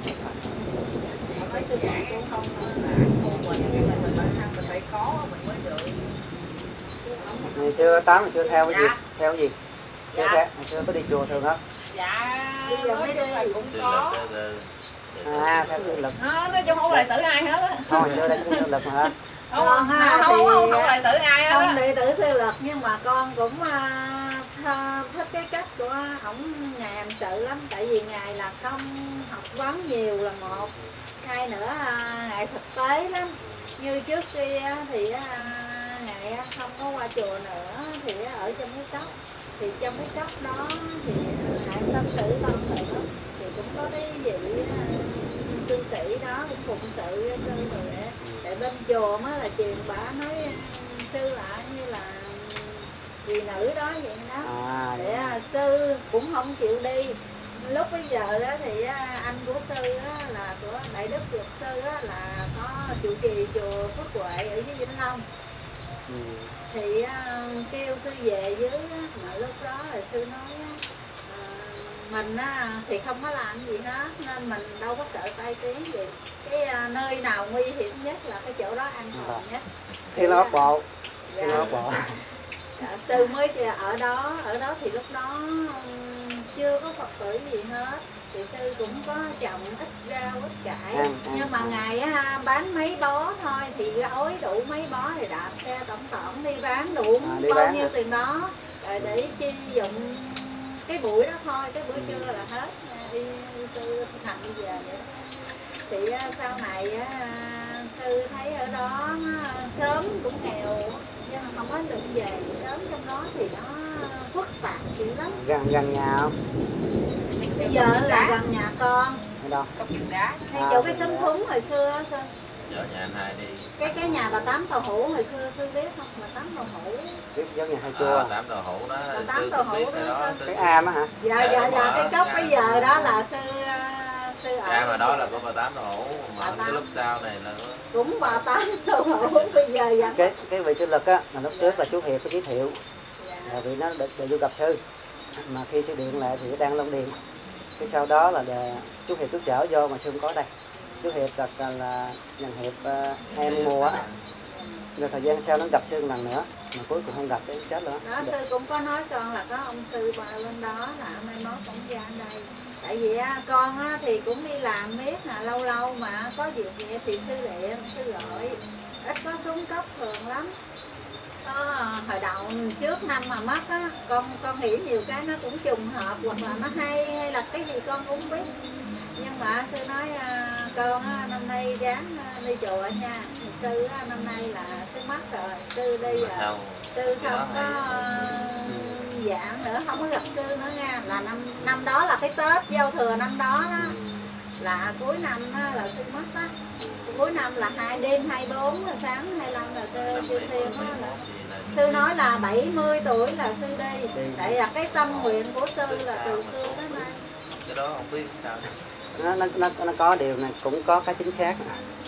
Ngày xưa Tám ngày xưa theo cái gì? Theo cái gì? Ngày xưa có đi chùa thường không? Dạ, bây giờ mấy đứa này cũng có. Theo sư lực. Nói chung không lại tử ai hết á. Thôi ngày xưa đây cũng sư lực mà hả? Không lại tử ai hết á. Không đệ tử sư lực nhưng mà con cũng thích cái cách của ổng. Ngài hành sự lắm, tại vì ngài là không học vấn nhiều là một, hai nữa ngài thực tế lắm. Như trước kia thì ngài không có qua chùa nữa thì ở trong cái cốc, thì trong cái cốc đó thì ngài tâm sự tâm sự thì cũng có cái vị cư sĩ đó cũng phụng sự với sư rồi đấy. Tại bên chùa mới là truyền bả nói sư lại như là vì nữ đó vậy đó, để sư cũng không chịu đi. Lúc bây giờ đó thì anh của sư đó, là của đại đức luật sư đó, là có trụ trì chùa Phước Huệ ở dưới Vĩnh Long. Thì kêu sư về dưới đó, mà lúc đó là sư nói mình thì không có làm gì hết nên mình đâu có sợ tai tiếng gì. Cái nơi nào nguy hiểm nhất là cái chỗ đó an toàn nhất. Thiên Long Ốc Bộ. Thiên Long Ốc Bộ. Sư mới ở đó thì lúc đó chưa có Phật tử gì hết, thì sư cũng có trồng ít rau ít cải, nhưng mà ngài bán mấy bó thôi thì gói đủ mấy bó thì đạp xe tổng đi bán đủ bao nhiêu tiền đó rồi để chi dụng cái buổi đó thôi, cái buổi trưa là hết. Đi sư thành bây giờ vậy. Thì sau này sư thấy ở đó sớm cũng nghèo nhưng mà không có được về sớm trong đó thì nó phức tạp dữ lắm. Gần nhà không? Bây giờ là gần nhà con. Ở đâu? Ngay chỗ cái xóm Thúng hồi xưa sư. Ở nhà anh hai đi. Cái nhà bà Tám Tàu Hủ hồi xưa sư biết không? Bà Tám Tàu Hủ. Biết giống nhà Hai Chua. Tám Tàu Hủ đó. Bà Tám Tàu Hủ đó. Cái am á hả? Dạ cái cốc bây giờ đó là sư ở. Am ở đó là có bà Tám Tàu Hủ, mà cái lúc sau này là cũng bà Tám Tàu Hủ bây giờ dạ. Cái vị sư lực á là lúc trước là chú Hiệp có giới thiệu. Là vì nó để vô gặp sư. Mà khi sư điện lại thì đang Long Điền. Cái sau đó là chú Hiệp trước trở vô mà sư không có đây. Chú Hiệp đặt là nhận Hiệp em mua á. Rồi thời gian sau nó gặp sư một lần nữa mà cuối cùng không gặp cái chết nữa. Đó sư cũng có nói con là có ông sư bà lên đó là mai mốt cũng ra đây. Tại vì con thì cũng đi làm biết là lâu lâu mà có việc gì thì sư điện, sư gọi. Ít có xuống cấp thường lắm. Hồi đầu trước năm mà mất á, con hiểu nhiều cái nó cũng trùng hợp hoặc là nó hay là cái gì con cũng biết. Nhưng mà sư nói con năm nay ráng đi chùa nha. Sư năm nay là sư mất rồi, sư đi rồi. Sư không có dạng nữa, không có gặp sư nữa nha. Là năm đó là cái Tết giao thừa năm đó đó. Là cuối năm là sư mất á. Cuối năm là đêm 24 là sáng 25 là sư thiêng á. Sư nói là 70 tuổi là sư đi. Tại là cái tâm nguyện của sư là từ xưa tới nay. Cái đó không biết sao. Nó có điều này cũng có cái chính xác.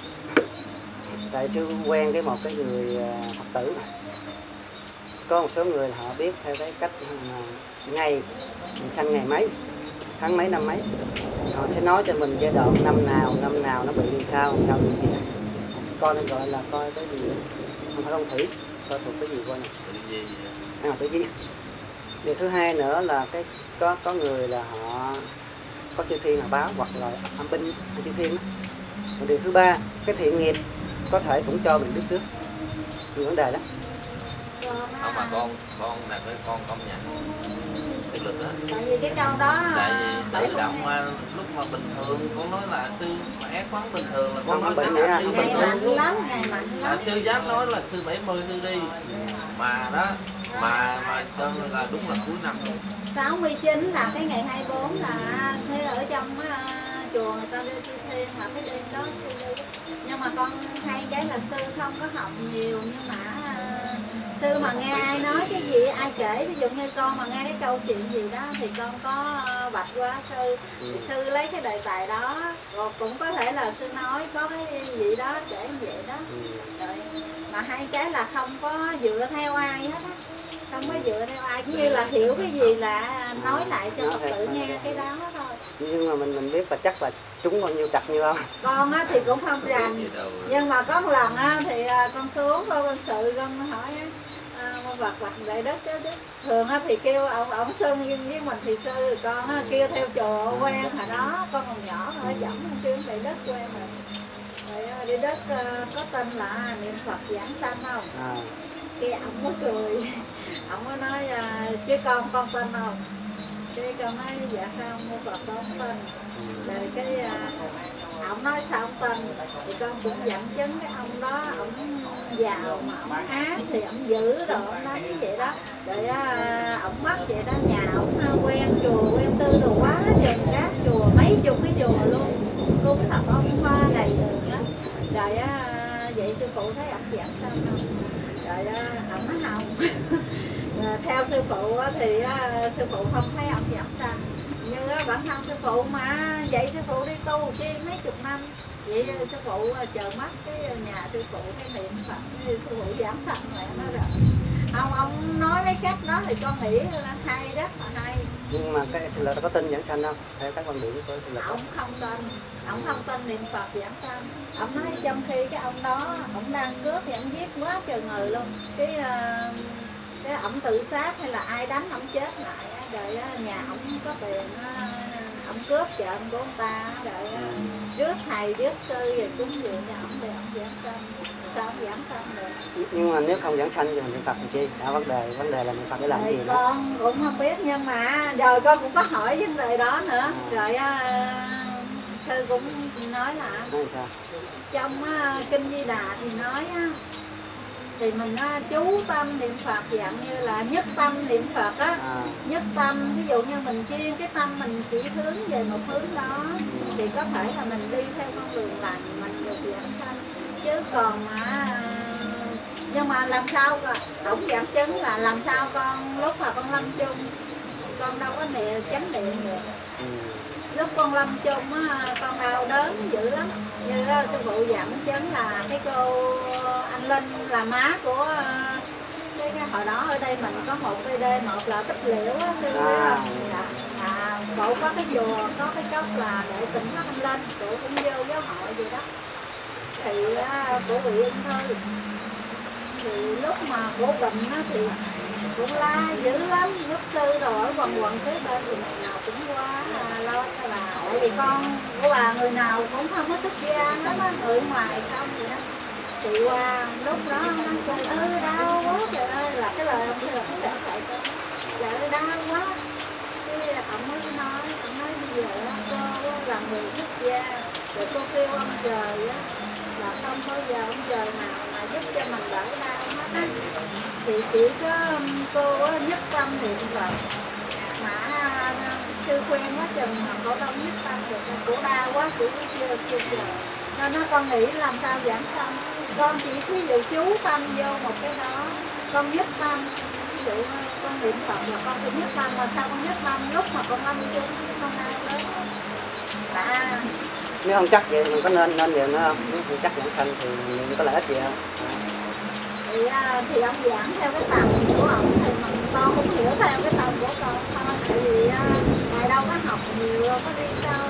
Tại sư quen một cái người Phật tử. Có một số người là họ biết theo cái cách ngày mình sanh ngày mấy, tháng mấy năm mấy. Họ sẽ nói cho mình giai đoạn năm nào nó bị như sao bị gì. Coi nó gọi là coi cái gì, không phải phong thủy, coi thuộc cái gì coi này. Tự nhiên. Điều thứ hai nữa là có người là họ có chư thiên họ báo hoặc là âm binh chư thiên đó. Điều thứ ba, cái thiện nghiệp có thể cũng cho mình biết trước. Nhiều vấn đề đó. Không mà con là cái con công nhận cái lực đó. Tại vì cái câu đó tại vì tự động lúc mà bình thường con nói là sư khỏe khoắn bình thường là con nói bệnh đi ngày bình mạnh thường lắm, ngày mạnh lắm. sư dám nói là sư 70 sư đi mà đó mà là đúng là cuối năm luôn. 69 là cái ngày 24 là thế ở trong chùa người ta đi thiên là cái đêm đó sư đi. Nhưng mà con hay cái là sư không có học nhiều nhưng mà Sư mà nghe ai nói cái gì, ai kể, ví dụ như con mà nghe cái câu chuyện gì đó thì con có bạch qua sư, thì sư lấy cái đề tài đó, rồi cũng có thể là sư nói có cái gì đó kể như vậy đó. Rồi mà hai cái là không có dựa theo ai hết á, không có dựa theo ai, cũng như là hiểu cái gì là nói lại cho Phật tử nghe cái đó thôi. Nhưng mà mình biết và chắc là trúng bao nhiêu cặp như không? Con á thì cũng không rành, nhưng mà có một lần á thì con xuống con sự con hỏi vật lại đất chứ. Thường á thì kêu ông sư với mình thì sư, con á kêu theo chùa quen hồi đó con còn nhỏ rồi dẫn kêu lại đất quen rồi. Rồi đi đất có tên là niệm Phật giảng sanh không? Cái ông mới cười, ông mới nói chứ con tên không? Cái con nói dạ không, mua Phật con tên. Rồi cái ông nói sao ông tên thì con cũng dẫn chứng cái ông đó, ông giàu mà ông ác thì ông giữ rồi ông nói như vậy đó. Rồi ông mất vậy đó, nhà ông quen chùa quen sư đồ quá chừng các chùa, mấy chục cái chùa luôn, cúng thật ông hoa đầy đường đó. Rồi vậy sư phụ thấy ông giảng sanh không? Rồi ông nói không. Theo sư phụ thì sư phụ không thấy ông giảng sanh, như bản thân sư phụ mà vậy sư phụ đi tu chi mấy chục năm, vậy sư phụ chờ mắt cái nhà sư phụ cái niệm Phật, cái sư phụ giảng sanh lại nó rồi. Ông nói mấy cách đó thì con nghĩ là hay, rất là hay. Nhưng mà cái sư lợi có tin giảng sanh không? Theo các quan điểm của sư lợi? Ông không tin niệm Phật giảng sanh. Ông nói trong khi cái ông đó ông đang cướp thì ông giết quá trời người luôn, cái ổng tự sát hay là ai đánh ổng chết lại, rồi nhà ổng có tiền ổng cướp trộm của ông ta, rồi rước thầy rước sư rồi cúng dường cho ổng thì ổng giảng sanh. Sao ổng giảng sanh được? Nhưng mà nếu không giảng sanh thì mình niệm Phật làm chi? Vấn đề là niệm Phật để làm gì đó? Con cũng không biết, nhưng mà rồi con cũng có hỏi vấn đề đó nữa. Rồi sư cũng nói là trong kinh Di Đà thì nói thì mình chú tâm niệm Phật dạng như là nhất tâm niệm Phật á. Nhất tâm, ví dụ như mình chuyên cái tâm mình chỉ hướng về một hướng đó thì có thể là mình đi theo con đường lành, mình được giảng sanh. Chứ còn nhưng mà làm sao ổng giảng chứng là làm sao con lúc mà con lâm chung con đâu có chánh niệm được. Lúc con lâm chung con đau đớn dữ lắm, như sư phụ dẫn chứng là cái cô anh Linh là má của cái hồi đó ở đây mình có một PD, một là Tích Liễu á, sư bộ có cái chùa, có cái cốc là để tỉnh Pháp Anh Linh, cổ cũng vô giáo hội gì đó, thì cổ bị ung thư. Thì lúc mà cổ bệnh á thì cũng la dữ lắm, giúp sư rồi ở quần kế bên thì ngày nào cũng qua lo cho bà. Tại vì con của bà người nào cũng không có xuất gia hết á, người ngoài không vậy đó. Thì qua lúc đó nó kêu đau quá trời ơi, là cái lời ông thường để lại cho trời đau quá. Cái ông mới nói bây giờ cô là người xuất gia, rồi cô kêu ông trời á là không bao giờ ông trời nào mà giúp cho mình đỡ đau hết á. Thì chỉ có cô nhất tâm niệm Phật mà sư quen quá chừng mà cô đâu nhất tâm được, cô đau quá chị chưa nên nó con nghĩ làm sao giảng sanh. Con chỉ ví dụ chú tâm vô một cái đó, con nhất tâm, ví dụ con niệm Phật là con phải nhất tâm, mà sao con nhất tâm lúc mà con âm chung con ai lớn nếu không chắc vậy mình có nên vậy nữa không? Nếu không chắc giảng sanh thì mình có lợi ích gì không? Thì ông giảng theo cái tầm của ông thì con cũng hiểu theo cái tầm của con thôi, tại vì ngài đâu có học nhiều, có đi đâu.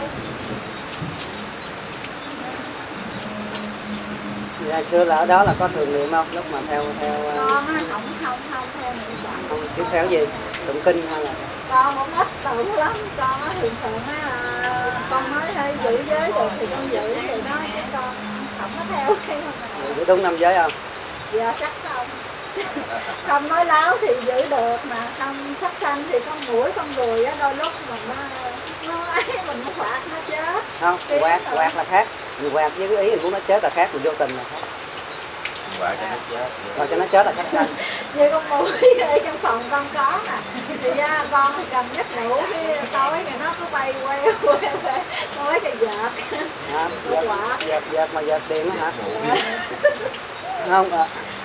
Ngày xưa là ở đó là có thường niệm không? Lúc mà theo con á không theo niệm Phật. Không biết theo gì? Tụng kinh hay là? Con cũng ít tụng lắm, con á thường thường con nói hay giữ giới được thì con giữ vậy đó, chứ con không có theo cái Giữ đúng 5 giới không? Dạ chắc không. Không nói láo thì giữ được, mà không sắp sanh thì con mũi con ruồi á, đôi lúc mình nó ấy mình nó quạt nó chết. Không, quạt là khác. Người quạt với cái ý mình muốn nó chết là khác, mình vô tình là khác. Quạt cho nó chết. Rồi cho nó chết là khác sanh. Như con mũi ở trong phòng con có nè, thì con thì cầm nhắc đủ cái tối thì nó cứ bay queo tối thì dợt. Dợt mà dợt điện đó hả? Không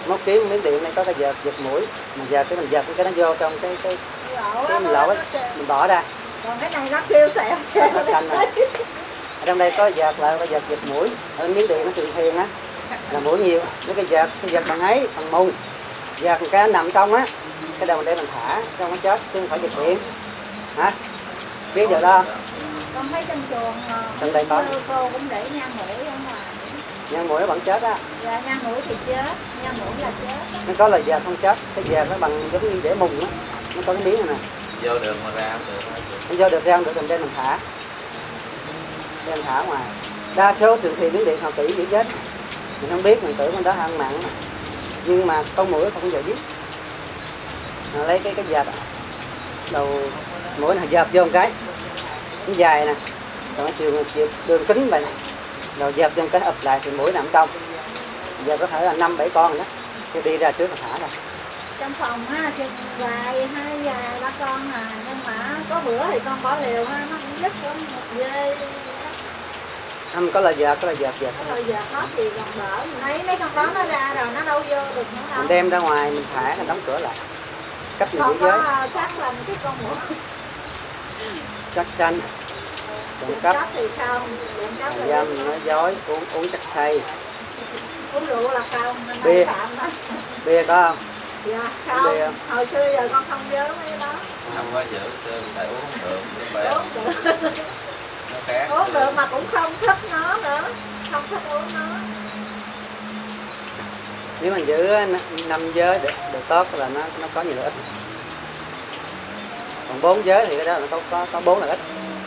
móc kiếm miếng điện này có cái dợt giật mũi, mà giờ cái mình giật cái nó vô trong cái mình lỗ ấy, mình bỏ ra. Còn cái này nó kêu xẹo Nó xanh rồi. Ở trong đây có dợt lại có dợt giật mũi, ở miếng điện nó thường thiền á là mũi nhiều, cái dợt bằng ấy bằng mùi, dợt cái nằm trong á, cái đầu mình để mình thả trong nó chết chứ không phải giật điện hả, biết giờ đó. Con thấy trong chuồng trong đây có cô cũng để nhang mũi ở ngoài. nhang mũi nó vẫn chết á. Dạ nhang mũi thì chết, nhang mũi là chết. Nó có là dợt không chết, cái dợt nó bằng giống như để mùng á, nó có cái miếng này nè. Vô được mà ra không được. Không vô được ra không được mình đem mình thả. Đem thả ngoài. Đa số thường thì miếng điện họ kỹ dữ chết. Mình không biết, mình tưởng mình đó ăn mặn. Nhưng mà con mũi không giờ biết. Nó lấy cái dợt đầu mũi này dợt vô một cái dài nè, còn nó chiều đường kính vậy nè, rồi dợt vô một cái ập lại thì mũi nằm trong. Giờ có thể là 5-7 con rồi đó, cái đi ra trước là thả ra. Trong phòng á thì vài 2-3 con à, nhưng mà có bữa thì con bỏ liều ha, nó cũng dứt con một dê. Không có là dợt, có là dợt. Rồi giờ hết thì còn đỡ, lấy mấy con đó nó ra rồi nó đâu vô được nữa đâu. Mình đem ra ngoài mình thả, mình đóng cửa lại. Cách mình Con giữ giới. có chắc là cái con mũi. Chắc xanh, trộm Trộm cắp, cắp thì không, trộm cắp là dâm, nói dối, uống chắc say. uống rượu là không, nên Bia. phạm đó. Bia có không? Dạ không, Bia. hồi xưa giờ con không nhớ mấy cái đó. Không có giữ tại uống không được, cái bè Uống được, nó khác. uống được mà cũng không thích nó nữa, không thích uống nó. Nếu mình giữ 5 giới được tốt là nó có nhiều lợi ích. Còn 4 giới thì cái đó là nó có 4 lợi ích.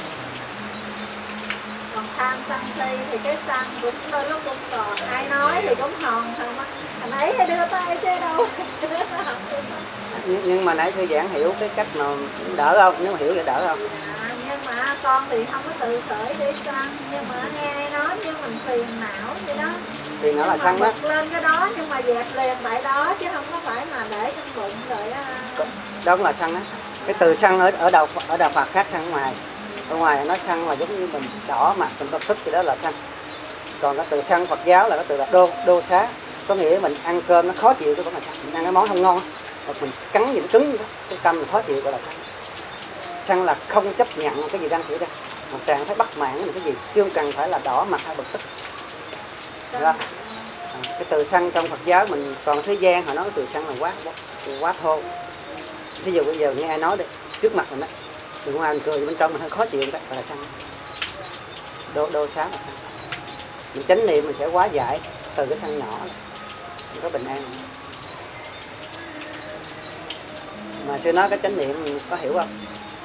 Còn tham sân si thì cái sân cũng đôi lúc cũng còn, ai nói thì cũng hòn không á. Thằng ấy đưa tay chứ đâu. Nhưng mà nãy thư giãn hiểu cái cách mà đỡ không? Nếu mà hiểu vậy đỡ không? Dạ, nhưng mà con thì không có tự khởi để sân, nhưng mà nghe ai nói như mình phiền não vậy đó. Thì nó là sân đó. Bật lên cái đó nhưng mà dẹp liền tại đó chứ không có phải mà để trong bụng rồi á. Đó cũng là sân á. Cái từ sân ở đạo Phật khác sân ở ngoài. Ở ngoài nó sân là giống như mình đỏ mặt mình có tức thì đó là sân. Còn cái từ sân Phật giáo là cái từ là đô xá, có nghĩa mình ăn cơm nó khó chịu cái vẫn là sân. Mình ăn cái món không ngon hoặc mình cắn gì nó cứng cái căm mình khó chịu gọi là sân. Sân là không chấp nhận cái gì đang xảy ra, một trạng thấy bất mãn cái gì chứ không cần phải là đỏ mặt hay bực tức. Đó. Cái từ sân trong Phật giáo mình còn thế gian họ nói cái từ sân là quá thô. Ví dụ bây giờ nghe ai nói đi trước mặt mình đó, từ ngoài mình cười bên trong mình hơi khó chịu cái gọi là sân. Đô xá là sân. Mình chánh niệm mình sẽ hóa giải từ cái sân nhỏ mình có bình an. Mà chưa nói cái chánh niệm mình có hiểu không?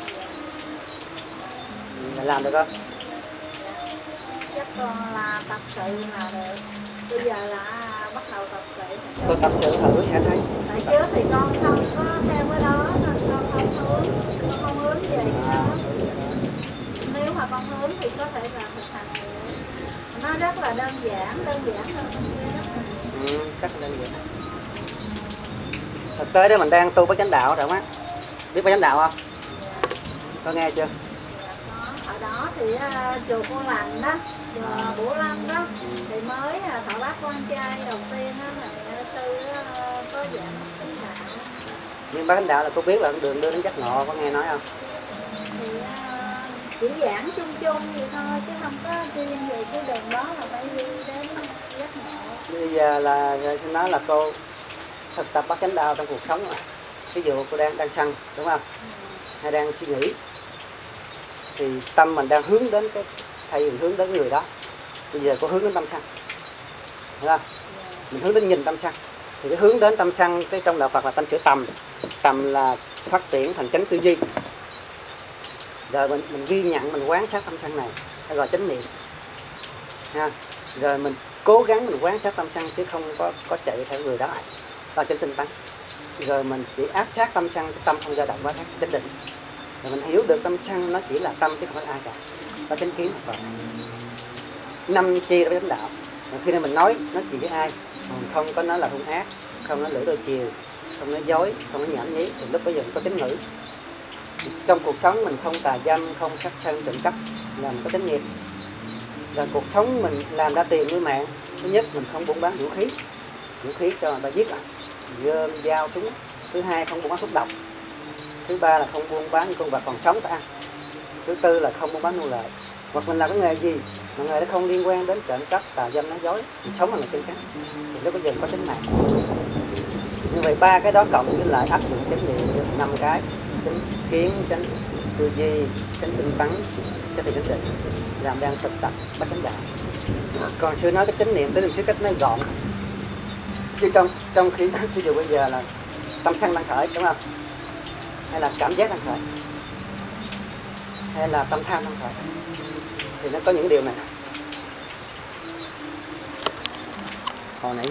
Mình làm được không? Chắc con là tập sự là được. Bây giờ là bắt đầu tập sự. Tôi tập sự thử sẽ thấy. Tại trước thì con không có theo cái đó nên con không hướng về cái đó. Nếu mà con hướng thì có thể là thực hành được. Nó rất là đơn giản hơn bên kia đó. Rất là đơn giản. Thực tế đó mình đang tu bát chánh đạo rồi á. Biết bát chánh đạo không? Có nghe chưa? Hồi đó thì chùa Cô Lành đó, chùa Bửu Lâm đó thì mới thọ bát quan trai đầu tiên á là sư có giảng chánh đạo. Nhưng bát chánh đạo là cô biết là đường đưa đến giác ngộ, có nghe nói không? Thì chỉ giảng chung chung vậy thôi chứ không có riêng về cái đường đó là phải đi đến giác ngộ. Bây giờ là nói là cô thực tập bát chánh đạo trong cuộc sống. Ví dụ cô đang sân đúng không? Hay đang suy nghĩ thì tâm mình đang hướng đến cái thay vì hướng đến người đó, bây giờ có hướng đến tâm sân, đúng không? Mình hướng đến nhìn tâm sân thì cái hướng đến tâm sân cái trong đạo Phật là tâm chữ tầm là phát triển thành chánh tư duy. Rồi mình ghi nhận mình quán sát tâm sân này hay gọi chánh niệm ha. Rồi mình cố gắng mình quán sát tâm sân chứ không có chạy theo người đó, đó chánh tinh tấn. Rồi mình chỉ áp sát tâm sân, cái tâm không dao động quá khác chánh định. Rồi mình hiểu được tâm sân nó chỉ là tâm chứ không phải ai cả, có chánh kiến Phật. 5 chi đó chánh đạo. Rồi khi nào mình nói chuyện với ai, mình không có nói là hung ác, không nói lưỡi đôi chiều, không nói dối, không nói nhảm nhí, thì lúc bây giờ mình có chánh ngữ. Trong cuộc sống mình không tà dâm, không sát sân trộm cắp, là mình có chánh nghiệp. Rồi cuộc sống mình làm ra tiền nuôi mạng, thứ nhất mình không buôn bán vũ khí, vũ khí cho người ta giết, gươm dao súng. Thứ hai, không buôn bán thuốc độc. Thứ ba là không buôn bán những con vật còn sống ta ăn. Thứ tư là không buôn bán nô lệ. Hoặc mình làm cái nghề gì mà nghề nó không liên quan đến trộm cắp, tà dâm, nói dối, mình sống bằng nghề chân khác thì lúc bây giờ có tính mạng. Như vậy 3 cái đó cộng với lại áp dụng chánh niệm được 5 cái: chánh kiến, chánh tư duy, chánh tinh tấn, chánh thiền, chánh định, làm đang thực tập bát chánh đạo. Còn xưa nói cái chánh niệm tới đường xứ cách nó gọn, chứ trong khi ví dụ bây giờ là tâm sân đang khởi, đúng không, hay là cảm giác đang khởi, hay là tâm tham đang khởi, thì nó có những điều này. Hồi nãy